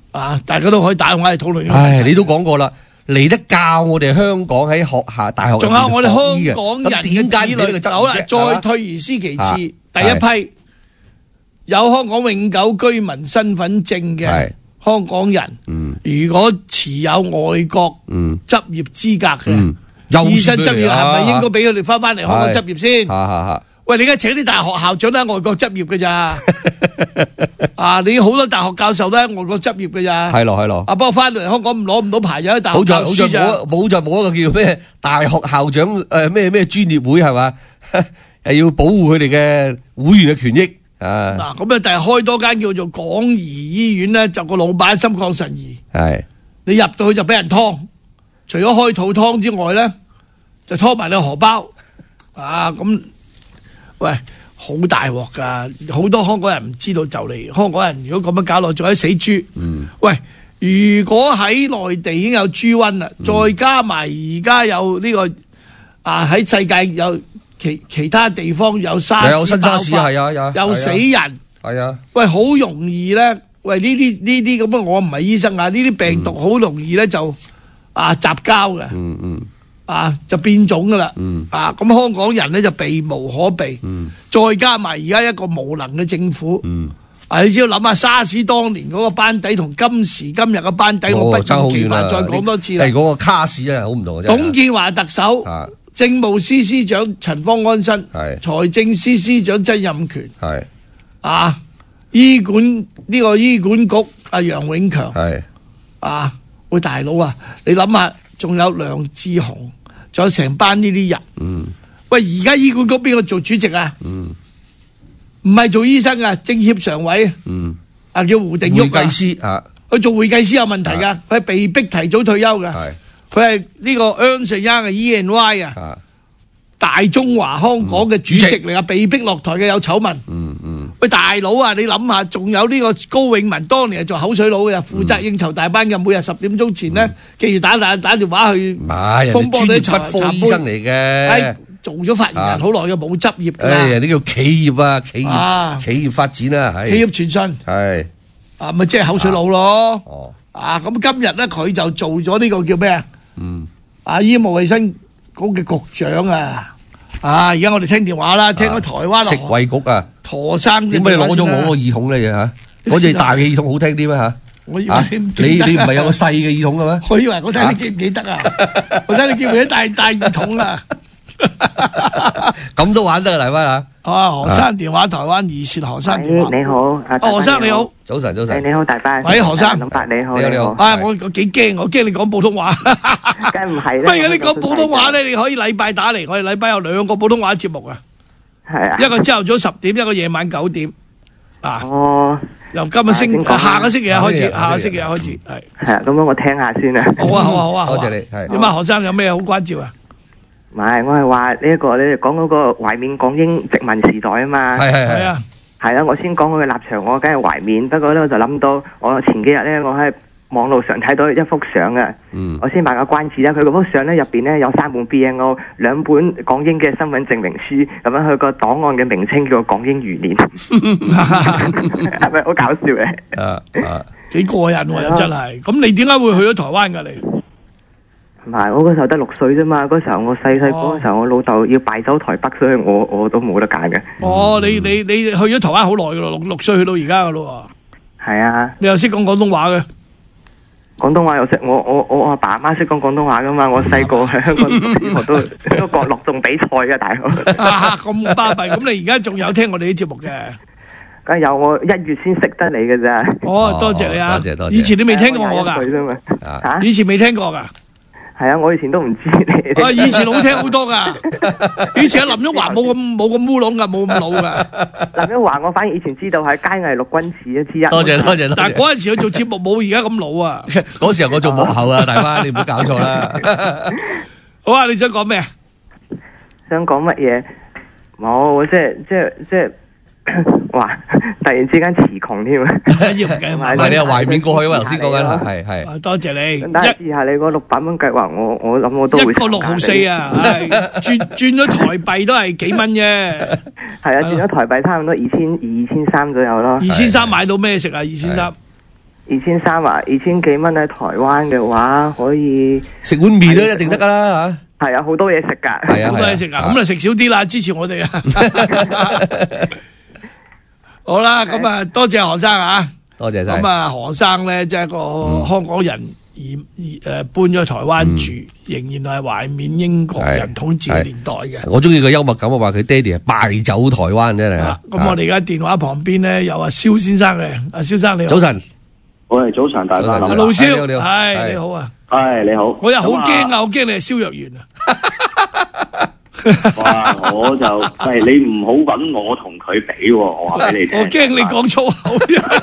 啊，大家都可以打電話嚟討論。 唉，你都講過啦，嚟得教我哋香港喺學校、大學， 仲有我哋香港人嘅子女。好啦，再退而思其次，第一批有香港永久居民身份證嘅香港人，如果持有外國執業資格嘅醫生執業，係咪應該俾佢哋翻翻嚟香港執業先？喂，你而家請啲大學校長都喺外國執業嘅咋？啊，你好多大學教授都喺外國執業嘅咋？ 係咯係咯。 啊，不過翻到嚟香港唔攞唔到牌，就喺大學教書咋。 冇冇就冇一個叫咩大學校長誒咩咩專業會係嘛？係要保護佢哋嘅會員嘅權益啊。 嗱，咁啊，第日開多間叫做港怡醫院咧，就個老闆心曠神怡。係。你入到去就俾人劏，除咗開肚劏之外咧，就拖埋你荷包。啊，咁。喂，好大鑊噶，好多香港人唔知道就嚟。香港人如果咁樣搞落，仲係死豬。嗯。喂，如果喺內地已經有豬瘟啦，嗯、再加埋而家有呢、這個啊喺世界有其其他地方有沙士，有新沙士係啊有，有死人係啊。喂，好容易咧。喂，呢啲呢啲咁啊，我唔係醫生啊，呢啲病毒好容易咧就啊雜交嘅。嗯嗯。啊，就變種噶啦，嗯、啊，咁香港人咧就避無可避，嗯、再加埋而家一個無能嘅政府，嗯、啊，你只要諗下沙士當年嗰個班底同今時今日嘅班底，哦、我不厭其煩再講多次啦。係嗰個卡士真係好唔同嘅。董建華特首、啊、政務司司長陳方安生，財政司司長曾蔭權，係啊，醫管呢、呢個醫管局阿楊永強，係啊，喂大佬啊，你諗下，仲有梁智鴻。仲有成班呢啲人，嗯、喂！而家醫管局邊個做主席啊？唔係、嗯、做醫生啊，政協常委，嗯、啊叫胡定旭，會計師啊，佢做會計師有問題噶，佢係被逼提早退休噶，佢係呢個 Ernst and Young 嘅 E and Y 啊，大中華香港嘅主席嚟啊，被逼落台嘅有醜聞。嗯嗯、喂大佬啊，你諗下，仲有呢個高永文，當年係做口水佬嘅，負責應酬大班嘅，每日十點鐘前呢，記住打打打電話去。唔係，風波啲專業科醫生嚟嘅，做咗發言人好耐嘅，冇執業㗎。哎呀，呢叫企業啊，企業企業發展啊，企業傳信係啊，咪即係口水佬咯。哦，啊咁今日咧，佢就做咗呢個叫咩啊？嗯，啊醫務衛生局嘅局長啊，啊而家我哋聽電話啦，聽咗台灣食衛局啊，陀生點解你攞咗我個耳筒咧嚇？嗰隻大嘅耳筒好聽啲咩嚇？我以為你你你唔係有個細嘅耳筒嘅咩？我以為我睇你記唔記得啊？我睇你記唔記得戴戴耳筒啦？咁都玩得嚟乜啊？啊何生電話，台灣熱線何生電話。你好，啊何生你好，早晨早晨。你好大班。喂何生，林伯你好。你好你好。啊我我幾驚，我驚你講普通話。梗唔係啦。不如你講普通話咧，你可以禮拜打嚟，我哋禮拜有兩個普通話節目啊。係啊。一個朝頭早十點，一個夜晚九點。啊。哦。由今日星下個星期日開始，下個星期日開始係。係啊，咁樣我聽下先啊。好啊好啊好啊。多謝你。係。點啊何生有咩好關照啊？唔係，我係話呢一個你哋講嗰個懷緬港英殖民時代啊嘛。係係係啊，係啊，我先講佢嘅立場，我梗係懷緬。不過咧，我就諗到我前幾日咧，我喺網絡上睇到一幅相啊。嗯。我先賣個關子啦，佢嗰幅相咧入邊咧有三本 B N O， 兩本港英嘅身份證明書，咁樣佢個檔案嘅名稱叫做港英餘年，係咪好搞笑嘅？啊啊，幾過癮喎！又真係。咁你點解會去咗台灣㗎？你？唔係，我嗰時候得六歲啫嘛。嗰時候我細細個嗰時候，我老豆要敗走台北，所以我我都冇得揀嘅。哦，你你你去咗台灣好耐噶咯，六六歲去到而家噶咯。係啊。你又識講廣東話嘅？廣東話又識，我我我阿爸阿媽識講廣東話噶嘛。我細個喺香港我都都角落仲比賽嘅大佬。啊，咁巴閉！咁你而家仲有聽我哋啲節目嘅？梗係有，我一月先識得你嘅咋。哦，多謝你啊！多謝多謝。以前你未聽過我噶？啊？以前未聽過噶？係啊，我以前都唔知你。啊，以前好聽好多噶，以前阿林旭華冇咁冇咁烏龍噶，冇咁老噶。林旭華我反而以前知道係佳藝陸軍詞之一。多謝多謝。但係嗰陣時佢做節目冇而家咁老啊。嗰時候我做幕後啊，大媽，你唔好搞錯啦。好啊，你想講咩啊？想講乜嘢？冇，即係即係即係。哇！突然之間詞窮添啊！要計埋，你又懷緬過去啊？頭先講緊係係，多謝你。等下試下你嗰六百蚊計劃，我我諗我都會一個六毫四啊！轉轉咗台幣都係幾蚊啫。係啊，轉咗台幣差唔多二千二千三左右咯。二千三買到咩食啊？二千三二千三啊，二千幾蚊喺台灣嘅話，可以食碗麵都一定得㗎啦嚇。 係啊，好多嘢食㗎， 係啊， 好多嘢食啊，咁啊食少啲啦，支持我哋啊！好啦，咁啊多謝何生啊， 多謝晒。 咁啊何生咧，即係一個香港人移移誒搬咗台灣住，仍然係懷緬英國人統治嘅年代嘅。 我中意個幽默感，我話佢爹哋係敗走台灣真係。 咁我哋而家電話旁邊咧有阿蕭先生嘅，阿蕭生你好。 早晨， 我係早晨，大家。 老蕭，係你好啊。 係你好。 我又好驚啊，我驚你係蕭若元啊。 哇！我就係你唔好揾我同佢比喎，我話俾你聽。 我驚你講粗口。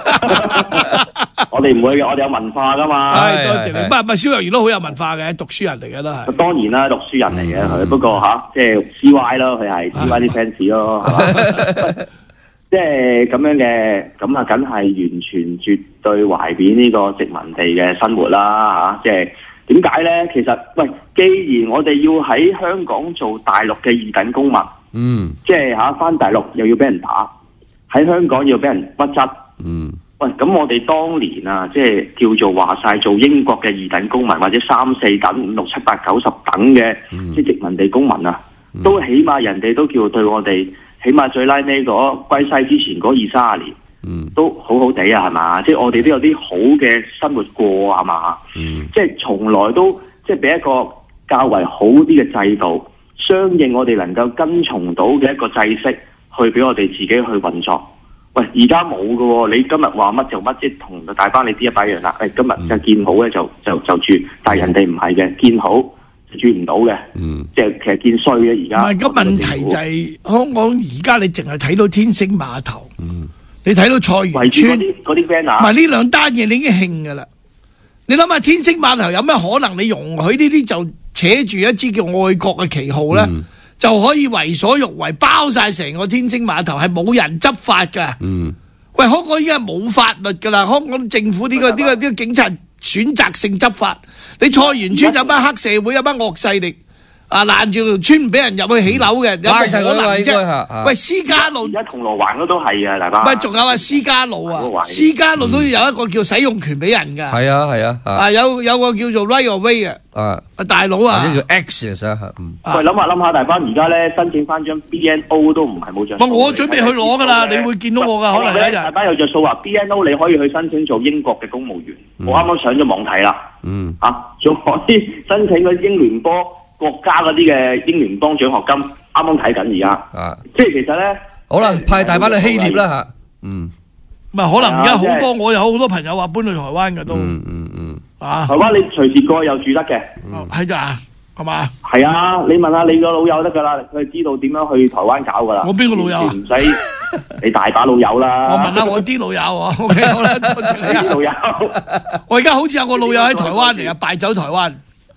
我哋唔會嘅，我哋有文化噶嘛。 係多謝你。唔係唔係，蕭若元都好有文化嘅，讀書人嚟嘅都係。 當然啦，讀書人嚟嘅佢，不過吓即係 C Y 咯，佢係 C Y 啲 fans 咯，係嘛？即係咁樣嘅，咁啊，梗係完全絕對懷緬呢個殖民地嘅生活啦，吓即係。點解咧？其實喂，既然我哋要喺香港做大陸嘅二等公民， 嗯， 即係吓翻大陸又要俾人打，喺香港要俾人屈質， 嗯， 喂，咁我哋當年啊，即係叫做話晒做英國嘅二等公民，或者三四等、五六七八九十等嘅， 嗯、 即係殖民地公民啊，嗯、都起碼人哋都叫對我哋，起碼最拉尾嗰歸西之前嗰二三十年。嗯，都好好地啊，係嘛？即係我哋都有啲好嘅生活過啊，係嘛？嗯，即係從來都即係俾一個較為好啲嘅制度，相應我哋能夠跟從到嘅一個制式，去俾我哋自己去運作。喂，而家冇㗎喎，你今日話乜就乜，即係同大班你啲一擺樣啦。誒，今日就見好咧就就就住，但係人哋唔係嘅，見好就住唔到嘅。嗯，即係其實見衰嘅而家。 唔係，個問題就係香港而家你淨係睇到天星碼頭。嗯。你睇到菜園村嗰啲 banner， 唔係呢兩單嘢你已經興噶啦。你諗下天星碼頭有咩可能你容許呢啲就扯住一支叫愛國嘅旗號咧，嗯、就可以為所欲為，包晒成個天星碼頭係冇人執法噶。嗯，喂，香港已經係冇法律噶啦，香港政府呢、呢個呢、呢個呢、呢個警察選擇性執法。你菜園村有班黑社會，有班惡勢力。啊！攔住條村唔俾人入去起樓嘅，有冇可能啫？喂，私家路而家銅鑼灣嗰都係啊，大家。 喂，仲有啊，私家路啊，私家路都要有一個叫使用權俾人㗎。 係啊，係啊。 啊，有有個叫做 right of way 嘅。啊，大佬啊。或者叫 access 啊。喂，諗下諗下，大班而家咧申請翻張 B N O 都唔係冇着數。 我準備去攞㗎啦，你會見到我㗎，可能有一日。 大班有着數話 B N O 你可以去申請做英國嘅公務員。我啱啱上咗網睇啦。嗯。啊，仲可以申請個英聯邦。國家嗰啲嘅英聯邦獎學金，啱啱睇緊而家，啊，即係其實咧， 好啦，派大班去希臘啦吓，嗯， 唔係可能而家好多，我有好多朋友話搬去台灣嘅都， 嗯嗯嗯，啊，台灣你隨時過又住得嘅， 係咋，係嘛？ 係啊，你問下你個老友得噶啦，佢知道點樣去台灣搞噶啦。 我邊個老友啊？ 唔使，你大把老友啦。 我問下我啲老友啊 ，OK 好啦，多謝你啲老友。我而家好似有個老友喺台灣嚟啊，敗走台灣。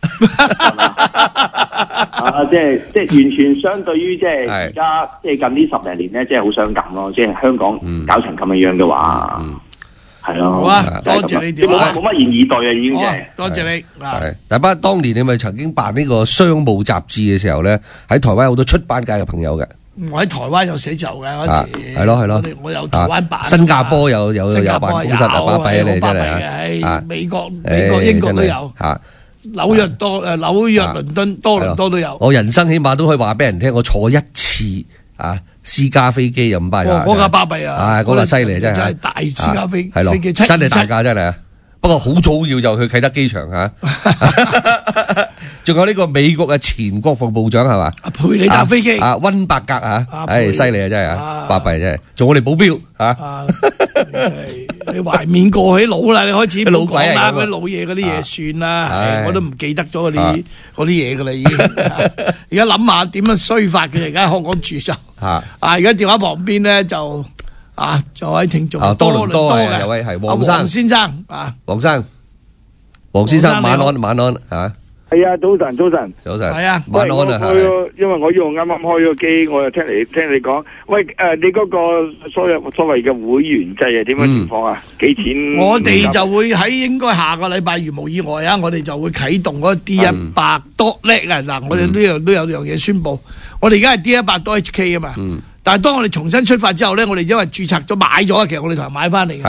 啊！即係即係完全相對於即係而家即係近呢十零年咧，即係好傷感咯。即係香港搞成咁樣樣嘅話，係咯。好啊，多謝你電話。冇乜言以對啊，已經係。 多謝你。 係，大班當年你咪曾經辦呢個商務雜誌嘅時候咧，喺台灣好多出版界嘅朋友嘅。 我喺台灣有寫就嘅嗰時。 係咯係咯。 我有台灣版。 新加坡有有有辦公室啊，巴閉啊，你真係啊！ 美國美國英國都有。嚇！紐約多誒紐約倫敦多倫多都有。 我人生起碼都可以話俾人聽，我坐一次啊私家飛機又咁巴閉。 嗰架巴閉啊！ 嗰架犀利真係。 真係大私家飛飛機， 真係大架真係。不過好早要就去啟德機場嚇。仲有呢個美國嘅前國防部長係嘛？ 陪你搭飛機。 啊溫伯格啊，唉犀利啊真係啊，巴閉真係，做我哋保鏢嚇。 你懷緬過去老啦，你開始老講啦，嗰啲老嘢嗰啲嘢算啦，我都唔記得咗嗰啲嗰啲嘢噶啦已經。而家諗下點樣衰法嘅，而家香港住就啊，而家電話旁邊咧就啊，就位聽眾多倫多嘅有位係黃生先生啊， 黃生，黃先生晚安晚安嚇。 係啊，早晨，早晨， 早晨， 係啊， 晚安啊，因為我用啱啱開咗機，我又聽你聽你講，喂，誒，你嗰個所謂所謂嘅會員制係點樣情況啊？幾錢？ 我哋就會喺應該下個禮拜，如無意外啊，我哋就會啟動嗰個 D 一百多叻啊！嗱，我哋都有都有樣嘢宣佈，我哋而家係 D 一百多 H K 啊嘛，但係當我哋重新出發之後咧，我哋因為註冊咗買咗，其實我哋同人買翻嚟嘅。係。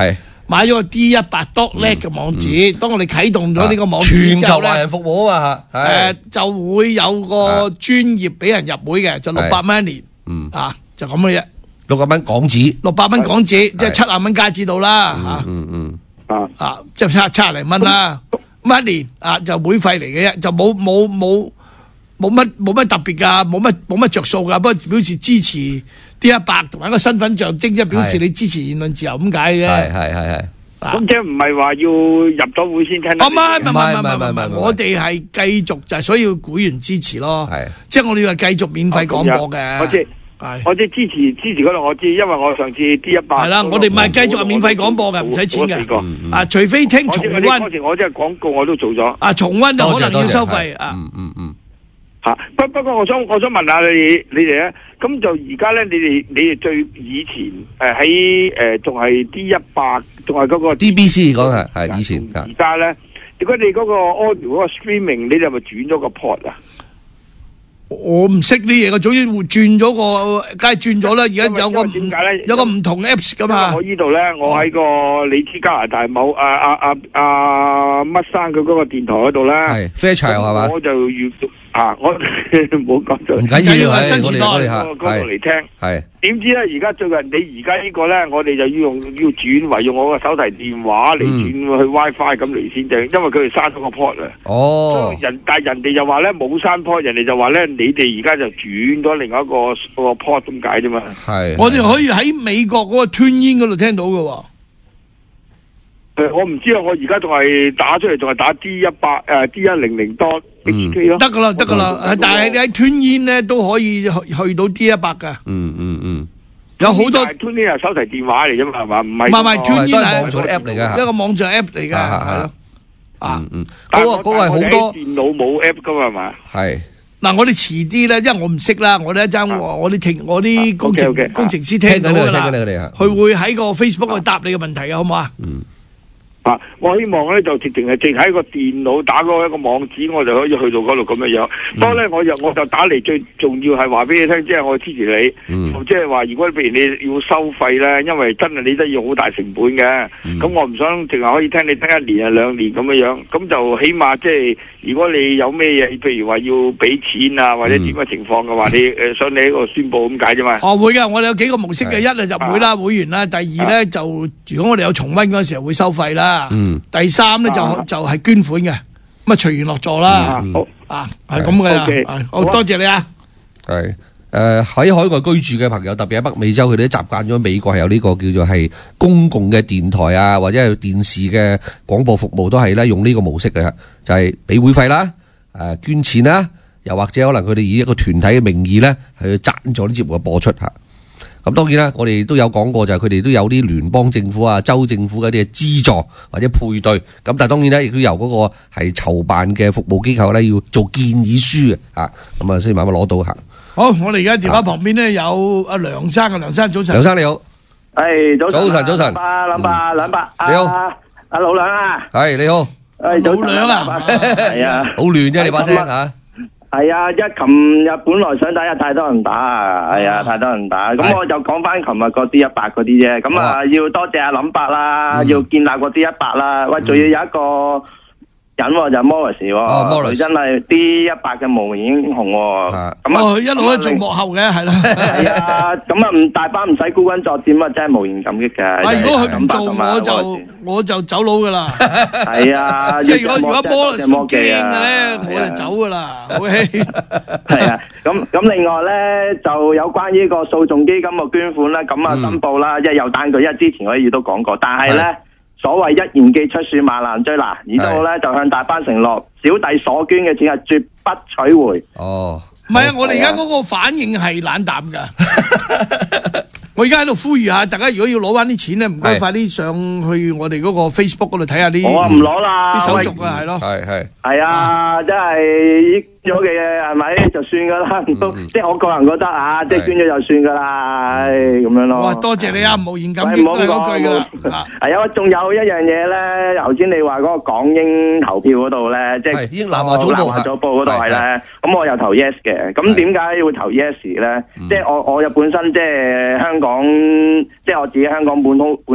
買咗個 D 一百 dot net 嘅網址，當我哋啟動咗呢個網址全球之後咧， 華人服務啊嘛， 誒就會有個專業俾人入會嘅，就六百蚊一年，啊就咁嘅啫， 六百蚊港紙， 六百蚊港紙即係七廿蚊加紙到啦，嚇， 嗯嗯啊啊即係七七廿零蚊啦，咁一年啊就會費嚟嘅啫，就冇冇冇冇乜冇乜特別㗎，冇乜冇乜著數㗎，不過表示支持 D 一百同埋一個身份象徵，即係表示你支持言論自由咁解嘅。係係係係。 咁即係唔係話要入咗會先聽得？ 哦，唔係唔係唔係唔係唔係，我哋係繼續就係所以要會員支持咯。係，即係我哋要繼續免費廣播嘅。 我知，我知支持支持嗰度我知，因為我上次 D 一百係啦，我哋唔係繼續係免費廣播嘅，唔使錢嘅。啊，除非聽重溫。 嗰時我即係廣告我都做咗。 啊，重溫就可能要收費啊。 嗯嗯嗯。 吓，不不過我想我想問下你你哋咧，咁就而家咧，你哋你哋最以前誒喺誒仲係 D 一百，仲係嗰個 D B C 講係係以前。 而家咧，如果你嗰個 audio 嗰個 streaming，你哋係咪轉咗個 port 啊？ 我唔識呢嘢，我總之轉咗個，梗係轉咗啦。而家有個點解咧？有個唔同 apps 噶嘛。 我呢度咧，我喺個你知加拿大某啊啊啊啊乜生佢嗰個電台嗰度咧， 係 Fairchild 係嘛？ 我就要。啊！我唔好講咗， 唔緊要啊！ 新時代我哋嗰度嚟聽， 係點知咧？而家最近你而家呢個咧，我哋就要用要轉為用我個手提電話嚟轉去 WiFi 咁嚟先正，因為佢哋刪咗個 port 啊。 哦， 人但係人哋就話咧冇刪 port，人哋就話咧你哋而家就轉咗另外一個個 port 咁解啫嘛。 係， 我哋可以喺美國嗰個 TuneIn嗰度聽到嘅。 誒，我唔知啊，我而家仲係打出嚟，仲係打 D 一百誒 D 一零零多 H K 咯， 得噶啦，得噶啦。但係你喺 TuneIn咧都可以去去到 D 一百噶。 嗯嗯嗯， 有好多 TuneIn 係手提電話嚟啫嘛，係嘛？唔係唔係唔係 TuneIn 係網上 app 嚟嘅， 一個網上 app 嚟嘅，係咯。 啊嗯，嗰個嗰個係好多電腦冇 app 噶嘛，係嘛？ 係。 嗱，我哋遲啲咧，因為我唔識啦，我哋一陣我哋聽我啲工程工程師聽到噶啦，佢會喺個 Facebook 去答你嘅問題嘅，好唔好啊？ 嗯。 啊！我希望咧就直情係淨喺個電腦打嗰一個網址，我就可以去到嗰度咁嘅樣。不過咧，我就我就打嚟最重要係話俾你聽，即係我支持你。 嗯。 即係話，如果譬如你要收費咧，因為真係你都要好大成本嘅。咁、嗯、我唔想淨係可以聽你聽一年啊兩年咁嘅樣。咁就起碼即係如果你有咩嘢，譬如話要俾錢啊或者點嘅情況嘅話，嗯、你誒想你喺度宣佈咁解啫嘛。 哦，會嘅，我哋有幾個模式嘅，一係就會啦，會員啦；第二咧就如果我哋有重溫嗰陣時候會收費啦。 嗯， 第三咧就就係捐款嘅，咁啊隨緣落座啦，好啊，係咁嘅，好多謝你啊。 係誒喺海外居住嘅朋友，特別喺北美洲，佢哋都習慣咗美國係有呢個叫做係公共嘅電台啊，或者係電視嘅廣播服務都係咧用呢個模式嘅，就係俾會費啦，誒捐錢啦，又或者可能佢哋以一個團體嘅名義咧去贊助啲節目嘅播出吓。咁當然啦，我哋都有講過，就係佢哋都有啲聯邦政府啊、州政府嘅一啲資助或者配對。咁但係當然咧，亦都由嗰個係籌辦嘅服務機構咧，要做建議書嘅嚇，咁啊先慢慢攞到嚇。 好，我哋而家電話旁邊咧有阿梁生啊，梁生早晨。 梁生你好， 係早晨。 早晨早晨。 兩百兩百， 你好， 阿老梁啊。 係你好。 係早晨。 老梁啊。 係啊。 好亂啫，你把聲嚇。 係啊，一琴日本來想打，一太多人打啊，係啊，太多人打。咁我就講翻琴日個 D 一百嗰啲啫。咁啊，要多謝阿林伯啦，要建立個 D 一百啦。喂，仲要有一個人就 Morris 喎，佢真係 D 一百嘅無名英雄喎。咁啊， 一路都做幕後嘅，係啦。 係啊，咁啊唔大班唔使孤軍作戰啊，真係無言感激嘅。 如果佢唔做，我就我就走佬噶啦。 係啊， 即係如果如果 Morris 驚嘅咧，我就走噶啦。OK。 係啊，咁咁另外咧就有關於個訴訟基金嘅捐款咧，咁啊申報啦，即係有單據，因為之前我哋都講過，但係咧。所謂一言既出，駟馬難追嗱，而家我咧就向大班承諾，小弟所捐嘅錢係絕不取回。 哦， 唔係啊，我哋而家嗰個反應係冷淡噶。我而家喺度呼籲下大家，如果要攞翻啲錢咧，唔該快啲上去我哋嗰個 Facebook 嗰度睇下啲。 我唔攞啦， 啲手續啊，係咯。 係係。 係啊，真係捐咗嘅嘢係咪就算噶啦？即係我個人覺得啊，即係捐咗就算噶啦，唉咁樣咯。 哇，多謝你啊，無言感激都係嗰句噶啦。 係啊，仲有一樣嘢咧，頭先你話嗰個港英投票嗰度咧，即係英南華早報， 南華早報嗰度係咧，咁我又投 yes 嘅。咁點解要投 yes 咧？即係我我又本身即係香港。講即係我自己香港本土本身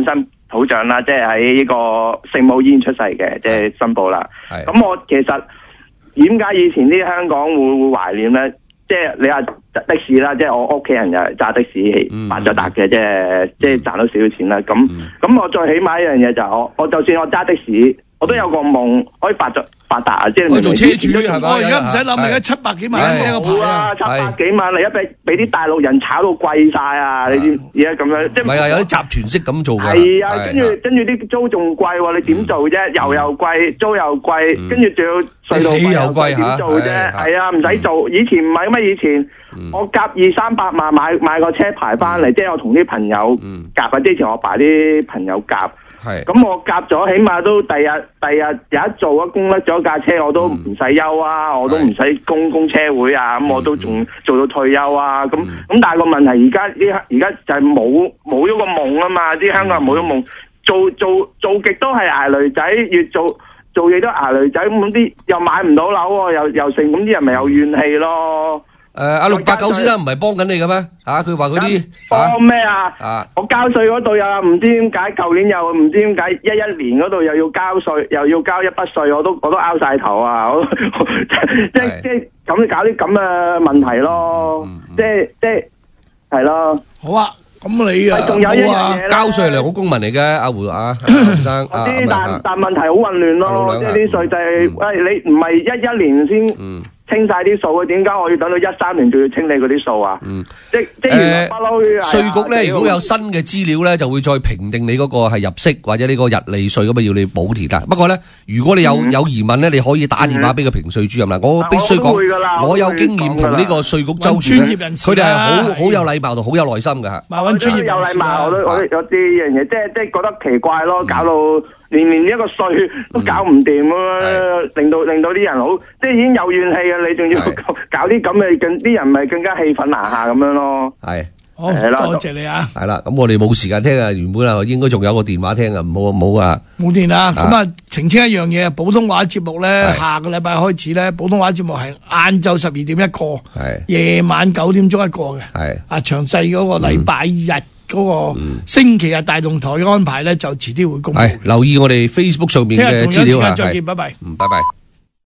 土長啦，即係喺呢個聖母醫院出世嘅，即係申報啦。咁我其實點解以前啲香港會會懷念咧？即係你話的士啦，即係我屋企人又係揸的士發咗達嘅，即係即係賺到少少錢啦。咁咁我最起碼一樣嘢就係我我就算我揸的士，我都有個夢可以發咗發達啊！即係做車主係嘛？我而家唔使諗，而家七百幾萬一個牌啊， 七百幾萬你一俾俾啲大陸人炒到貴晒啊！你知而家咁樣即係唔係啊？有啲集團式咁做㗎。 係啊，跟住跟住啲租仲貴喎，你點做啫？油又貴，租又貴，跟住仲要隧道費又貴，點做啫？係啊，唔使做。以前唔係咩？以前我夾二三百萬買買個車牌翻嚟，即係我同啲朋友夾啊！之前我爸啲朋友夾。咁我夾咗，起碼都第日第日有一做啊，供甩咗架車，我都唔使休啊，嗯、我都唔使供供車會啊，咁、嗯、我都仲做到退休啊，咁咁、嗯、但係個問題而家呢而家就係冇冇咗個夢啊嘛，啲香港人冇咗夢，做做做極都係捱雷仔，越做做嘢都捱雷仔，咁啲又買唔到樓喎，又又剩，咁啲人咪有怨氣咯。 誒，阿六八九先生唔係幫緊你嘅咩？吓，佢話嗰啲幫咩啊？啊，我交稅嗰度又唔知點解，舊年又唔知點解，一一年嗰度又要交稅，又要交一筆稅，我都我都拗晒頭啊！我即係即係咁搞啲咁嘅問題咯，即係即係係咯。 好啊，咁你啊， 仲有一樣嘢， 交稅係良好公民嚟嘅，阿胡啊，先生。 我知，但但問題好混亂咯，即係啲稅制，喂，你唔係一一年先清晒啲數啊？點解我要等到一三年仲要清理嗰啲數啊？嗯，即即原來不嬲。 稅局咧，如果有新嘅資料咧，就會再評定你嗰個係入息或者呢個日利稅咁啊，要你補填啦。不過咧，如果你有有疑問咧，你可以打電話俾個評稅主任啦。我必須講，我有經驗同呢個稅局周轉咧，佢哋係好好有禮貌同好有耐心嘅嚇。 揾專業有禮貌，我都我我知呢樣嘢，即係即係覺得奇怪咯，搞到連連一個稅都搞唔掂啊！令到令到啲人好，即係已經有怨氣啊！你仲要搞啲咁嘅，更啲人咪更加氣憤難下咁樣咯。 係， 好，多謝你啊！ 係啦，咁我哋冇時間聽啊，原本啊應該仲有個電話聽啊，唔好唔好啊！ 冇電啊！咁啊，澄清一樣嘢，普通話節目咧，下個禮拜開始咧，普通話節目係晏晝十二點一個，夜晚九點鐘一個嘅。係啊，詳細嗰個禮拜日嗰個星期日大動台嘅安排咧，就遲啲會公布。 係留意我哋 Facebook 上面嘅資料啊。 再見，拜拜。 嗯，拜拜。